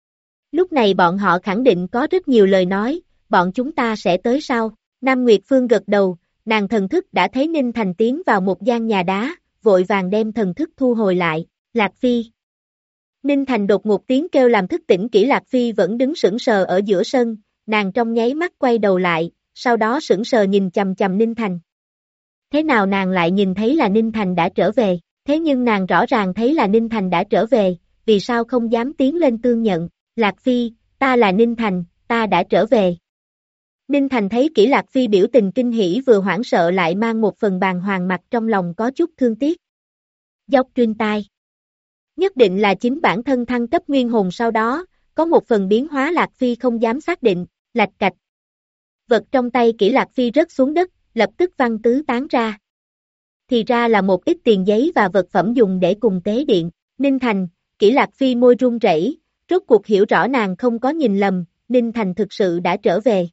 Lúc này bọn họ khẳng định có rất nhiều lời nói, bọn chúng ta sẽ tới sau. Nam Nguyệt Phương gật đầu, nàng thần thức đã thấy Ninh Thành tiến vào một gian nhà đá, vội vàng đem thần thức thu hồi lại, Lạc Phi. Ninh Thành đột ngột tiếng kêu làm thức tỉnh kỹ Lạc Phi vẫn đứng sững sờ ở giữa sân, nàng trong nháy mắt quay đầu lại, sau đó sững sờ nhìn chằm chằm Ninh Thành. Thế nào nàng lại nhìn thấy là Ninh Thành đã trở về, thế nhưng nàng rõ ràng thấy là Ninh Thành đã trở về, vì sao không dám tiến lên tương nhận, Lạc Phi, ta là Ninh Thành, ta đã trở về. Ninh Thành thấy kỹ Lạc Phi biểu tình kinh hỉ vừa hoảng sợ lại mang một phần bàng hoàng mặt trong lòng có chút thương tiếc. Dốc truyền tai. Nhất định là chính bản thân thăng cấp nguyên hồn sau đó, có một phần biến hóa Lạc Phi không dám xác định, lạch cạch. Vật trong tay kỹ Lạc Phi rớt xuống đất, lập tức văng tứ tán ra. Thì ra là một ít tiền giấy và vật phẩm dùng để cùng tế điện. Ninh Thành, kỹ Lạc Phi môi run rẩy, rốt cuộc hiểu rõ nàng không có nhìn lầm, Ninh Thành thực sự đã trở về.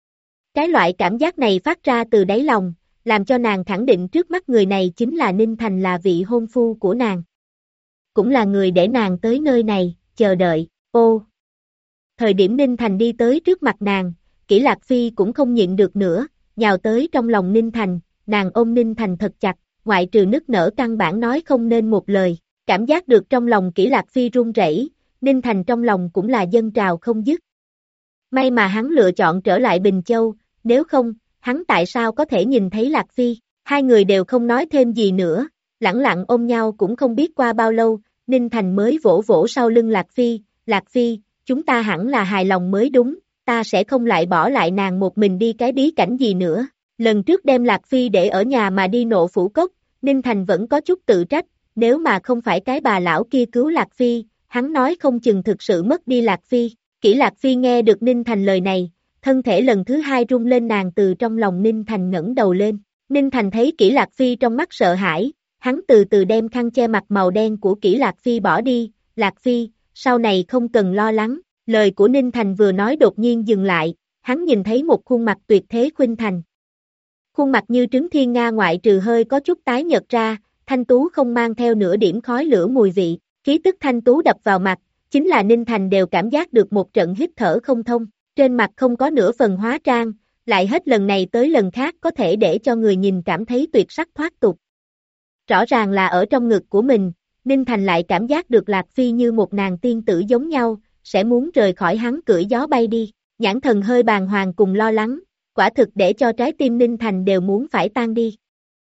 Cái loại cảm giác này phát ra từ đáy lòng, làm cho nàng khẳng định trước mắt người này chính là Ninh Thành là vị hôn phu của nàng. Cũng là người để nàng tới nơi này, chờ đợi, ô. Thời điểm Ninh Thành đi tới trước mặt nàng, kỹ Lạc Phi cũng không nhịn được nữa, nhào tới trong lòng Ninh Thành, nàng ôm Ninh Thành thật chặt, ngoại trừ nức nở căn bản nói không nên một lời, cảm giác được trong lòng kỹ Lạc Phi run rẩy, Ninh Thành trong lòng cũng là dâng trào không dứt. May mà hắn lựa chọn trở lại Bình Châu, nếu không, hắn tại sao có thể nhìn thấy Lạc Phi, hai người đều không nói thêm gì nữa, lẳng lặng ôm nhau cũng không biết qua bao lâu, Ninh Thành mới vỗ vỗ sau lưng Lạc Phi, chúng ta hẳn là hài lòng mới đúng, ta sẽ không lại bỏ lại nàng một mình đi cái bí cảnh gì nữa, lần trước đem Lạc Phi để ở nhà mà đi Nộ Phủ Cốc, Ninh Thành vẫn có chút tự trách, nếu mà không phải cái bà lão kia cứu Lạc Phi, hắn nói không chừng thực sự mất đi Lạc Phi, kỹ Lạc Phi nghe được Ninh Thành lời này, thân thể lần thứ hai rung lên nàng từ trong lòng Ninh Thành ngẩng đầu lên, Ninh Thành thấy kỹ Lạc Phi trong mắt sợ hãi, hắn từ từ đem khăn che mặt màu đen của kỹ Lạc Phi bỏ đi, Lạc Phi, sau này không cần lo lắng, lời của Ninh Thành vừa nói đột nhiên dừng lại, hắn nhìn thấy một khuôn mặt tuyệt thế khuynh thành. Khuôn mặt như trứng thiên nga ngoại trừ hơi có chút tái nhợt ra, thanh tú không mang theo nửa điểm khói lửa mùi vị, khí tức thanh tú đập vào mặt, chính là Ninh Thành đều cảm giác được một trận hít thở không thông, trên mặt không có nửa phần hóa trang, lại hết lần này tới lần khác có thể để cho người nhìn cảm thấy tuyệt sắc thoát tục. Rõ ràng là ở trong ngực của mình, Ninh Thành lại cảm giác được Lạc Phi như một nàng tiên tử giống nhau, sẽ muốn rời khỏi hắn cưỡi gió bay đi, nhãn thần hơi bàng hoàng cùng lo lắng, quả thực để cho trái tim Ninh Thành đều muốn phải tan đi.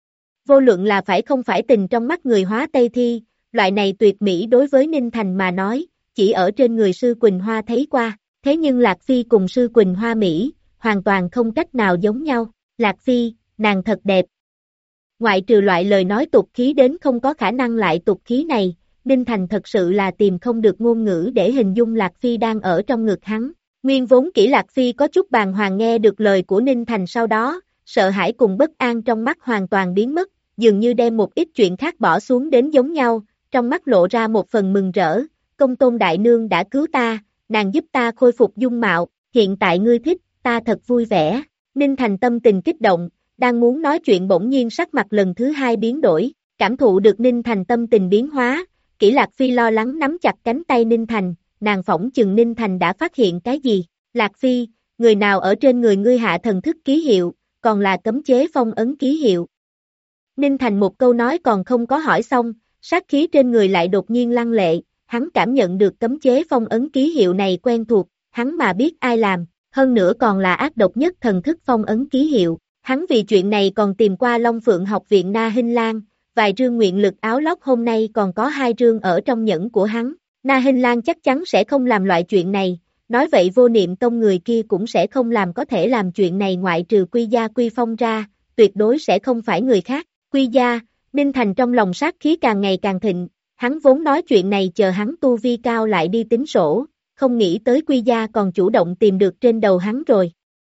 Vô luận là phải không phải tình trong mắt người hóa Tây Thi, loại này tuyệt mỹ đối với Ninh Thành mà nói, chỉ ở trên người Sư Quỳnh Hoa thấy qua, thế nhưng Lạc Phi cùng Sư Quỳnh Hoa Mỹ, hoàn toàn không cách nào giống nhau, Lạc Phi, nàng thật đẹp. Ngoại trừ loại lời nói tục khí đến không có khả năng lại tục khí này, Ninh Thành thật sự là tìm không được ngôn ngữ để hình dung Lạc Phi đang ở trong ngực hắn. Nguyên vốn kỹ Lạc Phi có chút bàng hoàng nghe được lời của Ninh Thành sau đó, sợ hãi cùng bất an trong mắt hoàn toàn biến mất, dường như đem một ít chuyện khác bỏ xuống đến giống nhau, trong mắt lộ ra một phần mừng rỡ, Công Tôn Đại Nương đã cứu ta, nàng giúp ta khôi phục dung mạo, hiện tại ngươi thích, ta thật vui vẻ. Ninh Thành tâm tình kích động, đang muốn nói chuyện bỗng nhiên sắc mặt lần thứ hai biến đổi, cảm thụ được Ninh Thành tâm tình biến hóa, kỹ Lạc Phi lo lắng nắm chặt cánh tay Ninh Thành, nàng phỏng chừng Ninh Thành đã phát hiện cái gì, Lạc Phi, người nào ở trên người ngươi hạ thần thức ký hiệu, còn là cấm chế phong ấn ký hiệu. Ninh Thành một câu nói còn không có hỏi xong, sát khí trên người lại đột nhiên lăng lệ, hắn cảm nhận được cấm chế phong ấn ký hiệu này quen thuộc, hắn mà biết ai làm, hơn nữa còn là ác độc nhất thần thức phong ấn ký hiệu, hắn vì chuyện này còn tìm qua Long Phượng học viện Na Hinh Lan, vài rương nguyện lực áo lót hôm nay còn có 2 rương ở trong nhẫn của hắn, Na Hinh Lan chắc chắn sẽ không làm loại chuyện này, nói vậy Vô Niệm Tông người kia cũng sẽ không làm có thể làm chuyện này ngoại trừ Quy Gia Quy Phong ra, tuyệt đối sẽ không phải người khác. Quy Gia, Ninh Thành trong lòng sát khí càng ngày càng thịnh, hắn vốn nói chuyện này chờ hắn tu vi cao lại đi tính sổ, không nghĩ tới Quy Gia còn chủ động tìm được trên đầu hắn rồi.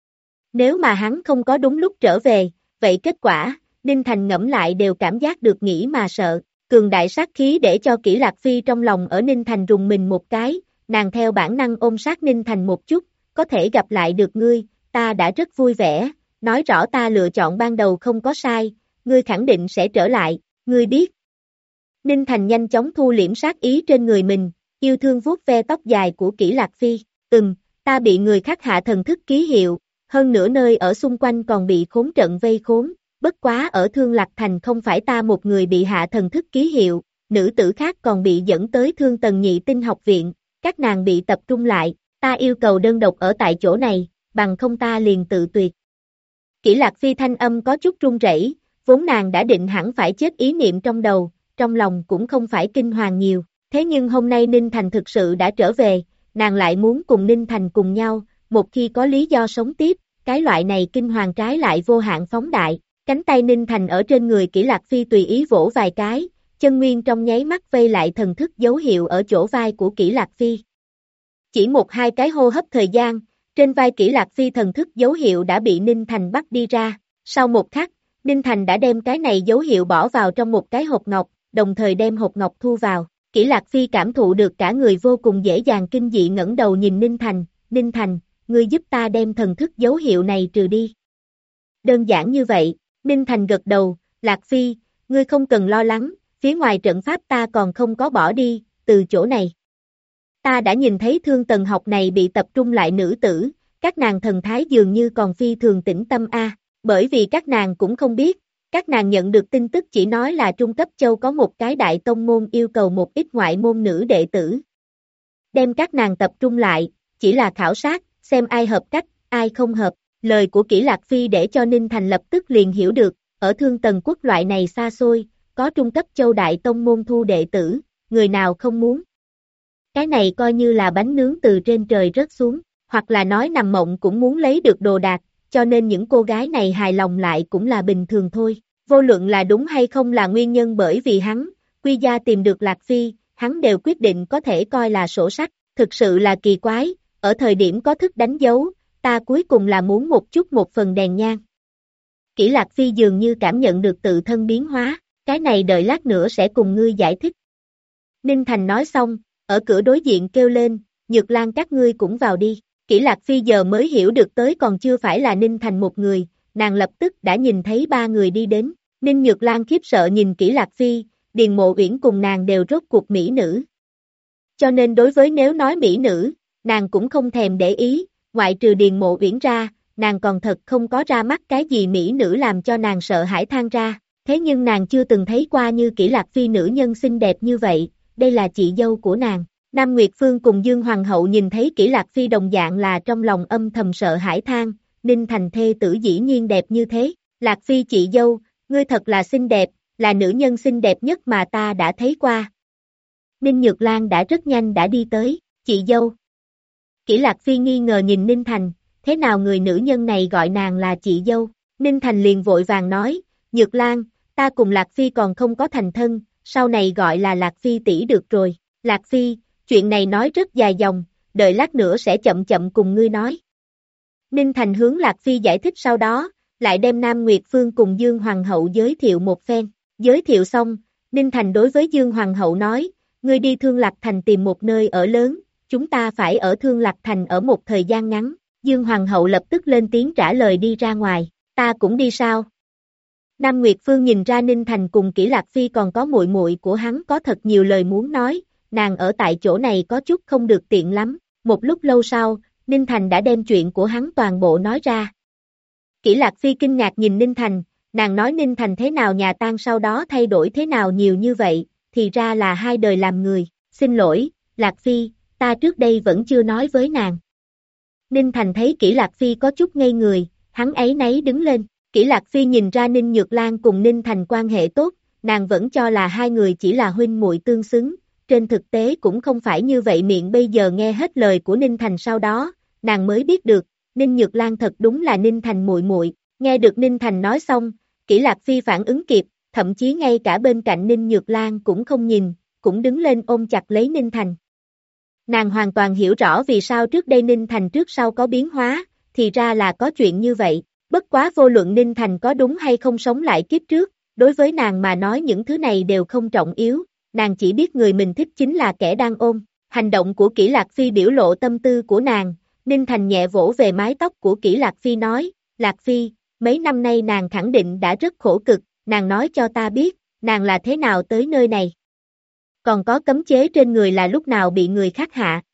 Nếu mà hắn không có đúng lúc trở về, vậy kết quả, Ninh Thành ngẫm lại đều cảm giác được nghĩ mà sợ, cường đại sát khí để cho Kỷ Lạc Phi trong lòng ở Ninh Thành rùng mình một cái, nàng theo bản năng ôm sát Ninh Thành một chút, có thể gặp lại được ngươi, ta đã rất vui vẻ, nói rõ ta lựa chọn ban đầu không có sai, ngươi khẳng định sẽ trở lại, ngươi biết. Ninh Thành nhanh chóng thu liễm sát ý trên người mình, yêu thương vuốt ve tóc dài của Kỷ Lạc Phi, ta bị người khác hạ thần thức ký hiệu, hơn nữa nơi ở xung quanh còn bị khốn trận vây khốn, bất quá ở Thương Lạc Thành không phải ta một người bị hạ thần thức ký hiệu, nữ tử khác còn bị dẫn tới Thương Tần Nhị Tinh học viện, các nàng bị tập trung lại, ta yêu cầu đơn độc ở tại chỗ này, bằng không ta liền tự tuyệt. Kỷ Lạc Phi thanh âm có chút run rẩy, vốn nàng đã định hẳn phải chết ý niệm trong đầu, trong lòng cũng không phải kinh hoàng nhiều, thế nhưng hôm nay Ninh Thành thực sự đã trở về, nàng lại muốn cùng Ninh Thành cùng nhau, một khi có lý do sống tiếp, cái loại này kinh hoàng trái lại vô hạn phóng đại, cánh tay Ninh Thành ở trên người Kỷ Lạc Phi tùy ý vỗ vài cái, chân nguyên trong nháy mắt vây lại thần thức dấu hiệu ở chỗ vai của Kỷ Lạc Phi. Chỉ một hai cái hô hấp thời gian, trên vai Kỷ Lạc Phi thần thức dấu hiệu đã bị Ninh Thành bắt đi ra, sau một khắc, Ninh Thành đã đem cái này dấu hiệu bỏ vào trong một cái hộp ngọc, đồng thời đem hộp ngọc thu vào. Kỷ Lạc Phi cảm thụ được cả người vô cùng dễ dàng kinh dị ngẩng đầu nhìn Ninh Thành, ngươi giúp ta đem thần thức dấu hiệu này trừ đi. Đơn giản như vậy, Ninh Thành gật đầu, Lạc Phi, ngươi không cần lo lắng, phía ngoài trận pháp ta còn không có bỏ đi, từ chỗ này. Ta đã nhìn thấy Thương Tần học này bị tập trung lại nữ tử, các nàng thần thái dường như còn phi thường tĩnh tâm bởi vì các nàng cũng không biết, các nàng nhận được tin tức chỉ nói là Trung Cấp Châu có một cái đại tông môn yêu cầu một ít ngoại môn nữ đệ tử. Đem các nàng tập trung lại, chỉ là khảo sát, xem ai hợp cách, ai không hợp. Lời của Kỷ Lạc Phi để cho Ninh Thành lập tức liền hiểu được, ở Thương Tần quốc loại này xa xôi, có Trung Cấp Châu đại tông môn thu đệ tử, người nào không muốn. Cái này coi như là bánh nướng từ trên trời rớt xuống, hoặc là nói nằm mộng cũng muốn lấy được đồ đạc, cho nên những cô gái này hài lòng lại cũng là bình thường thôi. Vô luận là đúng hay không là nguyên nhân bởi vì hắn, Quy Gia tìm được Lạc Phi, hắn đều quyết định có thể coi là sổ sách, thực sự là kỳ quái, ở thời điểm có thức đánh dấu, ta cuối cùng là muốn một chút một phần đèn nhang. Kỷ Lạc Phi dường như cảm nhận được tự thân biến hóa, cái này đợi lát nữa sẽ cùng ngươi giải thích. Ninh Thành nói xong, ở cửa đối diện kêu lên, Nhược Lan các ngươi cũng vào đi. Kỷ Lạc Phi giờ mới hiểu được tới còn chưa phải là Ninh Thành một người, nàng lập tức đã nhìn thấy ba người đi đến. Ninh Nhược Lan khiếp sợ nhìn Kỷ Lạc Phi, Điền Mộ Uyển cùng nàng đều rốt cuộc mỹ nữ. Cho nên đối với nếu nói mỹ nữ, nàng cũng không thèm để ý, ngoại trừ Điền Mộ Uyển ra, nàng còn thật không có ra mắt cái gì mỹ nữ làm cho nàng sợ hãi than ra. Thế nhưng nàng chưa từng thấy qua như Kỷ Lạc Phi nữ nhân xinh đẹp như vậy, đây là chị dâu của nàng. Nam Nguyệt Phương cùng Dương Hoàng hậu nhìn thấy Kỷ Lạc Phi đồng dạng là trong lòng âm thầm sợ hãi than, Ninh Thành thê tử dĩ nhiên đẹp như thế, Lạc Phi chị dâu, ngươi thật là xinh đẹp, là nữ nhân xinh đẹp nhất mà ta đã thấy qua. Ninh Nhược Lan đã rất nhanh đã đi tới, chị dâu. Kỷ Lạc Phi nghi ngờ nhìn Ninh Thành, thế nào người nữ nhân này gọi nàng là chị dâu, Ninh Thành liền vội vàng nói, Nhược Lan, ta cùng Lạc Phi còn không có thành thân, sau này gọi là Lạc Phi tỷ được rồi, Lạc Phi, chuyện này nói rất dài dòng, đợi lát nữa sẽ chậm chậm cùng ngươi nói. Ninh Thành hướng Lạc Phi giải thích sau đó, lại đem Nam Nguyệt Phương cùng Dương Hoàng hậu giới thiệu một phen, giới thiệu xong, Ninh Thành đối với Dương Hoàng hậu nói, ngươi đi Thương Lạc Thành tìm một nơi ở lớn, chúng ta phải ở Thương Lạc Thành ở một thời gian ngắn, Dương Hoàng hậu lập tức lên tiếng trả lời đi ra ngoài, ta cũng đi sao? Nam Nguyệt Phương nhìn ra Ninh Thành cùng Kỷ Lạc Phi còn có muội muội của hắn có thật nhiều lời muốn nói, nàng ở tại chỗ này có chút không được tiện lắm, một lúc lâu sau, Ninh Thành đã đem chuyện của hắn toàn bộ nói ra. Kỷ Lạc Phi kinh ngạc nhìn Ninh Thành, nàng nói Ninh Thành thế nào nhà tan sau đó thay đổi thế nào nhiều như vậy, thì ra là hai đời làm người, xin lỗi, Lạc Phi, ta trước đây vẫn chưa nói với nàng. Ninh Thành thấy Kỷ Lạc Phi có chút ngây người, hắn áy náy đứng lên, Kỷ Lạc Phi nhìn ra Ninh Nhược Lan cùng Ninh Thành quan hệ tốt, nàng vẫn cho là hai người chỉ là huynh muội tương xứng, trên thực tế cũng không phải như vậy miệng bây giờ nghe hết lời của Ninh Thành sau đó, nàng mới biết được, Ninh Nhược Lan thật đúng là Ninh Thành muội muội. Nghe được Ninh Thành nói xong, Kỷ Lạc Phi phản ứng kịp, thậm chí ngay cả bên cạnh Ninh Nhược Lan cũng không nhìn, cũng đứng lên ôm chặt lấy Ninh Thành. Nàng hoàn toàn hiểu rõ vì sao trước đây Ninh Thành trước sau có biến hóa, thì ra là có chuyện như vậy, bất quá vô luận Ninh Thành có đúng hay không sống lại kiếp trước, đối với nàng mà nói những thứ này đều không trọng yếu, nàng chỉ biết người mình thích chính là kẻ đang ôm. Hành động của Kỷ Lạc Phi biểu lộ tâm tư của nàng, Ninh Thành nhẹ vỗ về mái tóc của Kỷ Lạc Phi nói, Lạc Phi, mấy năm nay nàng khẳng định đã rất khổ cực, nàng nói cho ta biết, nàng là thế nào tới nơi này. Còn có cấm chế trên người là lúc nào bị người khác hạ.